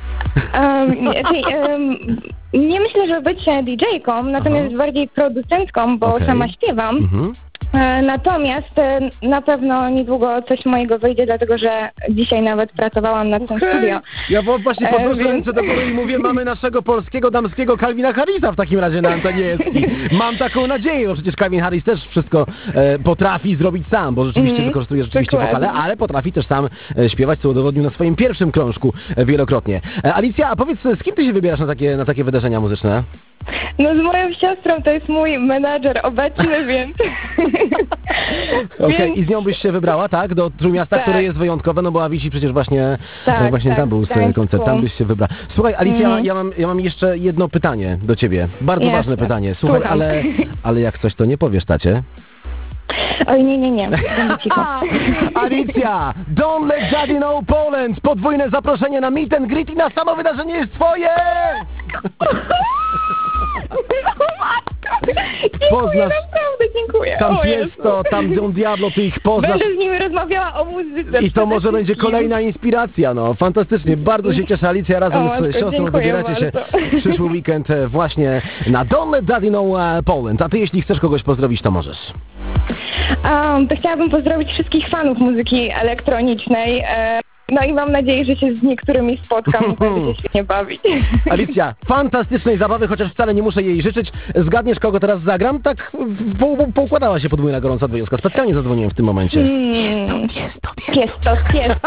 Um, nie, czyli, um, nie myślę, że być D J-ką, natomiast bardziej producentką, bo Okej. sama śpiewam. Mhm. E, Natomiast e, na pewno niedługo coś mojego wyjdzie, dlatego że dzisiaj nawet pracowałam nad tym studio. Ja wo- właśnie E, podnoszę więc- ręce do góry i mówię, mamy naszego polskiego damskiego Calvina Harrisa w takim razie na antenie Eski. Mam taką nadzieję, bo przecież Calvin Harris też wszystko e, potrafi zrobić sam, bo rzeczywiście Mhm, wykorzystuje rzeczywiście dokładnie. wokale, ale potrafi też sam e, śpiewać, co udowodnił na swoim pierwszym krążku e, wielokrotnie. E, Alicja, a powiedz, z kim ty się wybierasz na takie, na takie wydarzenia muzyczne? No z moją siostrą to jest mój menadżer obecny, więc... Okej, Więc- i z nią byś się wybrała, tak? Do Trójmiasta, Tak. które jest wyjątkowe, no bo Avicii przecież właśnie, Tak, e, właśnie tak, tam był w z Gdańsku. koncert, tam byś się wybrała. Słuchaj, Alicja, Mhm. ja, mam, ja mam jeszcze jedno pytanie do ciebie. Bardzo Jasne. ważne pytanie. Słuchaj, Słucham. ale, ale jak coś, to nie powiesz tacie. Oj, nie, nie, nie, będę cicho. Alicja, Don't Let Daddy Know Poland, podwójne zaproszenie na meet and greet i na samo wydarzenie jest twoje! Poznasz Naprawdę dziękuję. tam O Jezu. Tiesto, tam Don Diablo, ty ich poznasz. Będę z nimi rozmawiała o muzyce. I to może przede będzie wszystkim. kolejna inspiracja, no fantastycznie, bardzo się cieszę. Alicja, razem O, z matko, siostrą dziękuję wybieracie się bardzo. w przyszły weekend e, właśnie na Don't Let Daddy Know e, Poland. A ty jeśli chcesz kogoś pozdrowić, to możesz. Um, to chciałabym pozdrowić wszystkich fanów muzyki elektronicznej. E, no i mam nadzieję, że się z niektórymi spotkam i będę się świetnie bawić. Alicja, fantastycznej zabawy, chociaż wcale nie muszę jej życzyć. Zgadniesz, kogo teraz zagram? Tak w- po, poukładała się podwójna gorąca dwójka. Specjalnie zadzwoniłem w tym momencie. Mm, tiesto, tiesto, tiesto.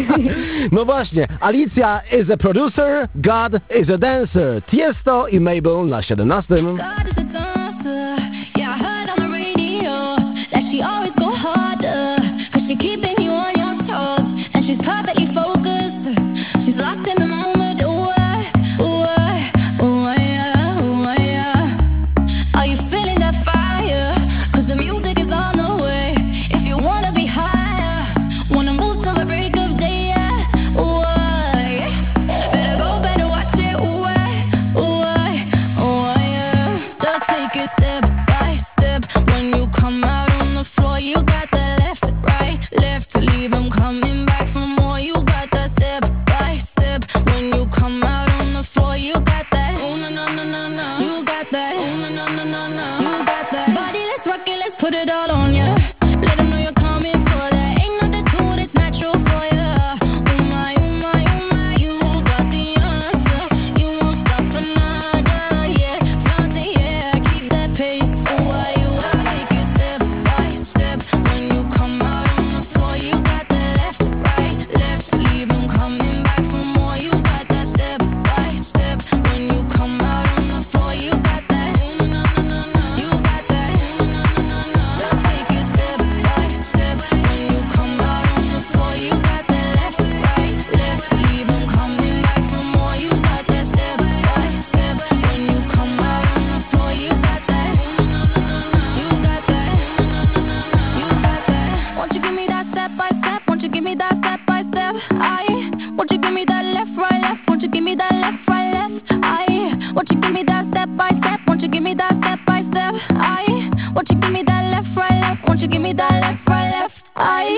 No właśnie, Alicja is a producer, God is a dancer. Tiesto i Mabel na siedemnastym. God is a dancer. Yeah, I heard on the radio that she always go harder. Cause she keeping you on your toes. And she's perfectly focused. She's lost in the moment. Ooh, I, ooh, I, ooh, I, yeah, ooh, I, yeah. Are you feeling that fire? Cause the music is on the way. If you wanna be higher, wanna move till the break of day, yeah. Ooh, I, better go, better watch it. Ooh, I, ooh, I, ooh, I, yeah. Just take it step by step. When you come out on the floor, you got that left, right, left. Leave them coming back for more. You got that step by step. When you come out on the floor, you got that. Ooh, no, no, no, no, no. You got that. Ooh, no, no, no, no, no. You got that. Body, let's rock it, let's put it all on ya. Let them know you're coming for that. Ain't nothing to it, it's natural for ya. Oh my, oh my, oh my. You got the answer. You won't stop for nada, yeah. Flaunt it, yeah. Keep that pace. Oh, why you gotta take it step by step. When you come out on the floor, you got that left, right, left. Leave them coming back for more. You got that step by step. When you come out on the floor, you got that. Ooh, no, no, no, no. You got that. Ooh, no, no, no, no. Just take it step by step. When you come out on the floor, you got that left, right, left. Leave them coming back for more. You got that step by step. When you come out on the floor, you got that. Ooh, no, no, no, no. You got that. Ooh, no, no, no, no. You got that. Won't you give me that step by step? Won't you give me that step by step? I. Won't you give me that left, right, left? Won't you give me that left, right, left? I. Won't you give me that step by step? Won't you give me that step by step? I. Won't you give me that left, right, left? Won't you give me that left, right, left? I.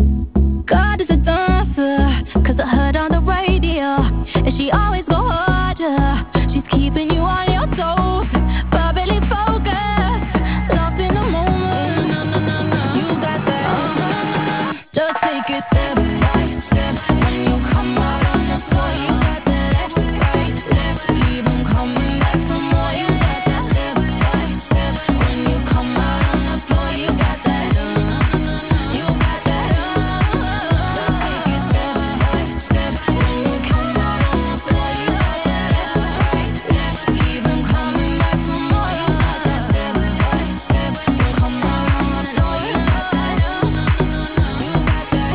God is a dancer, cause I heard on the radio, and she always go harder. She's keeping you on your toes, perfectly focused, lost in the moment. No, no, no, no, you got that. Uh-huh. Just take it step by step. When you come out on the floor, you got that left, right, left. Leave them coming back for more. You got that step by step. When you come out on the floor, you got that. Uh-huh. You got that. Uh-huh. Just take it step by step. When you come out on the floor, you got that left, right, left. Leave them coming back for more. You got that step by step. You come out on the floor, you got that. You got that.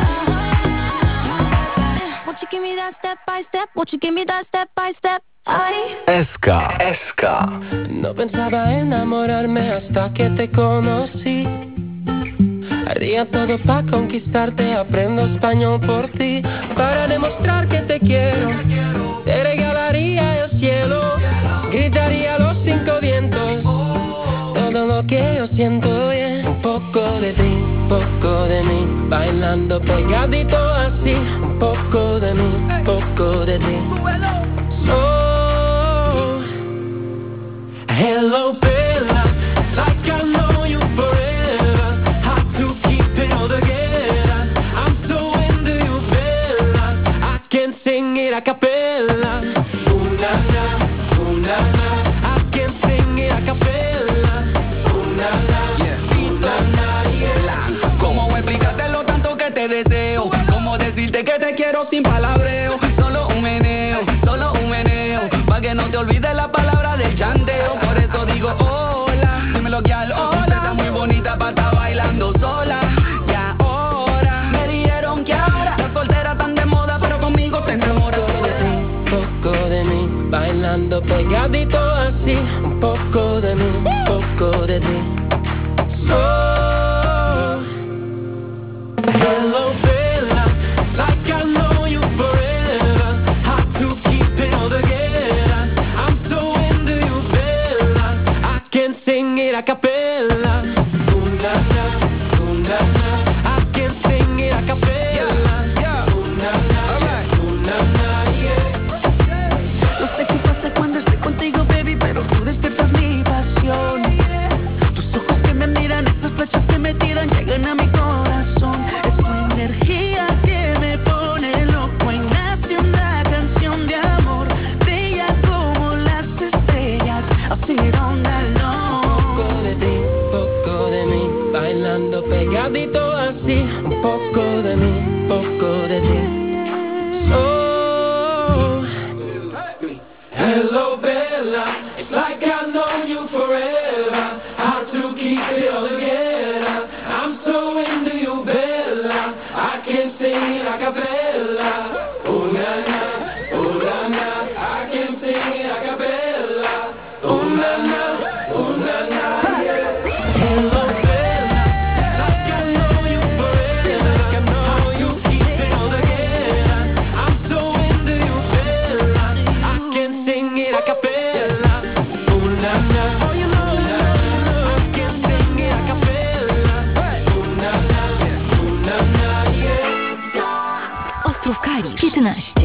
Won't you give me that step by step? Won't you give me that step by step? I. S K. S K. No pensaba enamorarme hasta que te conocí. Haría todo para conquistarte, aprendo español por ti. Para demostrar que te quiero, te regalaría el cielo. Gritaría a los cinco vientos todo lo que yo siento, yeah. Un poco de ti, un poco de mí, bailando pegadito así. Un poco de mí, un poco de ti. So, hello Bella, it's like I know you forever. Hard to keep it all together. I'm so into you, Bella. I can sing it a cappella. Ooh na na, ooh na na. I can sing it a cappella. Ooh na na, ooh na na, yeah. ¿Cómo explicarte lo tanto que te deseo? ¿Cómo decirte que te quiero sin palabreo? Solo un meneo, solo un meneo, pa' que no te olvides la palabra del chanteo. pero que al hola. Usted está muy bonita para estar bailando sola. Y ahora me dijeron que ahora las solteras están de moda, pero conmigo te enamoras. Poco de mí, bailando pegadito así. Un poco de mí, un poco de ti. Oh, hello Bella, it's like I know you forever. Hard to keep it all together. I'm so into you, Bella. I can sing it a cappella. Ooh na na, ooh na na. I can sing it a cappella. Ooh na na, ooh na na, yeah. No sé qué pasa cuando estoy contigo, baby, pero tú despiertas mi pasión. Tus ojos que me miran, esas flechas que me tiran, llegan a mi corazón. Es tu energía que me pone loco y nace una canción de amor. Brilla como las estrellas, I'll sing it all night long. Un poco de ti, poco de mí, bailando pegadito así. Un poco de mí, poco de ti. So, hello Bella, it's like I know you forever. Hard to keep it all together. I'm so into you, Bella. I can sing it a cappella. Oh na na, oh na na. I can sing it a cappella. Oh na na, oh na na, yeah. Hello Bella, it's like I know you forever. Hard to keep it all together. I'm so into you, Bella. I can sing it a cappella. Oh na na, oh you know, oh, na, na. I can sing it a cappella. Oh na na, oh na na, yeah. Ostrów Kalisz piętnaście.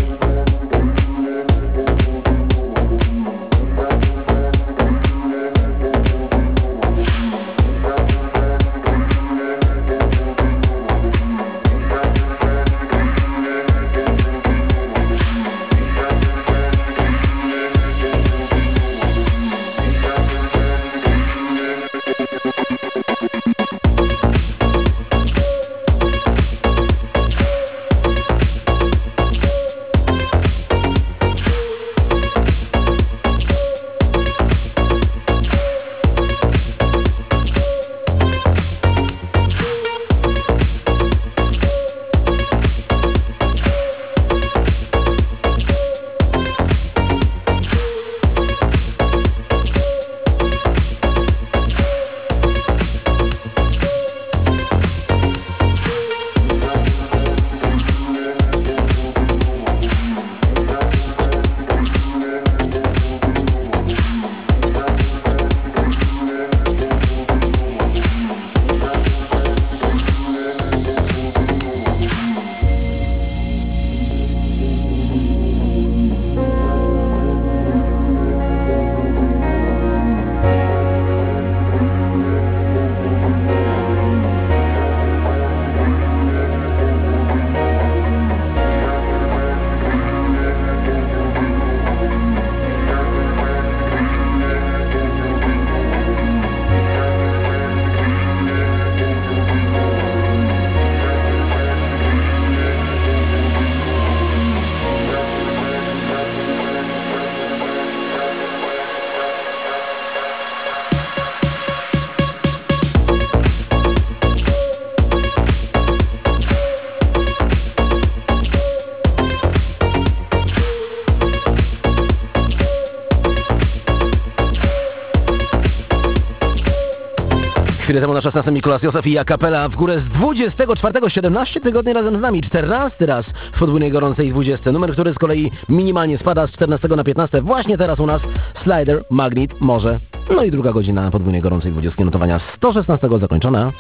Chwilę temu na szesnastym Mikulas Józef i a cappella w górę z dwudziestego czwartego, siedemnaście tygodni razem z nami, czternasty raz w podwójnej gorącej dwudziestce. Numer, który z kolei minimalnie spada z czternastego na piętnaste. Właśnie teraz u nas Slider, Magnet, Morze. No i druga godzina podwójnej gorącej dwudziestki, notowania sto szesnastego zakończona.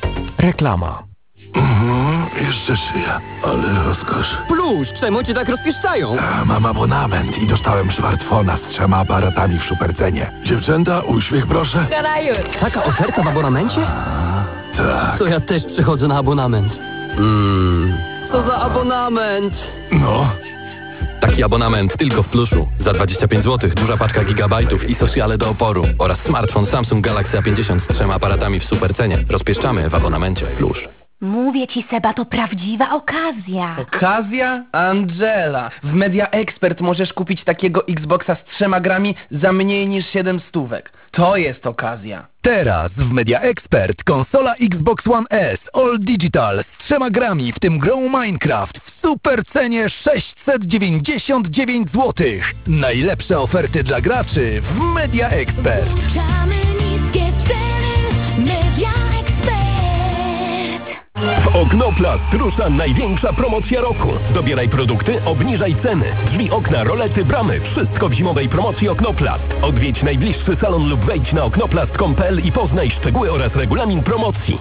Reklama. Mhm, jeszcze szyja, ale rozkosz. Plusz, czemu cię tak rozpieszczają? A, mam abonament i dostałem smartfona z trzema aparatami w supercenie. Dziewczęta, uśmiech proszę. Taka oferta w abonamencie? Tak. To ja też przechodzę na abonament. Mmm, co za abonament? No. Taki abonament tylko w Pluszu. Za dwadzieścia pięć złotych duża paczka gigabajtów i socjale do oporu. Oraz smartfon Samsung Galaxy A pięćdziesiąt z trzema aparatami w supercenie. Rozpieszczamy w abonamencie Plusz. Mówię ci, Seba, to prawdziwa okazja. Okazja? Angela, w Media Expert możesz kupić takiego Xboxa z trzema grami za mniej niż siedem stówek. To jest okazja. Teraz w Media Expert konsola Xbox One S All Digital z trzema grami, w tym grą Minecraft w super cenie sześćset dziewięćdziesiąt dziewięć złotych. Najlepsze oferty dla graczy w Media Expert. Niskie ceny, Media Expert. W Oknoplast rusza największa promocja roku. Dobieraj produkty, obniżaj ceny. Drzwi, okna, rolety, bramy. Wszystko w zimowej promocji Oknoplast. Odwiedź najbliższy salon lub wejdź na oknoplast kropka com kropka pe el i poznaj szczegóły oraz regulamin promocji.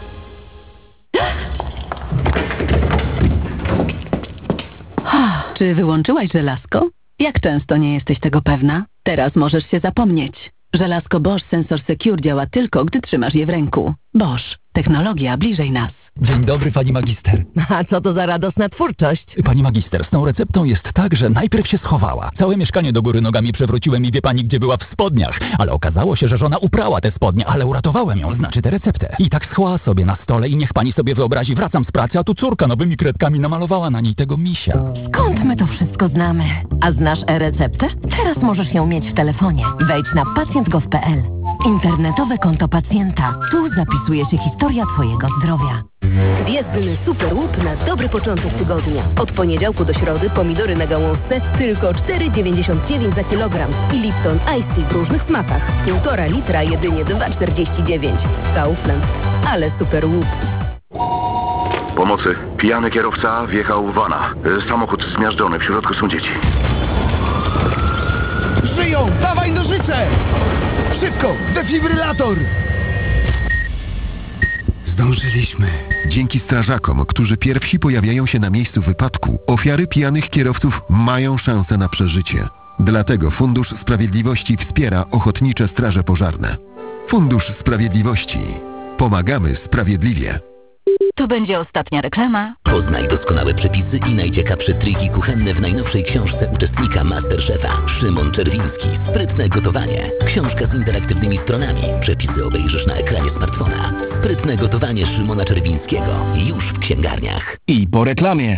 Czy wyłączyłaś żelazko? Jak często nie jesteś tego pewna? Teraz możesz się zapomnieć. Żelazko Bosch Sensor Secure działa tylko, gdy trzymasz je w ręku. Bosch. Technologia bliżej nas. Dzień dobry, pani magister. A co to za radosna twórczość? Pani magister, z tą receptą jest tak, że najpierw się schowała. Całe mieszkanie do góry nogami przewróciłem i wie pani, gdzie była? W spodniach. Ale okazało się, że żona uprała te spodnie, ale uratowałem ją, znaczy tę receptę. I tak schowała sobie na stole i niech pani sobie wyobrazi, wracam z pracy, a tu córka nowymi kredkami namalowała na niej tego misia. Skąd my to wszystko znamy? A znasz e-receptę? Teraz możesz ją mieć w telefonie. Wejdź na pacjent kropka gov kropka pe el. Internetowe konto pacjenta. Tu zapisuje się historia twojego zdrowia. Gwiezdny super łup na dobry początek tygodnia. Od poniedziałku do środy pomidory na gałązce tylko cztery dziewięćdziesiąt dziewięć za kilogram. I Lipton Ice Tea w różnych smakach. Półtora litra jedynie dwa czterdzieści dziewięć. Kaufland. Ale super łup. Pomocy. Pijany kierowca wjechał w wana. Samochód zmiażdżony. W środku są dzieci. Żyją! Dawaj nożyce! Szybko! Defibrylator! Zdążyliśmy. Dzięki strażakom, którzy pierwsi pojawiają się na miejscu wypadku, ofiary pijanych kierowców mają szansę na przeżycie. Dlatego Fundusz Sprawiedliwości wspiera ochotnicze straże pożarne. Fundusz Sprawiedliwości. Pomagamy sprawiedliwie. To będzie ostatnia reklama. Poznaj doskonałe przepisy i najciekawsze triki kuchenne w najnowszej książce uczestnika MasterChefa. Szymon Czerwiński. Sprytne gotowanie. Książka z interaktywnymi stronami. Przepisy obejrzysz na ekranie smartfona. Sprytne gotowanie Szymona Czerwińskiego. Już w księgarniach. I po reklamie.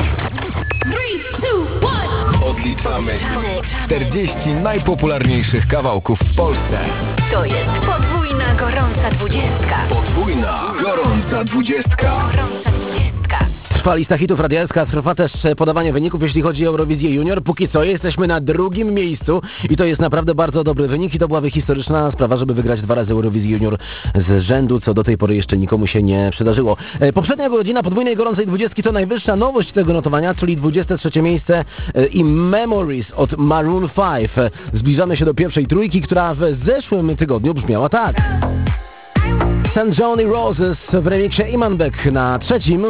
Odliczamy czterdzieści najpopularniejszych kawałków w Polsce. To jest podwójna gorąca dwudziestka. Podwójna gorąca dwudziestka. Gorąca dwudziestka. Trwa lista hitów Radia S K, trwa też podawanie wyników, jeśli chodzi o Eurowizję Junior. Póki co jesteśmy na drugim miejscu i to jest naprawdę bardzo dobry wynik i to byłaby historyczna sprawa, żeby wygrać dwa razy Eurowizję Junior z rzędu, co do tej pory jeszcze nikomu się nie przydarzyło. Poprzednia godzina podwójnej gorącej dwudziestki to najwyższa nowość tego notowania, czyli dwudzieste trzecie miejsce i Memories od Maroon pięć. Zbliżamy się do pierwszej trójki, która w zeszłym tygodniu brzmiała tak. Saint John i Roses w remiksie Imanbek na trzecim.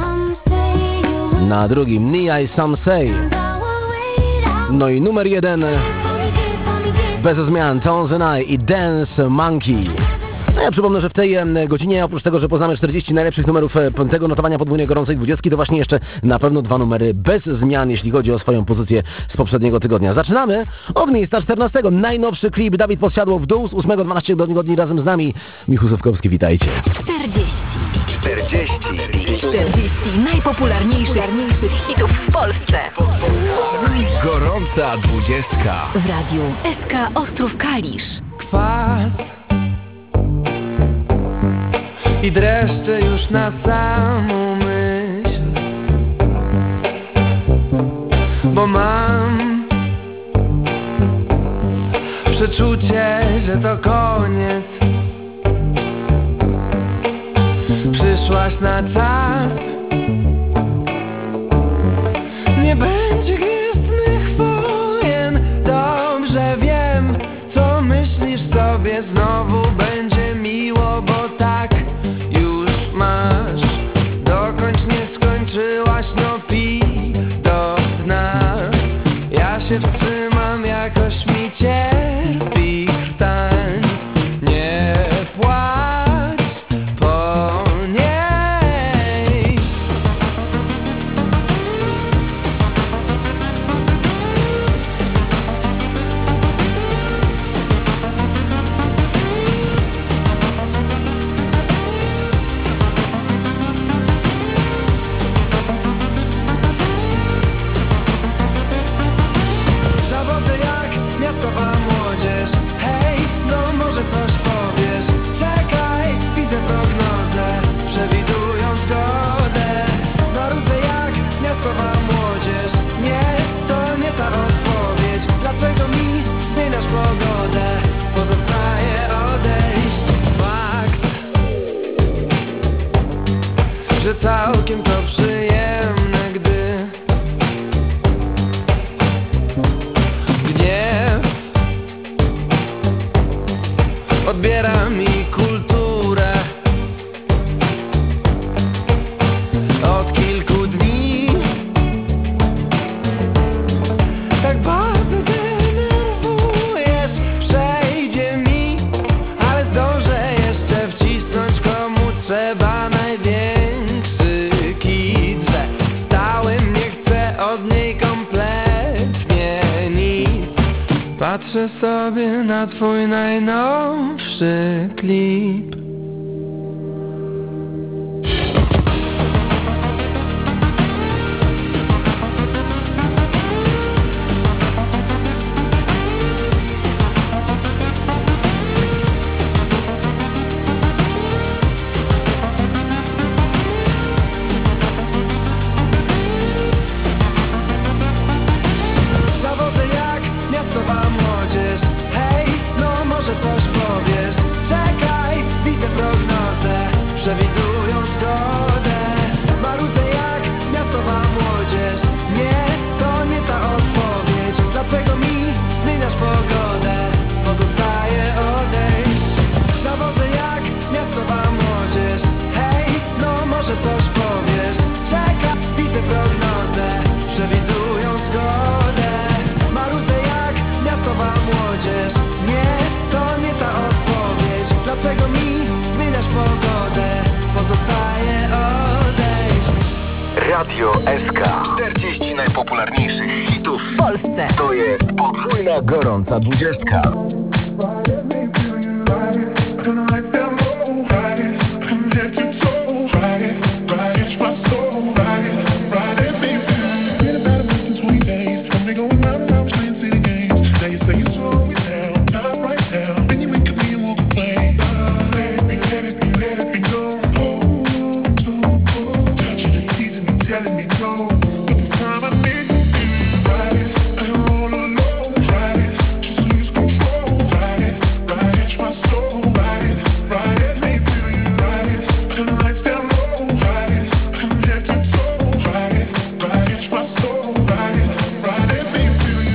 Na drugim Nia i Some Say. No i numer jeden bez zmian Tones and I i Dance Monkey. No ja przypomnę, że w tej godzinie oprócz tego, że poznamy czterdzieści najlepszych numerów tego notowania podwójnej gorącej dwudziestki, to właśnie jeszcze na pewno dwa numery bez zmian, jeśli chodzi o swoją pozycję z poprzedniego tygodnia. Zaczynamy od miejsca czternastego. Najnowszy klip Dawid Podsiadło w dół z ósmego dwanaście tygodni razem z nami. Michał Sowkowski, witajcie. czterdzieści. czterdzieści. czterdzieści najpopularniejszych hitów w Polsce. Gorąca dwudziestka. W radiu S K Ostrów Kalisz. Kwas i dreszcze już na samą myśl, bo mam przeczucie, że to koniec. Przyszłaś na czas, nie będzie gwiezdnych wojen. Dobrze wiem, co myślisz sobie, znowu będzie miło, bo tak już masz. Dokończ, nie skończyłaś, no pij do dna. Ja się wstrzymam, jakoś mi cierpi krtań. Nie płacz po niej. Patrzę sobie na twój najnowszy klip. Zawodzę jak miastowa młodzież. Hej, no może coś powiesz. Czekaj, widzę prognozę, przewidują zgodę. Marudzę jak miastowa młodzież. Nie, to nie ta odpowiedź. Dlaczego mi zmieniasz pogodę? Pozostaje odejść. Zawodzę jak miastowa młodzież. Hej, no może coś powiesz. Czekaj, widzę prognozę, przewidują zgodę. Marudzę jak miastowa młodzież. Nie, to nie ta odpowiedź. Dlaczego mi zmieniasz pogodę? Pozostaje odejść. Radio S K. czterdzieści najpopularniejszych hitów W Polsce. to jest podwójna gorąca dwudziestka. Telling me no, but this time I need you. Ride it, and roll alone. Ride it, just lose control. Ride it, ride it, my soul. Ride it, ride it, let me feel you. Ride it, turn the lights down low. Ride it, from head to toe. Ride it, ride it, my soul. Ride it, ride it, let me feel you.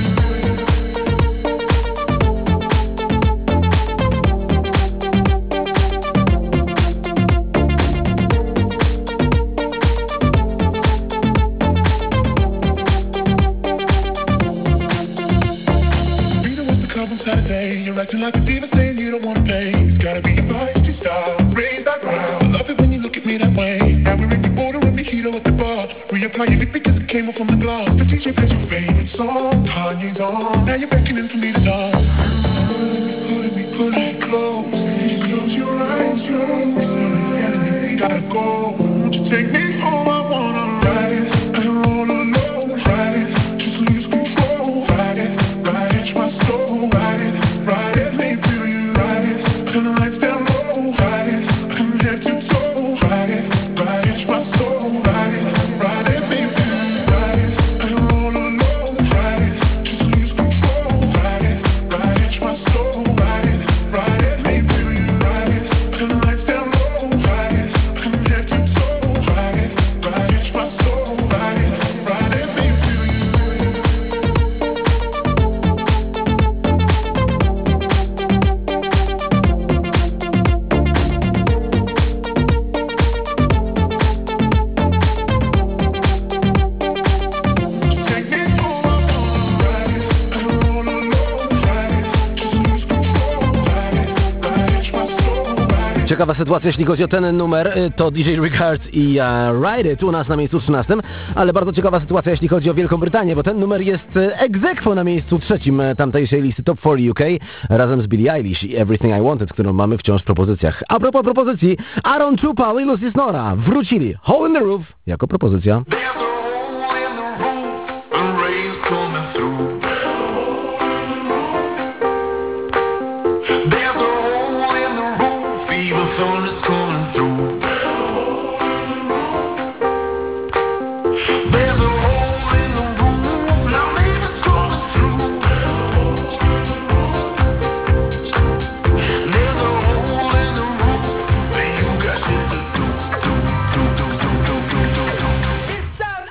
Saturday, you're acting like a diva saying you don't wanna pay. It's gotta be your feisty style, raise that ground. I love it when you look at me that way. Now we're in the border with mojito at the bar. Reapply your lip because it came off from the glass. The D J plays your favorite song, Kanye's on. Now you're beckoning for me to dance. Pulling me, pulling me close. You close your eyes, close. Telling me we gotta go. Won't you take me home? I wanna ride it and roll alone. Ride it, just lose control. Ride it, ride it, my soul. Ride it, ride it, let me feel you. Ride it, turn the lights down low. Ride it, from head to toe. Ride it, ride it, my soul. Ride it, ride it, let me feel you. Ride it and roll alone. Ride it, just lose control. Ride it, ride it, my soul. Ride it, ride it, let me feel you. Ride it, turn the lights down low. Ride it, from head to toe. Ride it, ride it, my soul. Ride it, ride it, let me feel you. Ciekawa sytuacja, jeśli chodzi o ten numer, to D J Richard i uh, Ride It u nas na miejscu trzynastym, ale bardzo ciekawa sytuacja, jeśli chodzi o Wielką Brytanię, bo ten numer jest ex aequo na miejscu trzecim tamtejszej listy Top cztery U K razem z Billie Eilish i Everything I Wanted, którą mamy wciąż w propozycjach. A propos propozycji, Aaron Chupa i Lucy Snora wrócili. Hole in the Roof jako propozycja. Thunder's coming through. There's a hole in the roof, now maybe it's coming through. There's a hole in the roof, and you got shit to do, do, do, do, do, do, do, do. It's alright.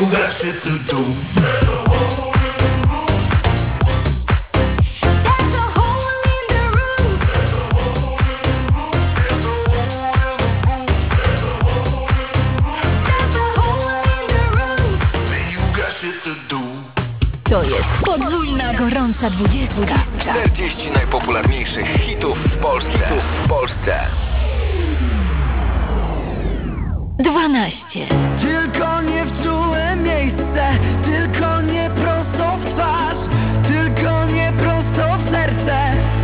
got shit to do. To jest podwójna gorąca dwudziestka. czterdzieści najpopularniejszych hitów w Polsce. Hitów w Polsce. dwanaście. Tylko nie w czułe miejsce, tylko nie prosto w twarz, tylko nie prosto w serce.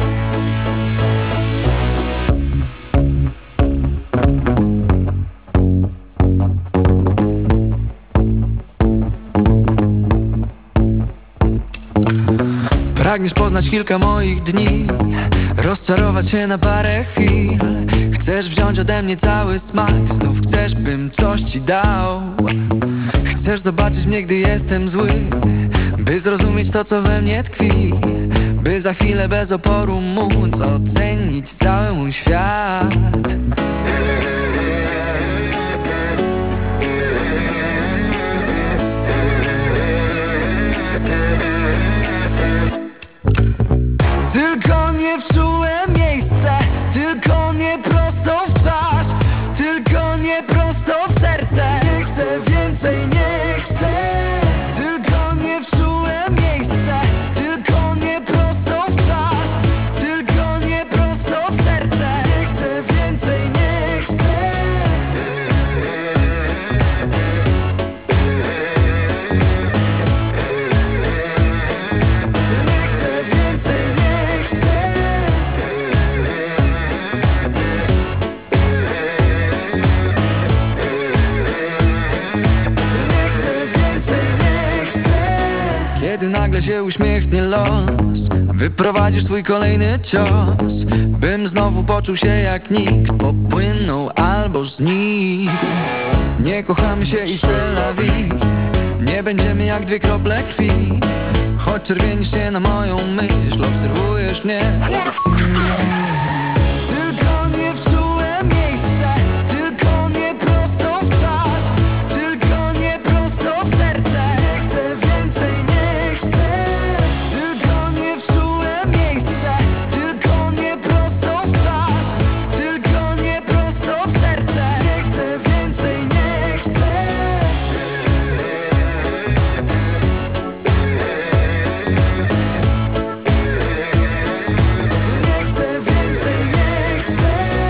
Pragniesz poznać kilka moich dni, rozczarować się na parę chwil. Chcesz wziąć ode mnie cały smak, znów chcesz, bym coś ci dał. Chcesz zobaczyć mnie, gdy jestem zły, by zrozumieć to, co we mnie tkwi, by za chwilę bez oporu móc ocenić cały mój świat. Tylko nie w czułe miejsce, tylko nie prosto w twarz, tylko nie prosto w serce. Nie chcę więcej, nie chcę. Tylko nie w czułe miejsce, tylko nie prosto w twarz, tylko nie prosto w serce. Nie chcę więcej, nie chcę. Nie chcę więcej, nie chcę. Nie chcę więcej, nie chcę. Kiedy nagle się uśmiechnie los, wyprowadzisz swój kolejny cios, bym znowu poczuł się jak nikt, popłynął albo znikł. Nie kochamy się i c'est la vie, nie będziemy jak dwie krople krwi. Choć czerwienisz się na moją myśl, obserwujesz mnie. Tylko nie w czułe miejsce, tylko nie prosto w twarz, tylko nie prosto w serce. Nie chcę więcej, nie chcę. Tylko nie w czułe miejsce, tylko nie prosto w twarz, tylko nie prosto w serce. Nie chcę więcej, nie chcę. Nie chcę więcej, nie chcę.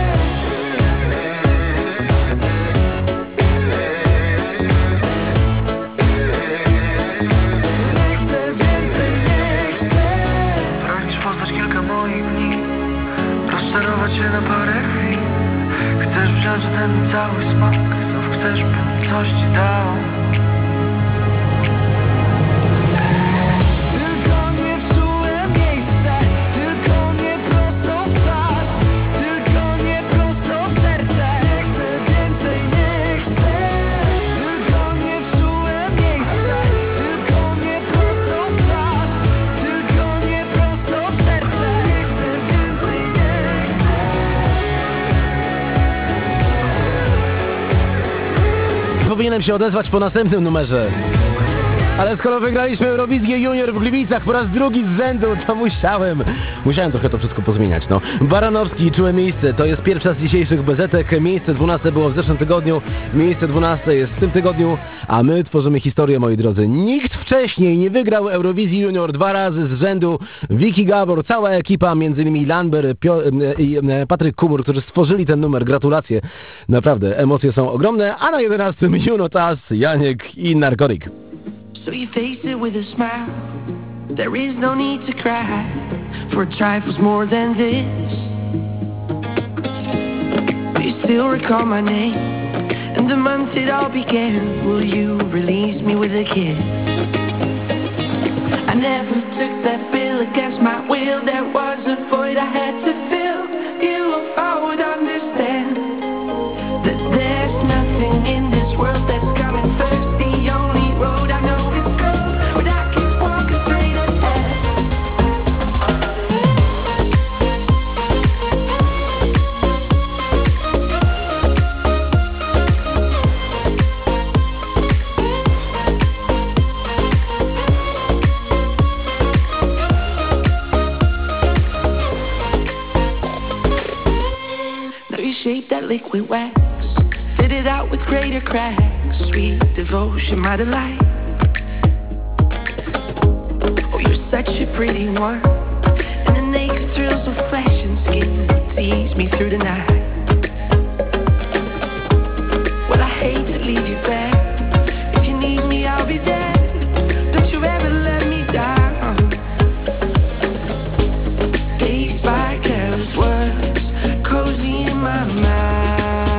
Nie chcę więcej, nie chcę. Pragniesz poznać kilka moich dni, rozczarować się na parę chwil. Chcesz wziąć ode mnie cały smak, znów chcesz, bym coś ci dał. Tylko nie w czułe miejsce, tylko nie prosto w twarz, tylko nie prosto w serce. Nie chcę więcej, nie chcę. Tylko nie w czułe miejsce, tylko nie prosto w twarz, tylko nie prosto w serce. Nie chcę więcej, nie chcę. Powinienem się odezwać po następnym numerze. Ale skoro wygraliśmy Eurowizję Junior w Gliwicach po raz drugi z rzędu, to musiałem, musiałem trochę to wszystko pozmieniać, no. Baranowski, Czułe miejsce, to jest pierwsza z dzisiejszych bezetek. Miejsce dwunaste było w zeszłym tygodniu, miejsce dwunaste jest w tym tygodniu, a my tworzymy historię, moi drodzy. Nikt wcześniej nie wygrał Eurowizji Junior dwa razy z rzędu. Vicky Gabor, cała ekipa, między innymi Lamber Pio- i Patryk Kumur, którzy stworzyli ten numer. Gratulacje. Naprawdę, emocje są ogromne, a na jedenastym You Not Us, Janiek i Narkotik. So you face it with a smile. There is no need to cry for trifles more than this. Do you still recall my name and the month it all began? Will you release me with a kiss? I never took that bill against my will. There was a void I had to fill. You, if I would understand that there's nothing in this world that's coming first. The only road I know is gold, but I keep walking straight ahead. shape that liquid wax. Fit it out with greater cracks. Sweet devotion, my delight. Oh, you're such a pretty one. And the naked thrills of flesh and skin tease me through the night. Well, I hate to leave you back. If you need me, I'll be there. Don't you ever let me down. Dazed by careless words, cozy in my mind.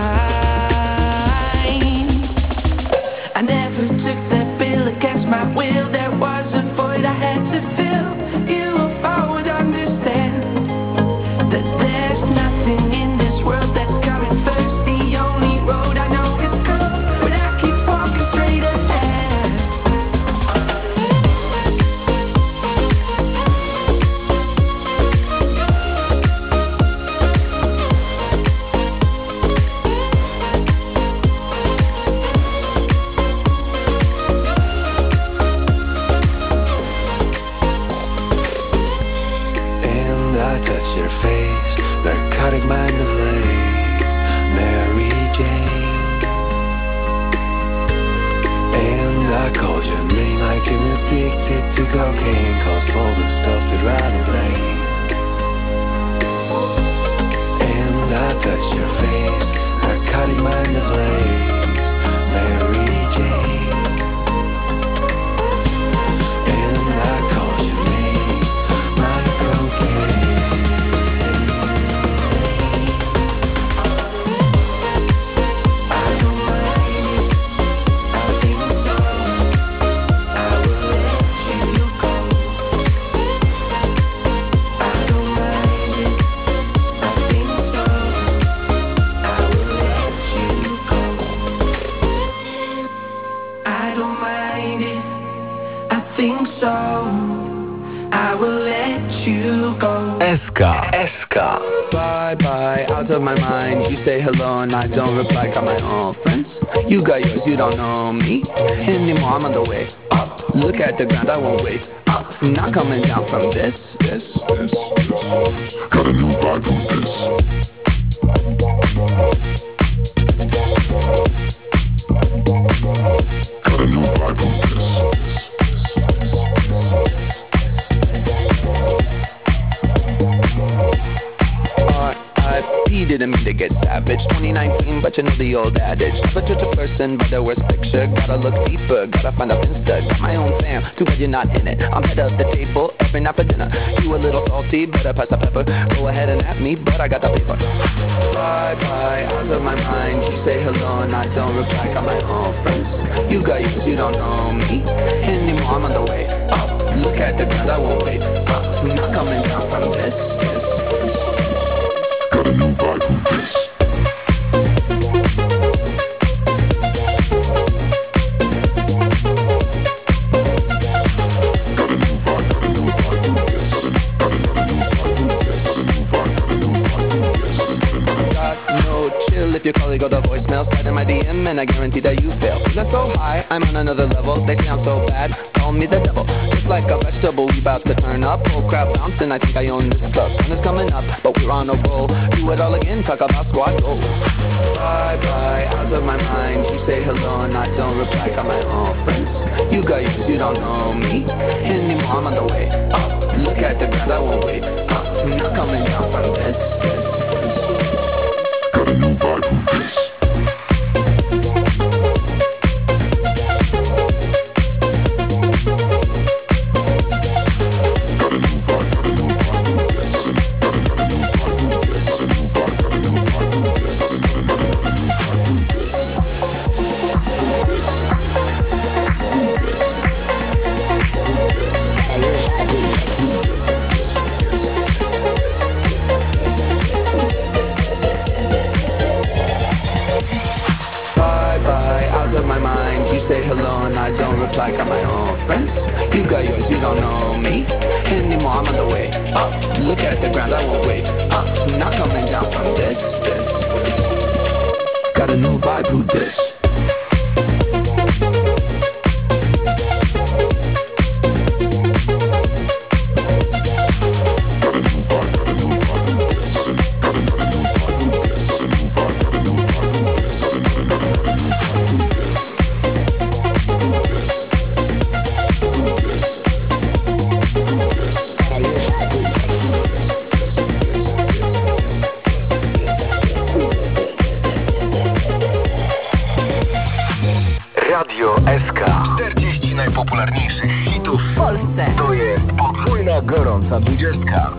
I never took that bill against my will. There was a void I had to fill. You, if I would understand that there's nothing in this world that's coming first. The only road I know is good, but I keep walking straight ahead. And I touch your face, narcotic mind ablaze, Mary Jane. And I called your name like I'm addicted to cocaine, cause all the stuff that rather blame. And I touch your face, narcotic mind ablaze, Mary Jane. And I called your name like cocaine. I don't mind it, I think so. I will let you go. I don't mind it, I think so. I will let you go. I don't mind it, I think so. I will let you go. S K. S K. Bye bye, out of my mind. You say hello and I don't reply. Got my own friends. You got yours, you don't know me anymore. I'm on the way up. Look at the ground, I won't wait up. Not coming down from this. This, this, this. Got a new vibe from this. Got a new vibe from this. R I P didn't mean to get savage. twenty nineteen, but you know the old adage. Never judge a person by their worst picture. Gotta look deeper, gotta find a finsta. Got my own fam, too bad you're not in it. I'm head of the table every night for dinner. You a little salty, better pass the pepper. Go ahead and at me, but I got the paper. Bye bye, out of my mind. You say hello and I don't reply. Got my own friends. You got yours, you don't know me anymore. I'm on the way up. Look at the ground, I won't wait up. Not coming down from this, this, this. Got a new vibe from this. Got a new vibe, got a new vibe from this. Got a, got a new vibe from this. Got a new vibe, got a new vibe from this. Got no chill if your colleague got a voicemail. Slide in my D M and I guarantee that you fail. Feeling so high, I'm on another level. They say I'm so bad, call me the devil. Just like a vegetable, we about to turn up. Whole crowd bouncing, I think I own this club. Sun is coming up, but we're on a roll. Do it all again, talk about squad goals. Bye bye, out of my mind. You say hello and I don't reply. Got my own friends. You got yours, you don't know me anymore. I'm on the way up. Look at the ground, I won't wait up. Not coming down from this, this, this. Got a new vibe from this. Say hello and I don't reply. Got my own friends. You got yours, you don't know me anymore. I'm on the way up. Look at the ground, I won't wait up. Not coming down from this, this, this. Got a new vibe from this. Got a new vibe, got a new vibe from this. Got a, got a new vibe from this. Got a new vibe. radia.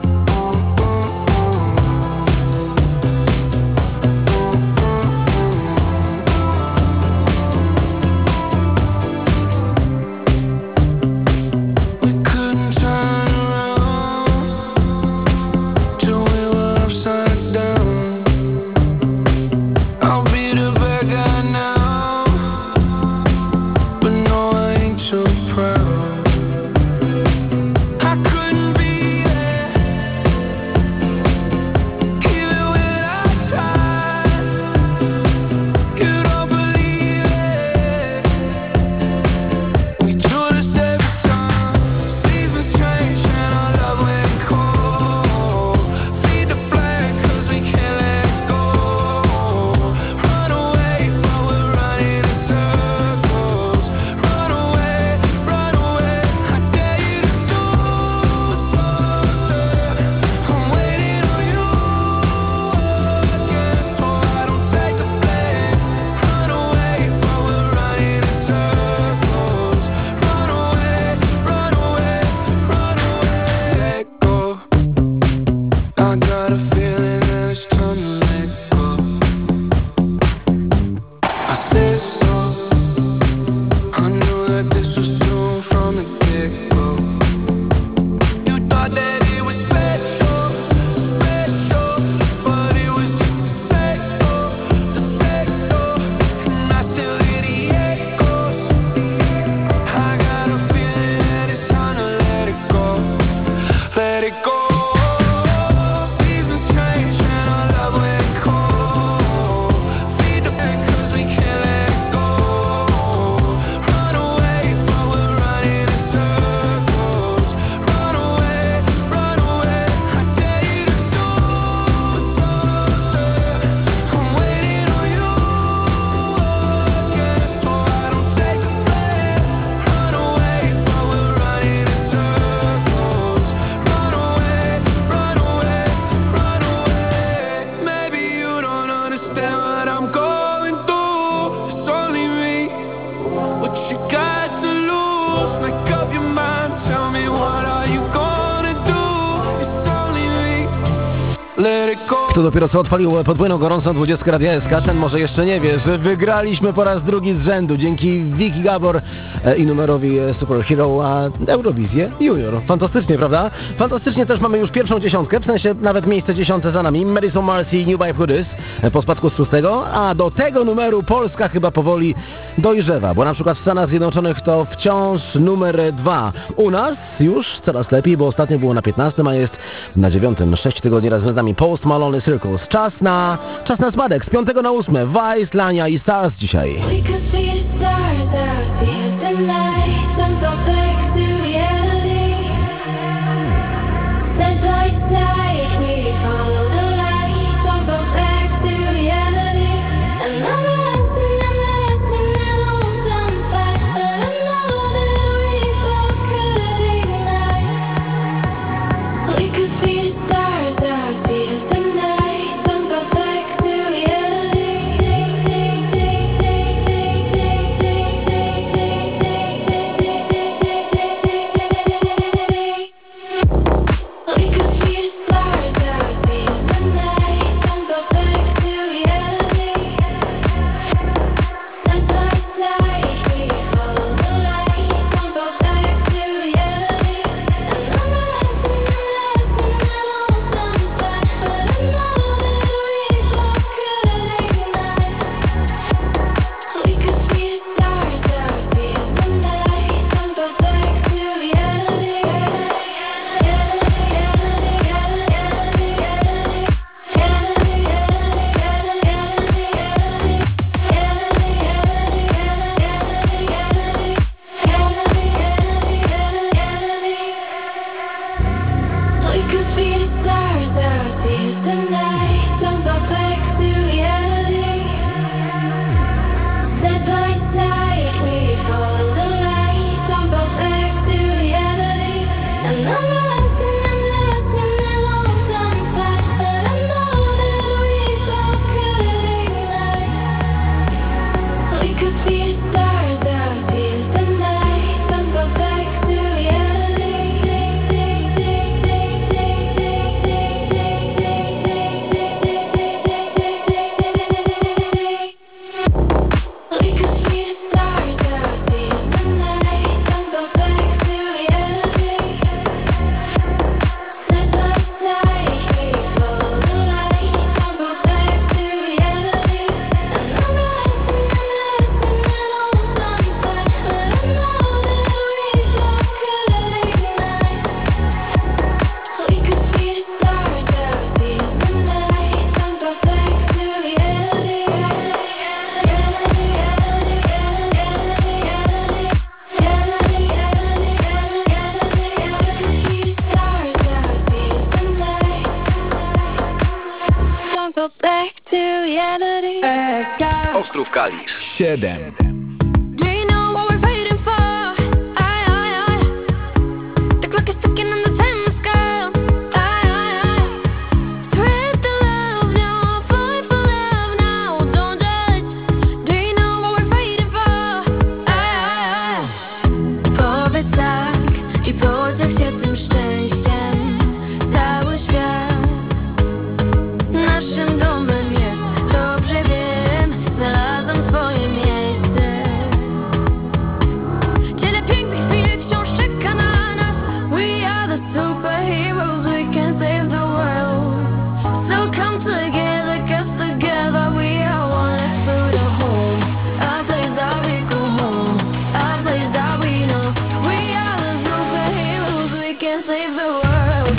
Kto dopiero co odpalił podwójną gorącą dwudziestkę Radia S K, ten może jeszcze nie wie, że wygraliśmy po raz drugi z rzędu dzięki Wiki Gabor i numerowi Superhero, a Eurowizję Junior. Fantastycznie, prawda? Fantastycznie też mamy już pierwszą dziesiątkę, w sensie nawet miejsce dziesiąte za nami. Madison Marcy, New by Hoodies po spadku z szóstego, a do tego numeru Polska chyba powoli dojrzewa, bo na przykład w Stanach Zjednoczonych to wciąż numer dwa. U nas już coraz lepiej, bo ostatnio było na piętnastym, a jest na dziewiątym. Sześć tygodni razem z nami Post Malone Circles. Czas na, czas na spadek. Z piątego na ósme. Vice, Lania i Stars dzisiaj. Take go back to reality. Ostrów Kalisz. siedem. Do you know what we're fighting for? Aye, aye, aye. The clock is ticking and the time is gone. Aye, aye, aye. Spread the love now, fight for love now. Don't judge. Do you know what we're fighting for? Aye, aye, aye. Powiedz tak i podziel się tym szczęściem. Cały świat naszym domem jest. Dobrze wiem, znalazłam swoje miejsce. Tyle pięknych chwil wciąż czeka na nas. We are the superheroes, we can save the world. So come together, 'cause together we are one. Let's build a home, a place that we go home, a place that we know. We are the superheroes, we can save the world.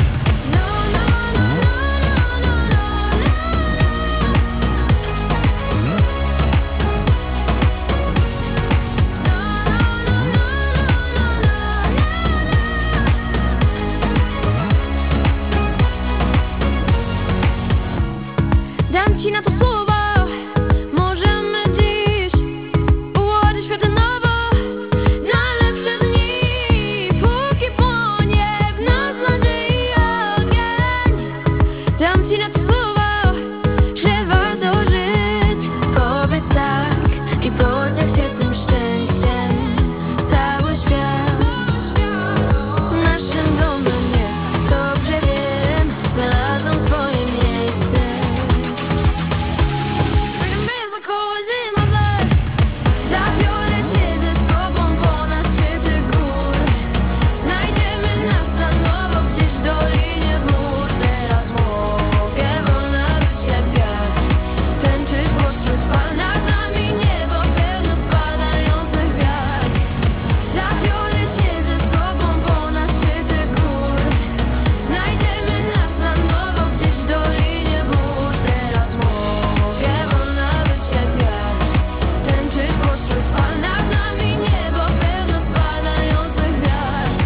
Dam ci na to słowo. Możemy dziś ułożyć świat na nowo, na lepsze dni, póki płonie w nas nadziei ogień. Dam ci na to słowo, że warto żyć. Powiedz tak i podziel się tym szczęściem. Cały świat naszym domem jest. Dobrze wiem, znalazłam swoje miejsce. Zabiorę cię ze sobą ponad szczyty gór. Znajdziemy nas na nowo gdzieś w dolinie chmur. Teraz mogę wolna być jak wiatr, tańczyć w ostrzu fal. Nad nami niebo pełne spadających gwiazd. Zabiorę cię ze sobą ponad szczyty gór. Znajdziemy nas na nowo gdzieś w dolinie chmur. Teraz mogę wolna być jak wiatr, tańczyć w ostrzu fal. Nad nami niebo pełne spadających gwiazd.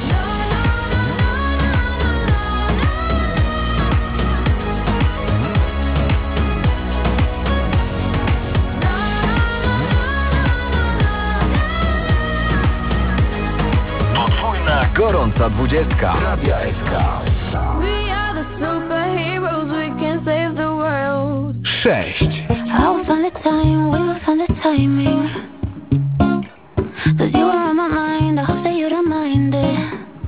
Podwójna gorąca dwudziestka. Radia S K. We are the superheroes, we can save the world. sześć. I will find the time, we will find the timing. 'Cause you are on my mind, I hope that you don't mind it.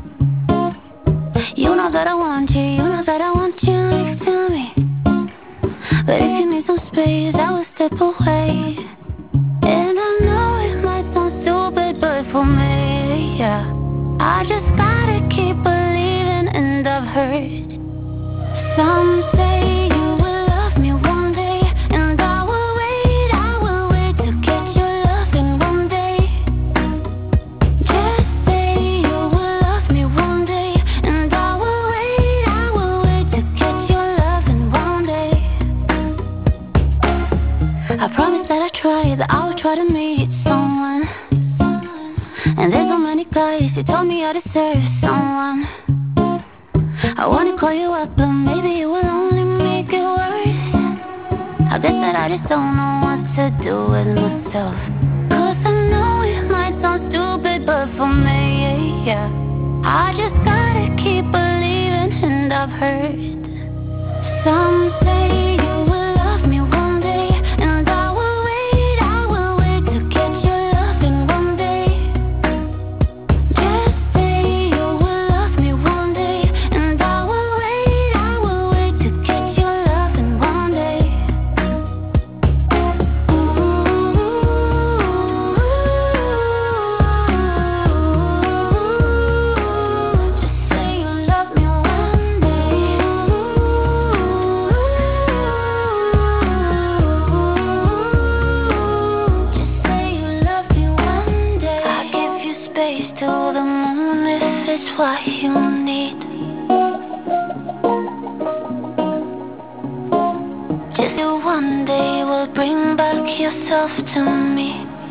You know that I want you, you know that I want you next to me. But if you need some space, I will step away. And I know it might sound stupid, but for me, yeah, I just gotta keep believing, and I've heard some say you will love me one day, and I will wait, I will wait to get your loving one day. Just say you will love me one day, and I will wait, I will wait to get your loving one day. I promise that I try, that I will try to meet someone. And there's so many guys who told me I deserve someone. I wanna call you up, but maybe it will only make it worse. I guess that I just don't know what to do with myself. 'Cause I know it might sound stupid, but for me, yeah, I just gotta keep believing, and I've heard some say you will love me one day, and I will wait, I will wait to get your loving one day. Just say you will love me one day, and I will wait, I will wait to get your loving one day. Just say you love me one day. Just say you love me one day. I give you space to the moon if it's what you need. Just you one day will bring back yourself to me.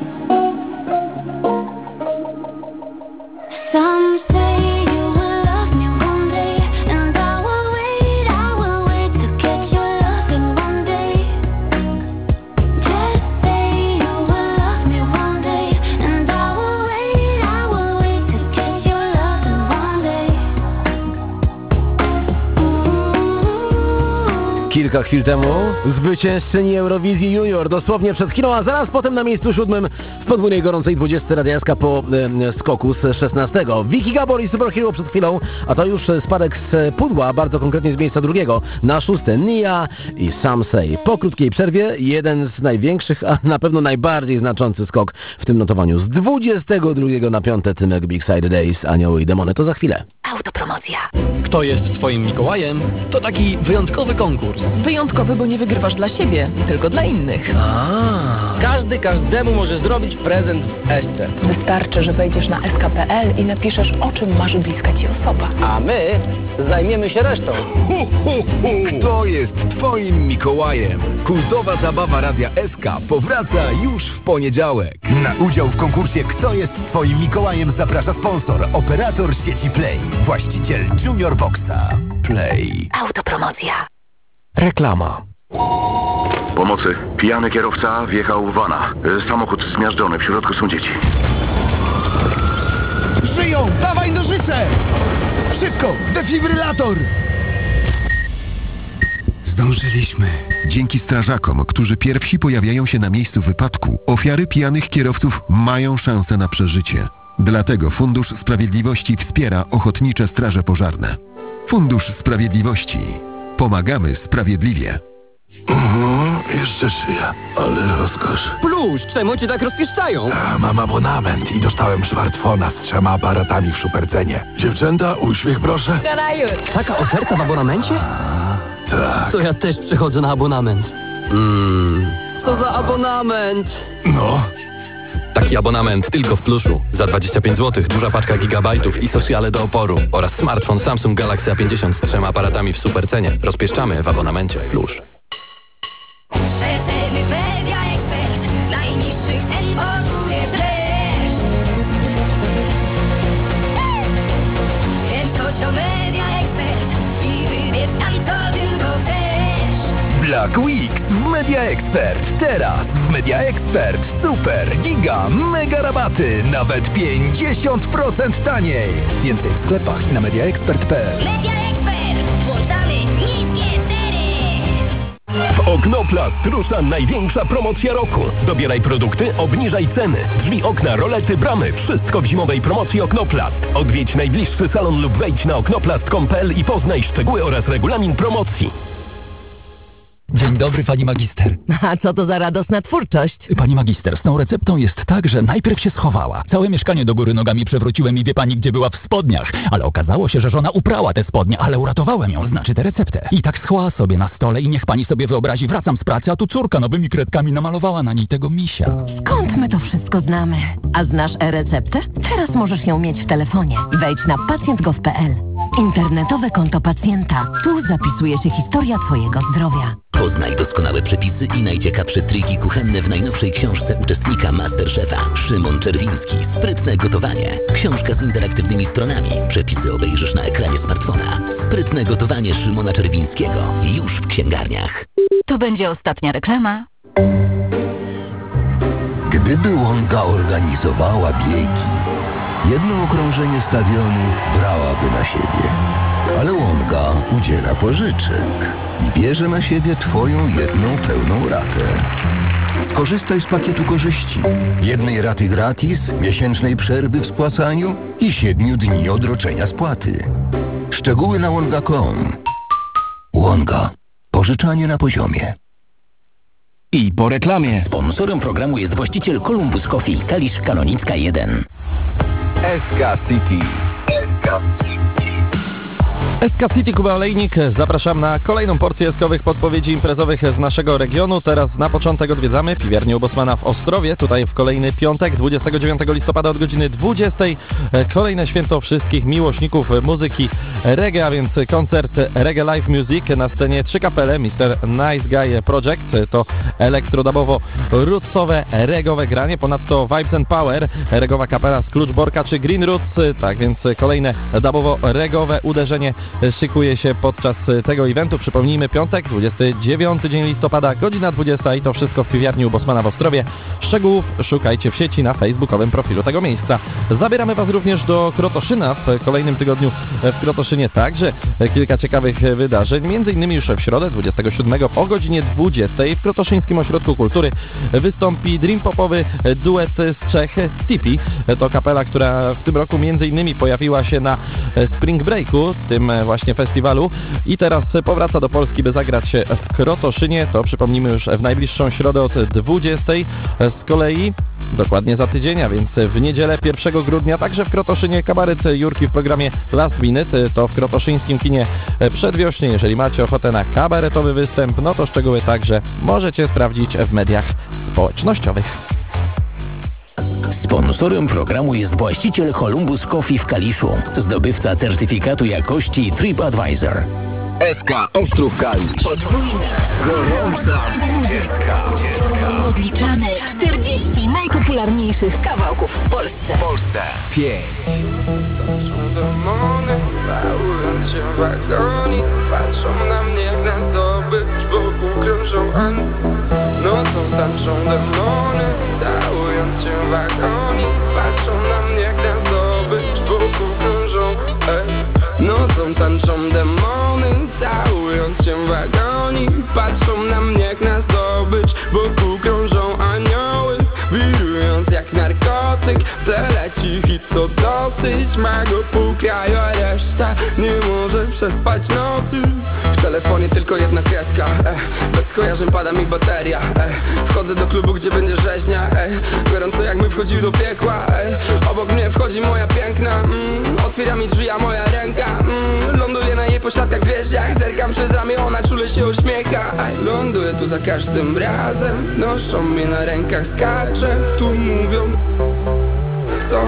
Some say you will love me one day, and I will wait, I will wait to get your loving one Kilka chwil temu zwyciężczyni Eurowizji Junior dosłownie przed chwilą, a zaraz potem na miejscu siódmym w podwójnej gorącej dwudziestce Radia S K po e, skoku z szesnastego. Vicky Gabor i Superhero przed chwilą, a to już spadek z pudła, bardzo konkretnie z miejsca drugiego. Na szóste Nia i Some Say. Po krótkiej przerwie jeden z największych, a na pewno najbardziej znaczący skok w tym notowaniu. Z dwudziestego drugiego na piąte Tymek Big Side Days, Anioły i Demony. To za chwilę. Autopromocja. Kto jest twoim Mikołajem? To taki wyjątkowy konkurs. Wyjątkowy, bo nie wygrywasz dla siebie, tylko dla innych. A. Każdy każdemu może zrobić prezent w Esce. Wystarczy, że wejdziesz na s k kropka p l i napiszesz, o czym marzy bliska ci osoba. A my zajmiemy się resztą. Hu, hu, hu. Kto jest twoim Mikołajem? Kultowa zabawa Radia S K powraca już w poniedziałek. Na udział w konkursie Kto jest twoim Mikołajem zaprasza sponsor, operator sieci Play, właściciel Junior Boxa. Play. Autopromocja. Reklama. Pomocy. Pijany kierowca wjechał w wana. Y, Samochód zmiażdżony, w środku są dzieci. Żyją! Dawaj nożyce! Szybko! Defibrylator! Zdążyliśmy. Dzięki strażakom, którzy pierwsi pojawiają się na miejscu wypadku, ofiary pijanych kierowców mają szansę na przeżycie. Dlatego Fundusz Sprawiedliwości wspiera Ochotnicze Straże Pożarne. Fundusz Sprawiedliwości. Pomagamy sprawiedliwie. Mhm, jeszcze żyję, ale rozkosz. Plusz, czemu cię tak rozpieszczają? A, mam abonament i dostałem smartfona z trzema aparatami w supercenie. Dziewczęta, uśmiech proszę. Taka oferta w abonamencie? Tak. To ja też przechodzę na abonament. Mmm, co za abonament? No. Taki abonament tylko w Pluszu. Za dwadzieścia pięć złotych duża paczka gigabajtów i sociale do oporu. Oraz smartfon Samsung Galaxy A pięćdziesiąt z trzema aparatami w supercenie. Rozpieszczamy w abonamencie Plusz. Rzetelny Media Expert, najniższych cen poczujesz też. Więc chodź do Media Expert i wybierz tam, co tylko chcesz. Black Weeks w Media Expert. Teraz w Media Expert super, giga, mega rabaty. Nawet pięćdziesiąt procent taniej. Więcej w sklepach i na mediaexpert kropka p l. Media Expert, włączamy niskie ceny. W Oknoplast rusza największa promocja roku. Dobieraj produkty, obniżaj ceny. Drzwi, okna, rolety, bramy. Wszystko w zimowej promocji Oknoplast. Odwiedź najbliższy salon lub wejdź na oknoplast kropka com kropka p l i poznaj szczegóły oraz regulamin promocji. Dzień dobry, pani magister. A co to za radosna twórczość? Pani magister, z tą receptą jest tak, że najpierw się schowała. Całe mieszkanie do góry nogami przewróciłem i wie pani, gdzie była? W spodniach. Ale okazało się, że żona uprała te spodnie, ale uratowałem ją, znaczy tę receptę. I tak schła sobie na stole i niech pani sobie wyobrazi, wracam z pracy, a tu córka nowymi kredkami namalowała na niej tego misia. Skąd my to wszystko znamy? A znasz e-receptę? Teraz możesz ją mieć w telefonie. Wejdź na pacjent kropka gov kropka p l. Internetowe konto pacjenta. Tu zapisuje się historia twojego zdrowia. Poznaj doskonałe przepisy i najciekawsze triki kuchenne w najnowszej książce uczestnika MasterChefa. Szymon Czerwiński. Sprytne gotowanie. Książka z interaktywnymi stronami. Przepisy obejrzysz na ekranie smartfona. Sprytne gotowanie Szymona Czerwińskiego. Już w księgarniach. To będzie ostatnia reklama. Gdyby Łąka organizowała biegi, jedno okrążenie stadionu brałaby na siebie. Ale Łąka udziela pożyczek i bierze na siebie twoją jedną pełną ratę. Skorzystaj z pakietu korzyści. Jednej raty gratis, miesięcznej przerwy w spłacaniu i siedmiu dni odroczenia spłaty. Szczegóły na łąka kropka com. Łąka. Pożyczanie na poziomie. I po reklamie. Sponsorem programu jest właściciel Columbus Coffee, Kalisz Kanonicka jeden. S K City. S K City. S K City, Kuba Olejnik. Zapraszam na kolejną porcję eskowych podpowiedzi imprezowych z naszego regionu. Teraz na początek odwiedzamy piwiarnię u Bosmana w Ostrowie. Tutaj w kolejny piątek, dwudziestego dziewiątego listopada od godziny dwudziestej. Kolejne święto wszystkich miłośników muzyki reggae, a więc koncert Reggae Live Music. Na scenie trzy kapele. mister Nice Guy Project to elektrodubowo-rootsowe reggae'owe granie. Ponadto Vibes and Power, reggae'owa kapela z Kluczborka czy Green Roots. Tak więc kolejne dubowo-reggae'owe uderzenie szykuje się podczas tego eventu. Przypomnijmy, piątek, dwudziesty dziewiąty dzień listopada, godzina dwudziesta i to wszystko w piwiarni u Bosmana w Ostrowie. Szczegółów szukajcie w sieci na facebookowym profilu tego miejsca. Zabieramy Was również do Krotoszyna. W kolejnym tygodniu w Krotoszynie także kilka ciekawych wydarzeń. Między innymi już w środę dwudziestego siódmego o godzinie dwudziestej w Krotoszyńskim Ośrodku Kultury wystąpi dream popowy duet z Czech Tipi. To kapela, która w tym roku między innymi pojawiła się na Spring Breaku, tym właśnie festiwalu i teraz powraca do Polski, by zagrać w Krotoszynie. To przypomnijmy już w najbliższą środę od dwudziestej. Z kolei dokładnie za tydzień, a więc w niedzielę pierwszego grudnia także w Krotoszynie kabaret Jurki w programie Last Minute. To w krotoszyńskim kinie Przedwiośnie. Jeżeli macie ochotę na kabaretowy występ, no to szczegóły także możecie sprawdzić w mediach społecznościowych. Sponsorem programu jest właściciel Columbus Coffee w Kaliszu, zdobywca certyfikatu jakości TripAdvisor. S K Ostrów Kalisz. Podwójna, gorąca dwudziestka. Odliczamy czterdzieści najpopularniejszych kawałków w Polsce. W Polsce. Pięć. Demony, całując się w agonii, patrzą na mnie jak na zdobycz, wokół krążą ani. Nocą tańczą demony, całując się w agonii, patrzą na mnie jak na zdobycz, wokół krążą ej. Nocą tańczą demony, całując się w agonii, patrzą na mnie jak na zdobycz, wokół krążą anioły, wirując jak narkotyk. W tle leci hit, co dosyć ma go pół kraju, a reszta nie może przespać nocy. W telefonie tylko jedna kreska, eh. Bez skojarzeń pada mi bateria, eh. Wchodzę do klubu, gdzie będzie rzeźnia, eh. Gorąco jak my wchodził do piekła, eh. Obok mnie wchodzi moja piękna, mm. Otwiera mi drzwi, a moja ręka mm. Ląduję na jej pośladkach gwieździach, zerkam przez ramię, ona czule się uśmiecha. Ląduję tu za każdym razem, noszą mnie na rękach, skaczę, tu mówią co?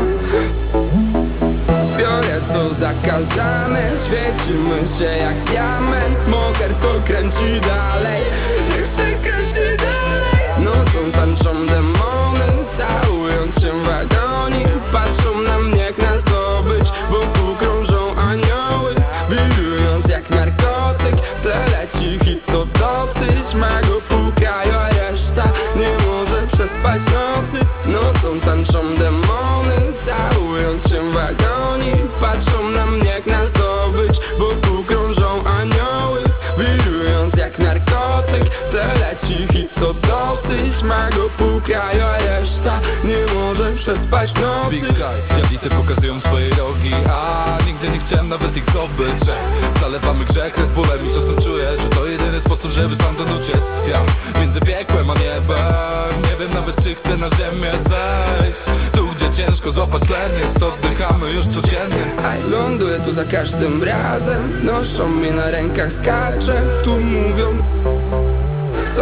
Biorę co zakazane, świecimy się jak diament, moker to kręci dalej, niech się kręci dalej. Nocą tańczą demony, całując się w agonii, patrzą na mnie jak na zdobycz, wokół krążą anioły, wirując jak narkotyk. W tle leci hit, co dosyć ma go pół kraju, a reszta nie może przespać nocy. Nocą tańczą demony, całując się w agonii, patrzą na mnie jak na zdobycz, wokół krążą anioły, wirując jak narkotyk. W tle leci hit, co dosyć ma go pół kraju, a reszta nie może przespać nocy. Big Sky, diablice pokazują swoje rogi, a nigdy nie chciałem nawet ich zdobyć. Zalewamy grzech Red Bullem i czasem czuję, że to jedyny sposób, żeby stamtąd uciec. Ja między piekłem a niebem, nie wiem nawet czy chcę na ziemię zejść. Tu gdzie ciężko złapać tlen, jest oddychamy już codziennie. Ląduję tu za każdym razem, noszą mnie na rękach, skaczę, tu mówią co?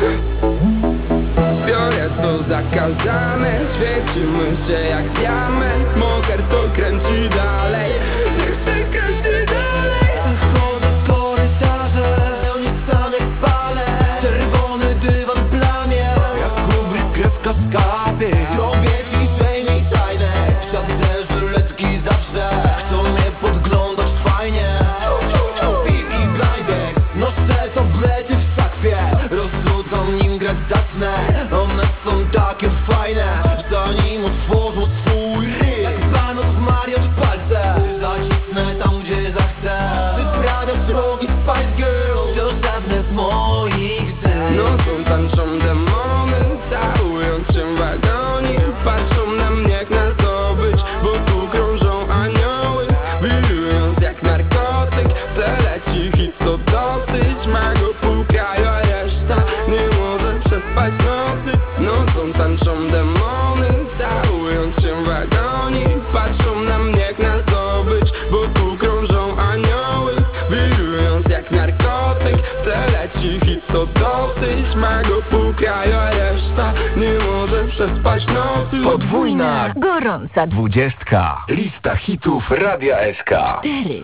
Biorę co zakazane, świecimy się jak diament, moker to kręci dalej, niech się kręci dalej. Chodzę w korytarze, niesanek palę, czerwony dywan plamie, jak Kubrick krew w kaskapie. Zrobię ciszej, mniej tajne, świat chce żyletki zawsze, chcą mnie podglądać fajnie. Peaky Blinders, noszę tablety w sakwie, rozrzucam nim grać zacznę. One są takie fajne, zanim otworzą swój ryj, jak banot w Mario w palce, zacisnę tam gdzie zachcę. Wyprawiasz rogi Spice Girls, to żadne z moich zec. Nocą tańczą demony, całując się w agonii, patrzą na mnie jak na zdobycz, wokół krążą anioły, wirując jak narkotyk. W tle leci hit, co dosyć ma go pół kraju, a reszta nie może przespać nocy. Nocą tańczą demony, całując się w agonii, patrzą na mnie jak na zdobycz, wokół krążą anioły, wirując jak narkotyk. W tle leci hit, co dosyć ma go pół kraju, a reszta nie może przespać nocy. Podwójna, gorąca dwudziestka. Lista hitów Radia S K. cztery.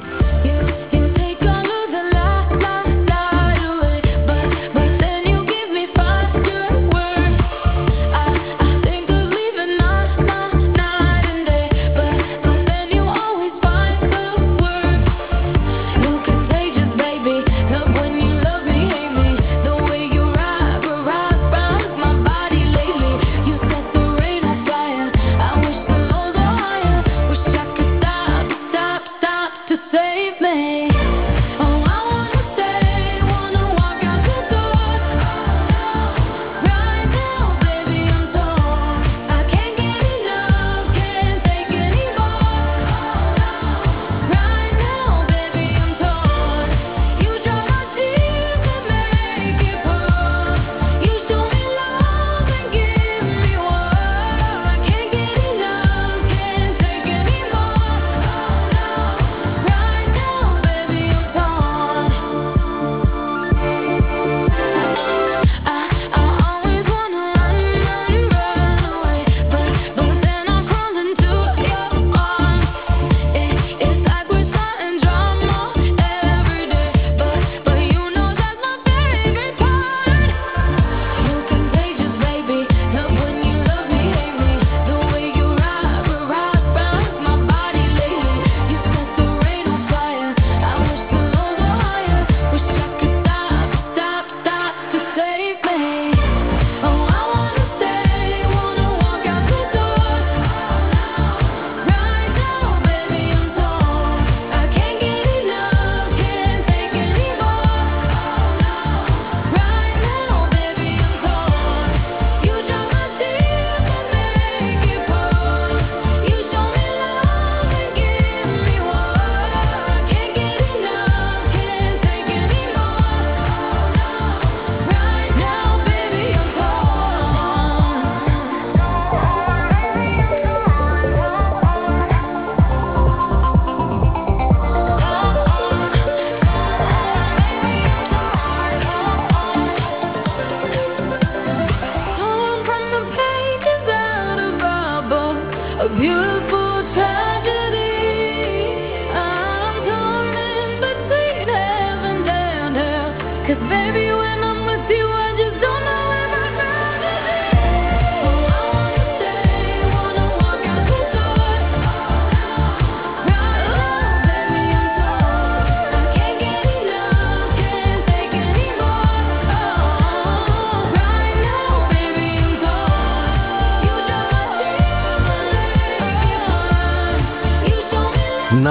No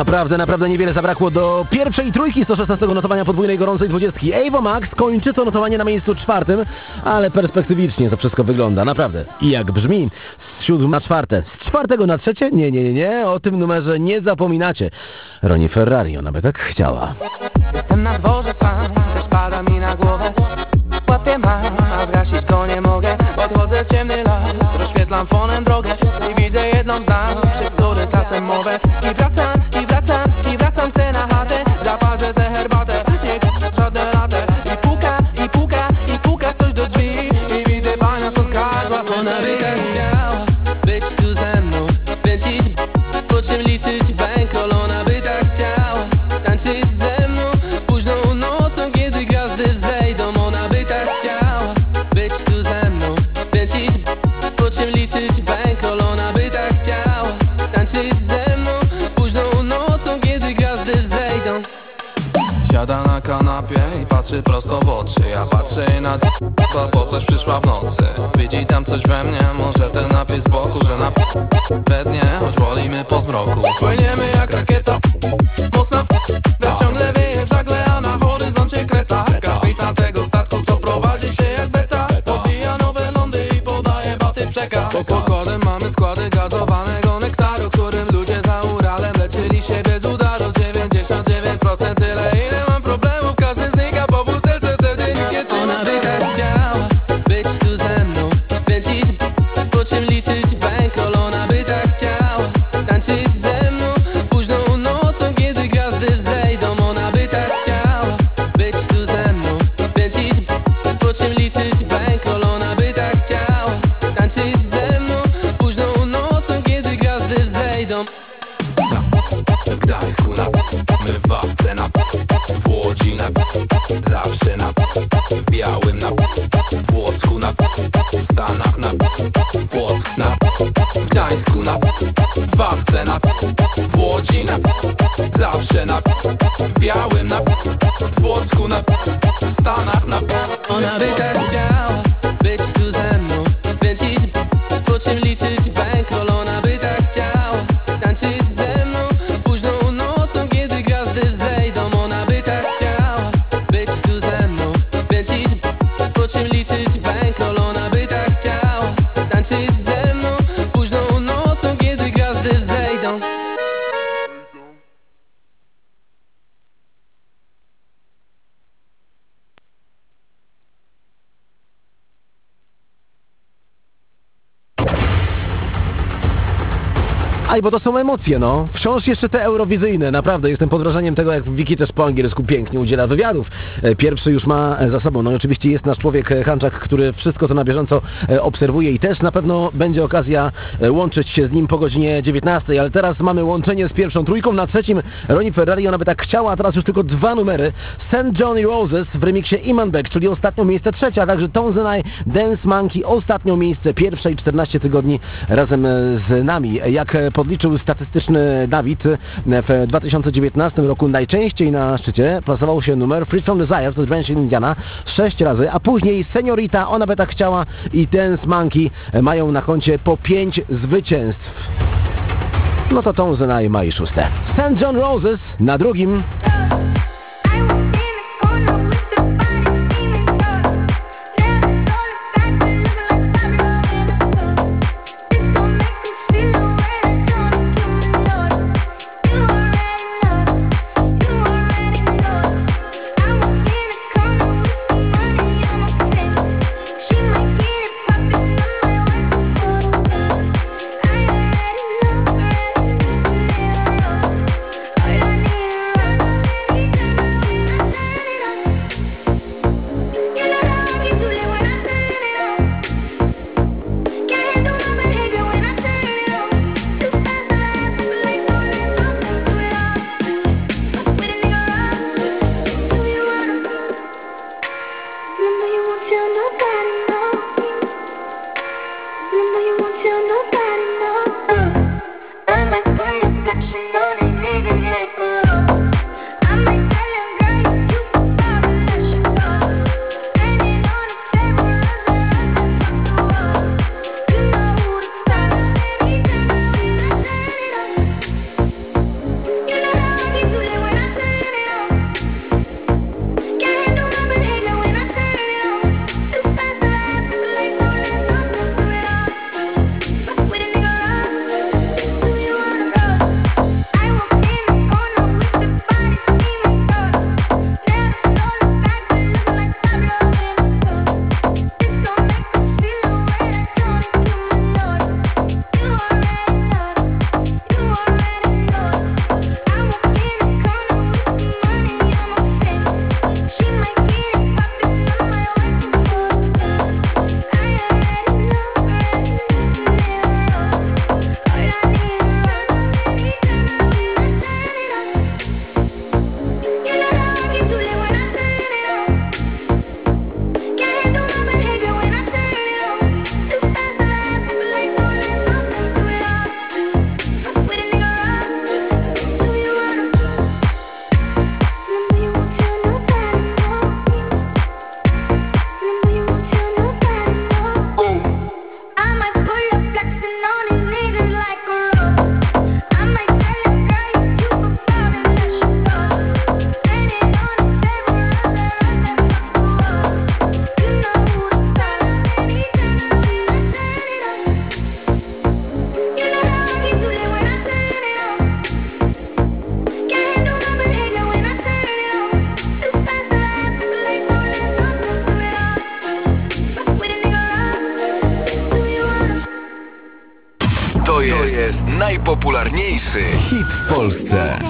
Naprawdę, naprawdę niewiele zabrakło do pierwszej trójki sto szesnastego notowania podwójnej gorącej dwudziestki. Ava Max kończy to notowanie na miejscu czwartym, ale perspektywicznie to wszystko wygląda, naprawdę. I jak brzmi, z siódmego na czwarte, z czwartego na trzecie? Nie, nie, nie, nie, o tym numerze nie zapominacie. Roni Ferrari, ona by tak chciała. Jestem na dworze sam, też pada mi na głowę. Łapię mam, a zgasić go nie mogę. Podchodzę w ciemny las, rozświetlam fonem drogę i widzę jedną znam, przez korytarzem mowę. I wracam, i wracam, i wracam chcę na chatę. Zaparzę tę herbatę, nie żadne latę. I puka, i puka, i puka ktoś do drzwi. I widzę panią, co skarbła. Ona by tak chciała być tu ze mną, kręcić, po czym liczyć bankroll. Ona by tak chciała tańczyć ze mną późną nocą, kiedy gwiazdy wzejdą. Ona by tak chciała być tu ze mną, kręcić, po czym liczyć bankroll. Ona by tak chciała tańczyć ze mną późną nocą, kiedy gwiazdy wzejdą. Siada na kanapie i patrzy prosto w oczy. Ja patrzę jej na d***, bo po coś przyszła w nocy. Widzi tam coś we mnie, może ten napis z boku, że na we dnie, choć wolimy po zmroku. Płyniemy jak rakieta, mocna wiatr ciągle wieje w żagle, a na horyzoncie kreta. Kapitan tego statku, co prowadzi się jak beta, podbija nowe lądy i podaje baty w przekaz. Pod pokładem mamy składy gazowanego nektaru, którym ludzie za Uralem leczyli się bez udaru. dziewięćdziesiąt dziewięć procent tyle, ile mam problemów, każdy znika po butelce, wtedy nikt nie trzyma. Ona by tak chciała być tu ze mną, kręcić, po czym liczyć bankroll. Ona by tak chciała tańczyć ze mną późną nocą, kiedy gwiazdy wzejdą. Ona by tak chciała być tu ze mną, kręcić, po czym liczyć bankroll. Ona by tak chciała tańczyć ze mną późną nocą, kiedy gwiazdy wzejdą. W Gdańsku na my w Wawce na w Łodzi na zawsze na w Białym na w Płocku na w Stanach na w Płock na w Gdańsku na w Wawce na w Łodzi na zawsze na w Białym na w Płocku na w Stanach na. Ona by tak chciała być tu ze mną, kręcić, po czym liczyć bankroll. Ona by tak chciała tańczyć ze mną późną nocą, kiedy gwiazdy wzejdą. Ona by tak chciała być tu ze mną, kręcić, po czym liczyć bankroll. Ona by tak chciała tańczyć ze mną późną nocą, kiedy gwiazdy wzejdą. Aj, bo to są emocje, no. Wciąż jeszcze te eurowizyjne. Naprawdę jestem pod wrażeniem tego, jak Wiki też po angielsku pięknie udziela wywiadów. Pierwszy już ma za sobą. No i oczywiście jest nasz człowiek Hanczak, który wszystko to na bieżąco obserwuje i też na pewno będzie okazja łączyć się z nim po godzinie dziewiętnastej, ale teraz mamy łączenie z pierwszą trójką. Na trzecim Roni Ferrari, ona by tak chciała, a teraz już tylko dwa numery. Saint John i Roses w remiksie Imanbek, czyli ostatnio miejsce trzecie, a także Tones and I, Dance Monkey, ostatnio miejsce pierwsze i czternaście tygodni razem z nami. Jak podliczył statystyczny Dawid, w dwa tysiące dziewiętnastym roku najczęściej na szczycie plasował się numer Free From Desire, to jest Branch Indiana, sześć razy, a później Seniorita, ona by tak chciała i Dance Monkey mają na koncie po pięć zwycięstw. No to Tones and I ma i szóste. Saint John Roses na drugim. jest najpopularniejszy hit w Polsce.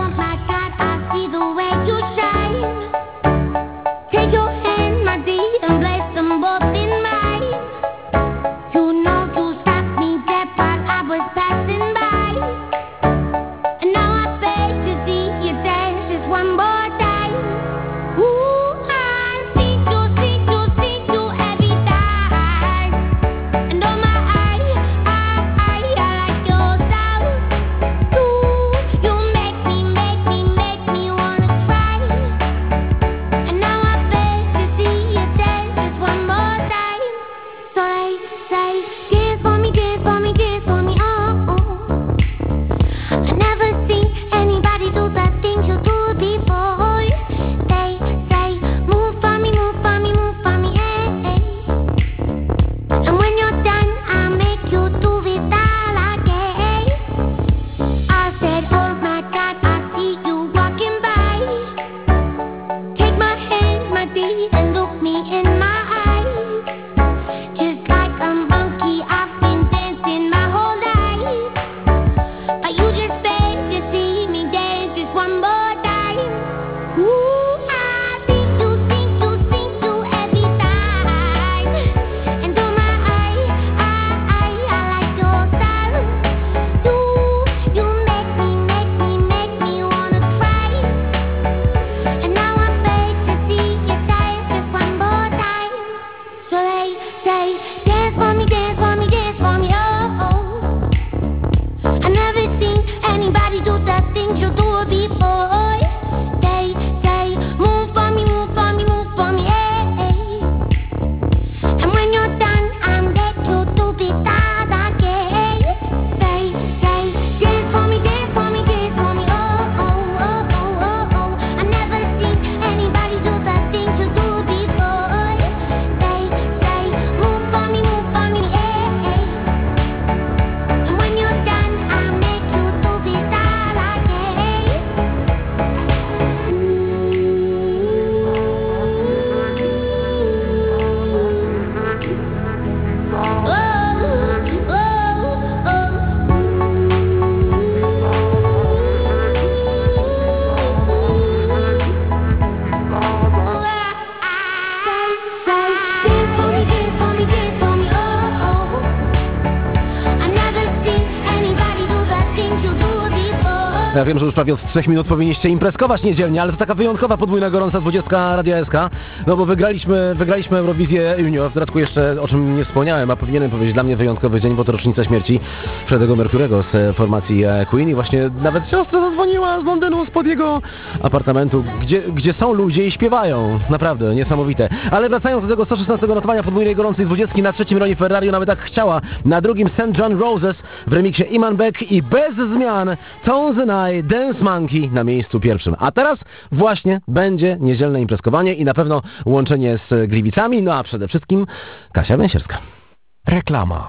Ja wiem, że już prawie od trzech minut powinniście imprezkować niedzielnie, ale to taka wyjątkowa, podwójna, gorąca dwudziestka Radia S K. No bo wygraliśmy, wygraliśmy Eurowizję Junior. W dodatku jeszcze, o czym nie wspomniałem, a powinienem powiedzieć, dla mnie wyjątkowy dzień, bo to rocznica śmierci Freddie'ego Mercurego z formacji Queen i właśnie nawet siostra zadzwoniła z Londynu, spod jego apartamentu, gdzie, gdzie są ludzie i śpiewają. Naprawdę, niesamowite. Ale wracając do tego sto szesnastego notowania podwójnej, gorącej dwudziestki, na trzecim Ronnie Ferrari, nawet tak chciała. Na drugim Saint John Roses w remiksie Iman Beck i bez zmian Tones and I, Dance Monkey na miejscu pierwszym. A teraz właśnie będzie niedzielne imprezkowanie i na pewno łączenie z Gliwicami, no a przede wszystkim Kasia Węsierska. Reklama.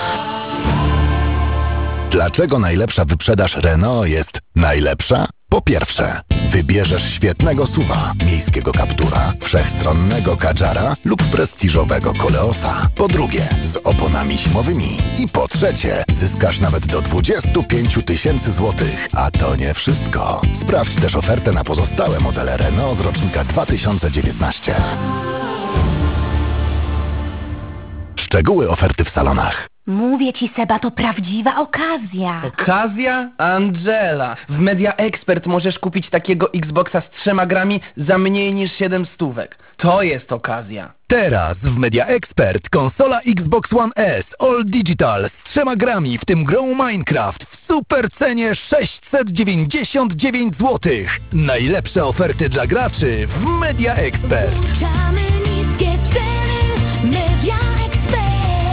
Dlaczego najlepsza wyprzedaż Renault jest najlepsza? Po pierwsze, wybierzesz świetnego suwa, miejskiego Captura, wszechstronnego Kadżara lub prestiżowego Koleosa. Po drugie, z oponami zimowymi. I po trzecie, zyskasz nawet do dwadzieścia pięć tysięcy złotych. A to nie wszystko. Sprawdź też ofertę na pozostałe modele Renault z rocznika dwa tysiące dziewiętnastego. Szczegóły oferty w salonach. Mówię ci, Seba, to prawdziwa okazja. Okazja? Angela! W Media Expert możesz kupić takiego Xboxa z trzema grami za mniej niż siedem stówek. To jest okazja. Teraz w Media Expert konsola Xbox One S All Digital z trzema grami, w tym grą Minecraft w super cenie sześćset dziewięćdziesiąt dziewięć złotych. Najlepsze oferty dla graczy w Media Expert. Puszczamy niskie ceny, Media Expert.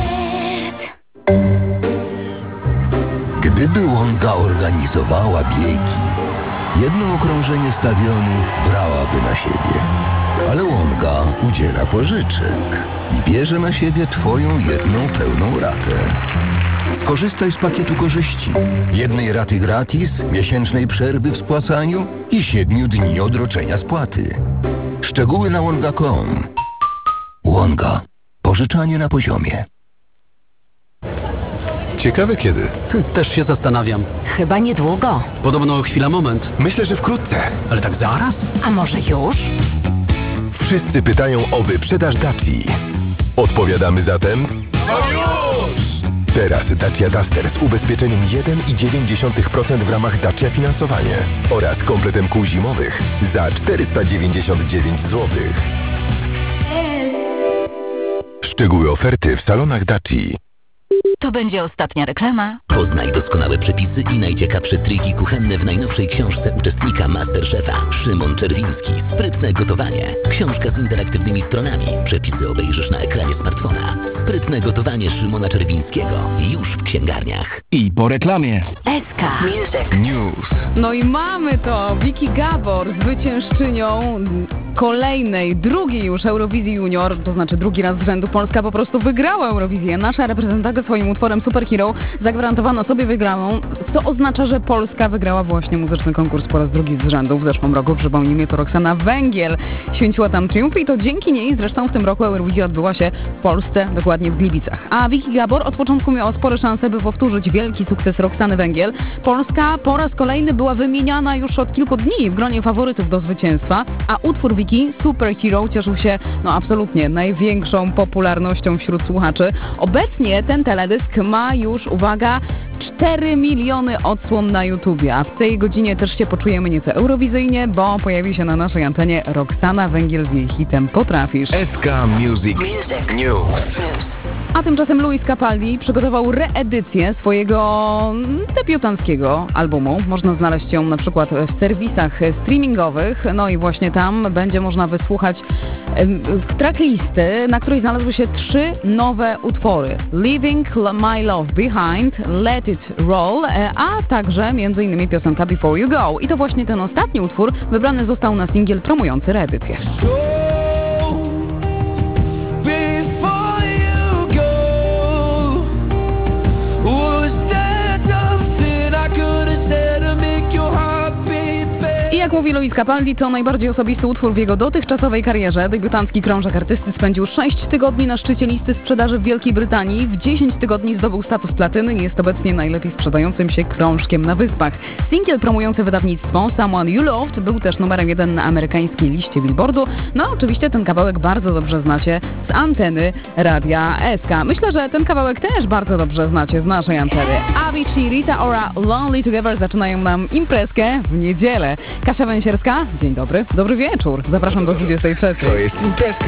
Gdyby Łąka organizowała biegi, jedno okrążenie stadionu brałaby na siebie. Ale Łąka udziela pożyczek i bierze na siebie twoją jedną pełną ratę. Skorzystaj z pakietu korzyści. Jednej raty gratis, miesięcznej przerwy w spłacaniu i siedmiu dni odroczenia spłaty. Szczegóły na łąka kropka com. Łąka. Pożyczanie na poziomie. Ciekawe kiedy. Też się zastanawiam. Chyba niedługo. Podobno chwila moment. Myślę, że wkrótce. Ale tak zaraz? A może już? Wszyscy pytają o wyprzedaż Daci. Odpowiadamy zatem... No już! Teraz Dacia Duster z ubezpieczeniem jeden i dziewięć dziesiątych procent w ramach Dacia Finansowanie oraz kompletem kół zimowych za czterysta dziewięćdziesiąt dziewięć złotych. Szczegóły oferty w salonach Daci. To będzie ostatnia reklama. Poznaj doskonałe przepisy i najciekawsze triki kuchenne w najnowszej książce uczestnika MasterChefa. Szymon Czerwiński. Sprytne gotowanie. Książka z interaktywnymi stronami. Przepisy obejrzysz na ekranie smartfona. Sprytne gotowanie Szymona Czerwińskiego. Już w księgarniach. I po reklamie. S K Music News. No i mamy to. Vicky Gabor, zwyciężczynią kolejnej, drugiej już Eurowizji Junior, to znaczy drugi raz z rzędu. Polska po prostu wygrała Eurowizję. Nasza reprezentantka swoim utworem Superhero zagwarantowano sobie wygraną, co oznacza, że Polska wygrała właśnie muzyczny konkurs po raz drugi z rzędu. W zeszłym roku, przypomnijmy, to Roxana Węgiel święciła tam triumf i to dzięki niej zresztą w tym roku Eurowizja odbyła się w Polsce, dokładnie w Gliwicach. A Vicky Gabor od początku miała spore szanse, by powtórzyć wielki sukces Roxany Węgiel. Polska po raz kolejny była wymieniana już od kilku dni w gronie faworytów do zwycięstwa, a utwór Vicky, Superhero, cieszył się no absolutnie największą popularnością wśród słuchaczy. Obecnie ten teledysk ma już, uwaga, cztery miliony odsłon na YouTubie, a w tej godzinie też się poczujemy nieco eurowizyjnie, bo pojawi się na naszej antenie Roxana Węgiel z jej hitem Potrafisz. S K Music, Music. News. A tymczasem Luis Capaldi przygotował reedycję swojego debiutanckiego albumu. Można znaleźć ją na przykład w serwisach streamingowych. No i właśnie tam będzie można wysłuchać tracklisty, na której znalazły się trzy nowe utwory. Leaving My Love Behind, Let It Roll, a także m.in. piosenka Before You Go. I to właśnie ten ostatni utwór wybrany został na singiel promujący reedycję. I jak mówi Luis Capaldi, to najbardziej osobisty utwór w jego dotychczasowej karierze. Debiutancki krążek artysty spędził sześć tygodni na szczycie listy sprzedaży w Wielkiej Brytanii. W dziesięć tygodni zdobył status platyny i jest obecnie najlepiej sprzedającym się krążkiem na Wyspach. Singiel promujący wydawnictwo Someone You Loved był też numerem jeden na amerykańskiej liście Billboardu. No oczywiście ten kawałek bardzo dobrze znacie z anteny Radia S K. Myślę, że ten kawałek też bardzo dobrze znacie z naszej anteny. Avicii, Rita Ora, Lonely Together zaczynają nam imprezkę w niedzielę. Kasia Węsierska, dzień dobry, dobry wieczór. Zapraszam do dwudziestej trzeciej. To jest imprezka.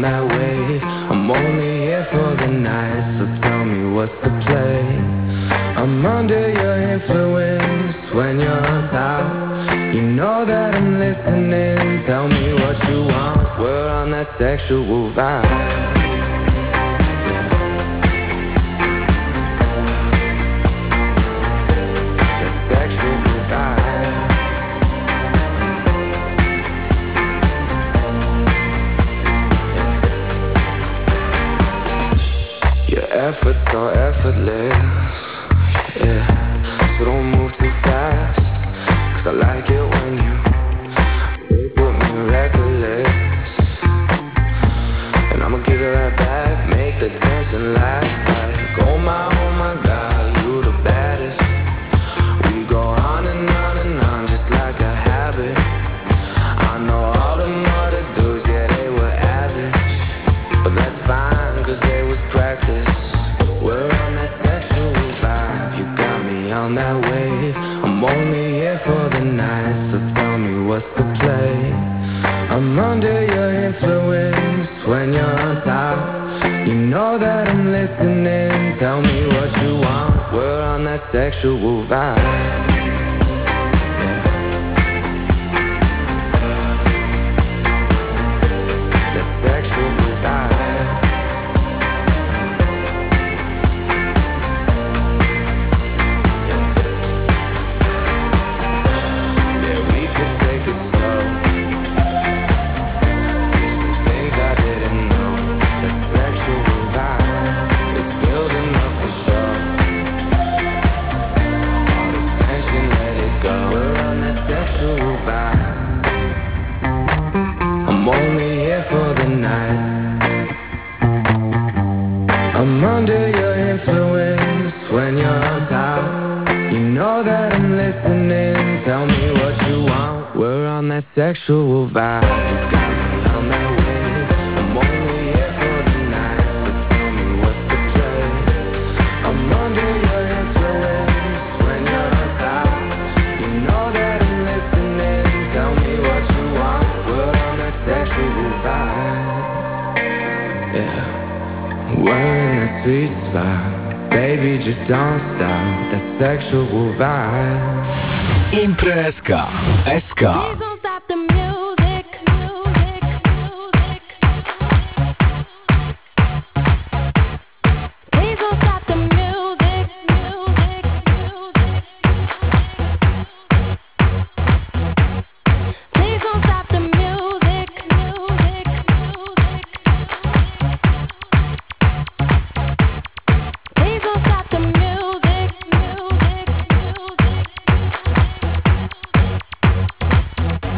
that wave. I'm only here for the night, so tell me what's the play. I'm under your influence when you're on top. You know that I'm listening, tell me what you want. We're on that sexual vibe. Efforts so effortless, yeah. So don't move too fast, cause I like it when you put me reckless. And I'ma give it right back, make the tension last. Like, oh my, oh my God, you the baddest. We go on and on and on, just like a habit. I know all them other dudes, yeah, they were average. But that's fine, cause they was practice. We're on that sexual vibe, you got me on that wave. I'm only here for the night, so tell me what's the play. I'm under your influence when you're on top. You know that I'm listening, tell me what you want. We're on that sexual vibe. I'm only here for the night. I'm under your influence when you're on top. You know that I'm listening, tell me what you want. We're on that sexual vibe. You got me on that wave. I'm only here for the night, so tell me what's the play. I'm under your influence when you're on top. You know that I'm listening, tell me what you want. We're on that sexual vibe. Yeah, we're in that sweet spot. Baby, just don't stop. That sexual vibe. Imprezka S K. Please don't stop the music, music, music. Please don't stop the music, music, music. Please don't stop the music, music, music. Please don't stop the music, music, music.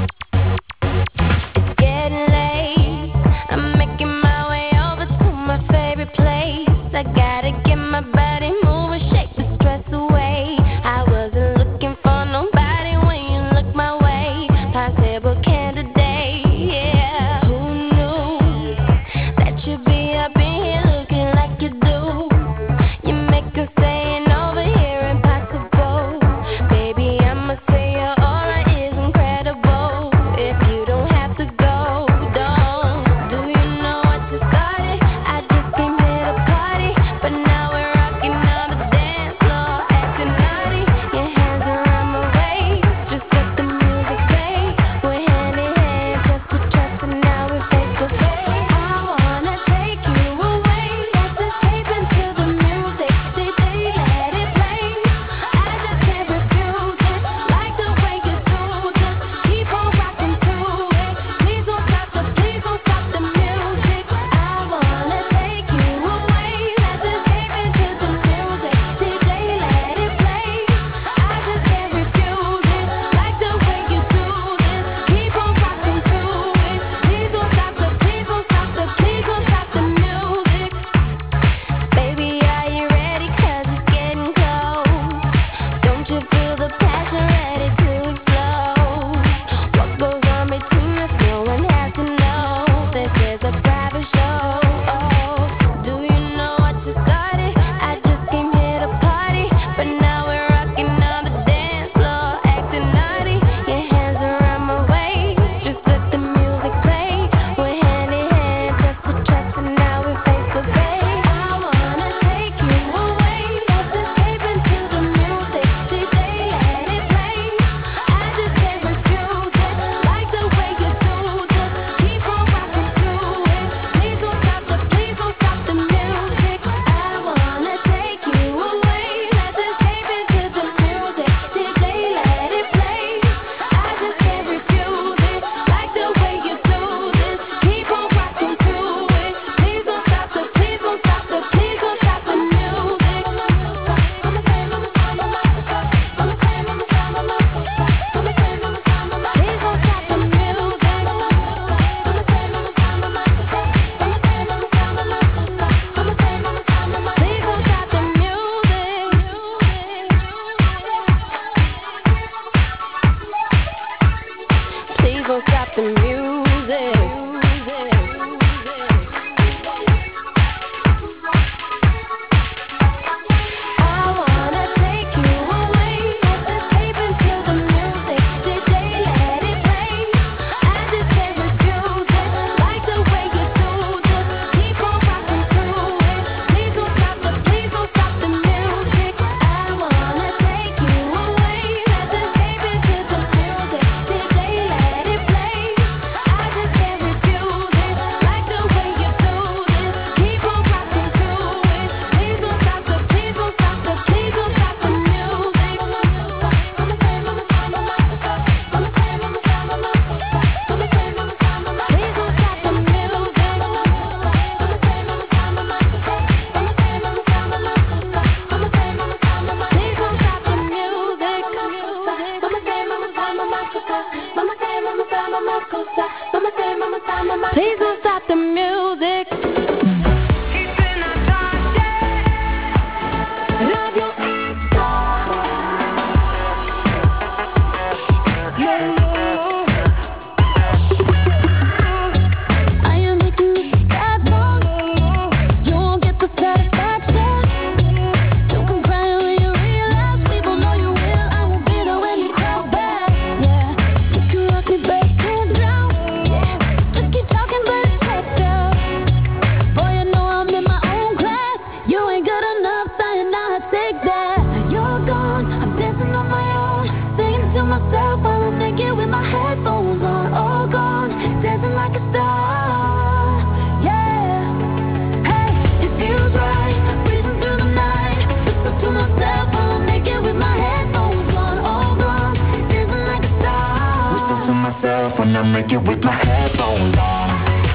make it with my headphones on.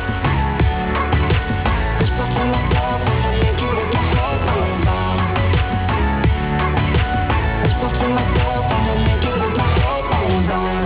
Whisper to myself when I make it with my headphones on. Whisper to myself when I make it with my headphones on.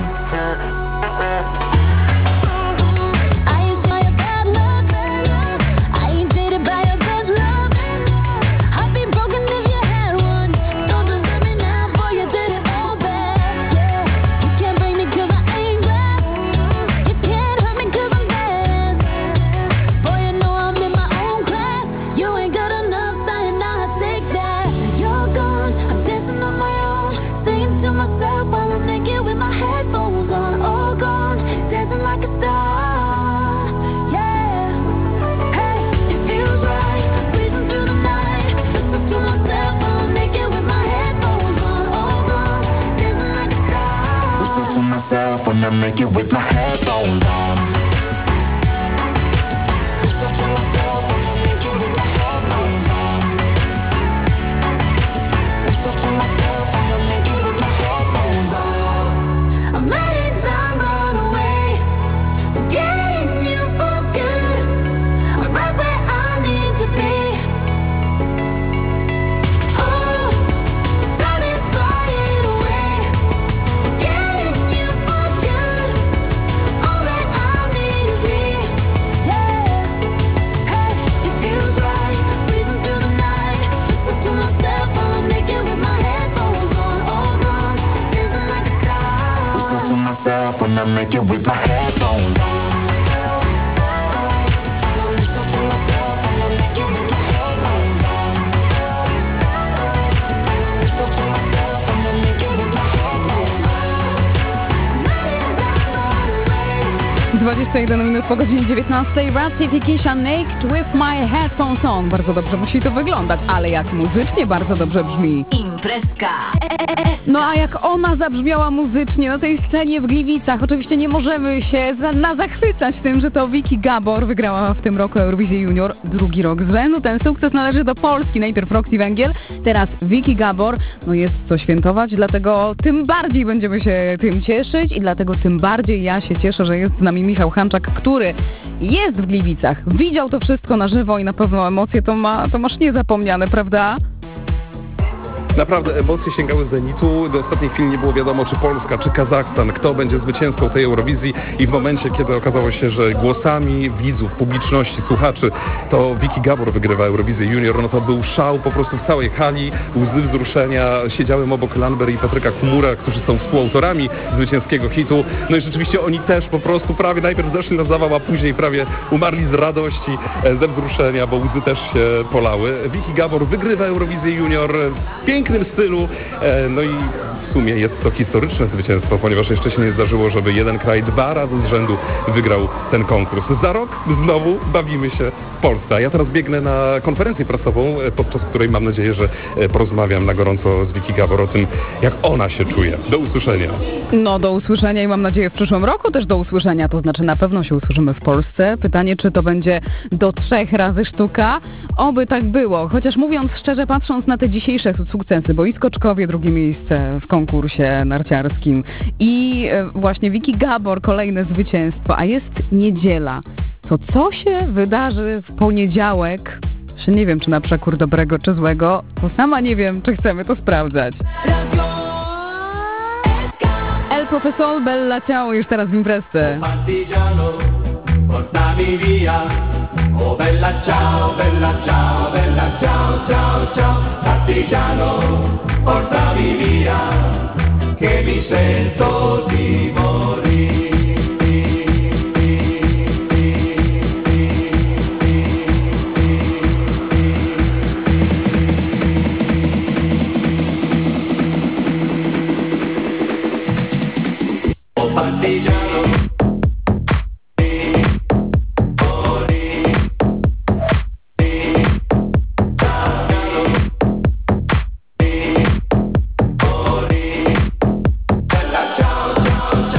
I ain't shy about love. I ain't jaded by your best love. I'd be broken if you had one. Don't desert me now, boy, you did it all bad. Yeah, you can't break me 'cause I ain't glass. You can't hurt me 'cause I'm fast. Boy, you know I'm in my own class. You ain't good enough, saying now I take that. You're gone, I'm dancing on my own, singing to myself while I'm naked with my headphones on. All gone, dancing like a star. Yeah, hey, it feels right, breezing through the night. Whisper to myself while I'm naked with my headphones on. All gone, dancing like a star. Whisper to myself when I make it with my headphones on. Whisper to myself when I make it with my headphones on. Whisper to myself when I make it with my headphones on. I'm letting time run away, forgetting you for good. I'm right where I need to be. Oh, time is flying away, forgetting you for good. All that I need is me. Yeah, hey, it feels right, breezing through the night. Whisper to myself while I'm naked with my headphones on. All gone, dancing like a star. Whisper to myself when I make it with my headphones on. Whisper to myself when I make it with my headphones on. Whisper to myself when I make it with my headphones on. dwadzieścia jeden minut po godzinie dziewiętnastej. Ratification Naked with my headphones on. Bardzo dobrze musi to wyglądać, ale jak muzycznie bardzo dobrze brzmi. Imprezka. No a jak ona zabrzmiała muzycznie na tej scenie w Gliwicach, oczywiście nie możemy się za, na zachwycać tym, że to Vicky Gabor wygrała w tym roku Eurowizję Junior drugi rok z rzędu. Ten sukces należy do Polski. Najpierw Roxy Węgiel, teraz Vicky Gabor. No jest co świętować, dlatego tym bardziej będziemy się tym cieszyć i dlatego tym bardziej ja się cieszę, że jest z nami Michał Hanczak, który jest w Gliwicach. Widział to wszystko na żywo i na pewno emocje to, ma, to masz niezapomniane, prawda? Naprawdę emocje sięgały zenitu. Do ostatniej chwili nie było wiadomo, czy Polska, czy Kazachstan, kto będzie zwycięzcą tej Eurowizji i w momencie, kiedy okazało się, że głosami widzów, publiczności, słuchaczy to Vicky Gabor wygrywa Eurowizję Junior, no to był szał po prostu w całej hali, łzy wzruszenia. Siedziałem obok Lambert i Patryka Kumura, którzy są współautorami zwycięskiego hitu. No i rzeczywiście oni też po prostu prawie najpierw zeszli na zawał, a później prawie umarli z radości, ze wzruszenia, bo łzy też się polały. Vicky Gabor wygrywa Eurowizję Junior w pięknym stylu, no i w sumie jest to historyczne zwycięstwo, ponieważ jeszcze się nie zdarzyło, żeby jeden kraj dwa razy z rzędu wygrał ten konkurs. Za rok znowu bawimy się w Polsce. A ja teraz biegnę na konferencję prasową, podczas której mam nadzieję, że porozmawiam na gorąco z Vicky Gabor o tym, jak ona się czuje. Do usłyszenia. No do usłyszenia i mam nadzieję w przyszłym roku też do usłyszenia, to znaczy na pewno się usłyszymy w Polsce. Pytanie, czy to będzie do trzech razy sztuka? Oby tak było, chociaż mówiąc szczerze, patrząc na te dzisiejsze sukcesy, bo i Skoczkowie drugie miejsce w konkursie narciarskim i właśnie Vicky Gabor kolejne zwycięstwo, a jest niedziela. To co się wydarzy w poniedziałek? Jeszcze nie wiem, czy na przekór dobrego, czy złego, to sama nie wiem, czy chcemy to sprawdzać. El Profesor Bella Ciao już teraz w imprezce. Portami via, oh bella ciao, bella ciao, bella ciao, ciao, ciao, partigiano, portami via, che mi sento di morire. Oh partigiano. Ciao, ciao, ciao.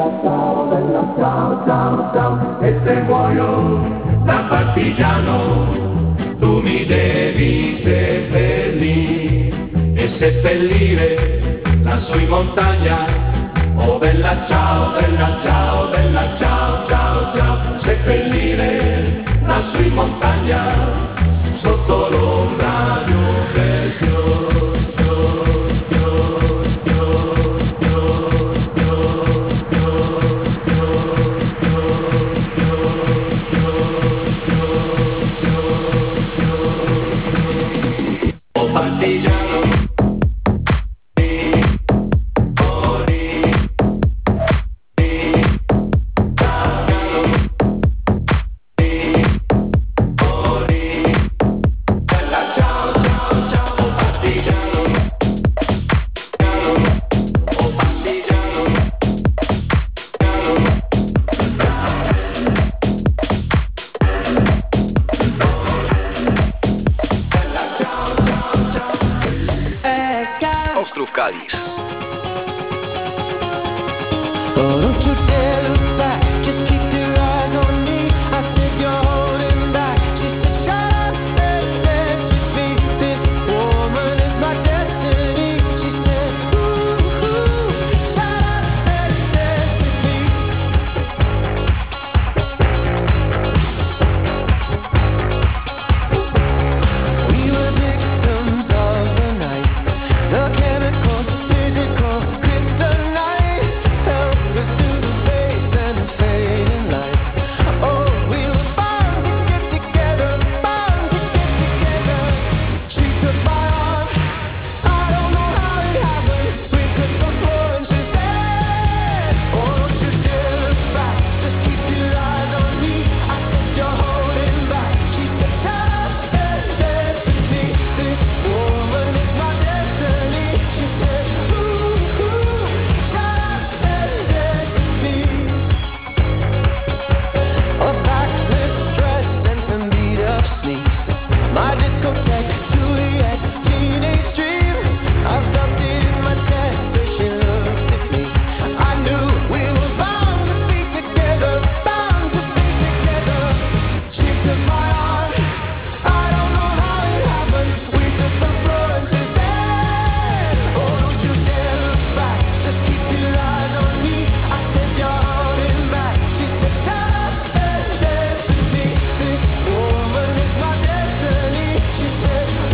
bella ciao, bella ciao, ciao, ciao. E se muoio da partigiano, tu mi devi seppellire e seppellire lassù in montagna. Oh bella ciao, bella ciao, bella ciao, ciao, ciao. Seppellire lassù in montagna, sotto l'ombra di un bel fiore. Ostrów Kalisz.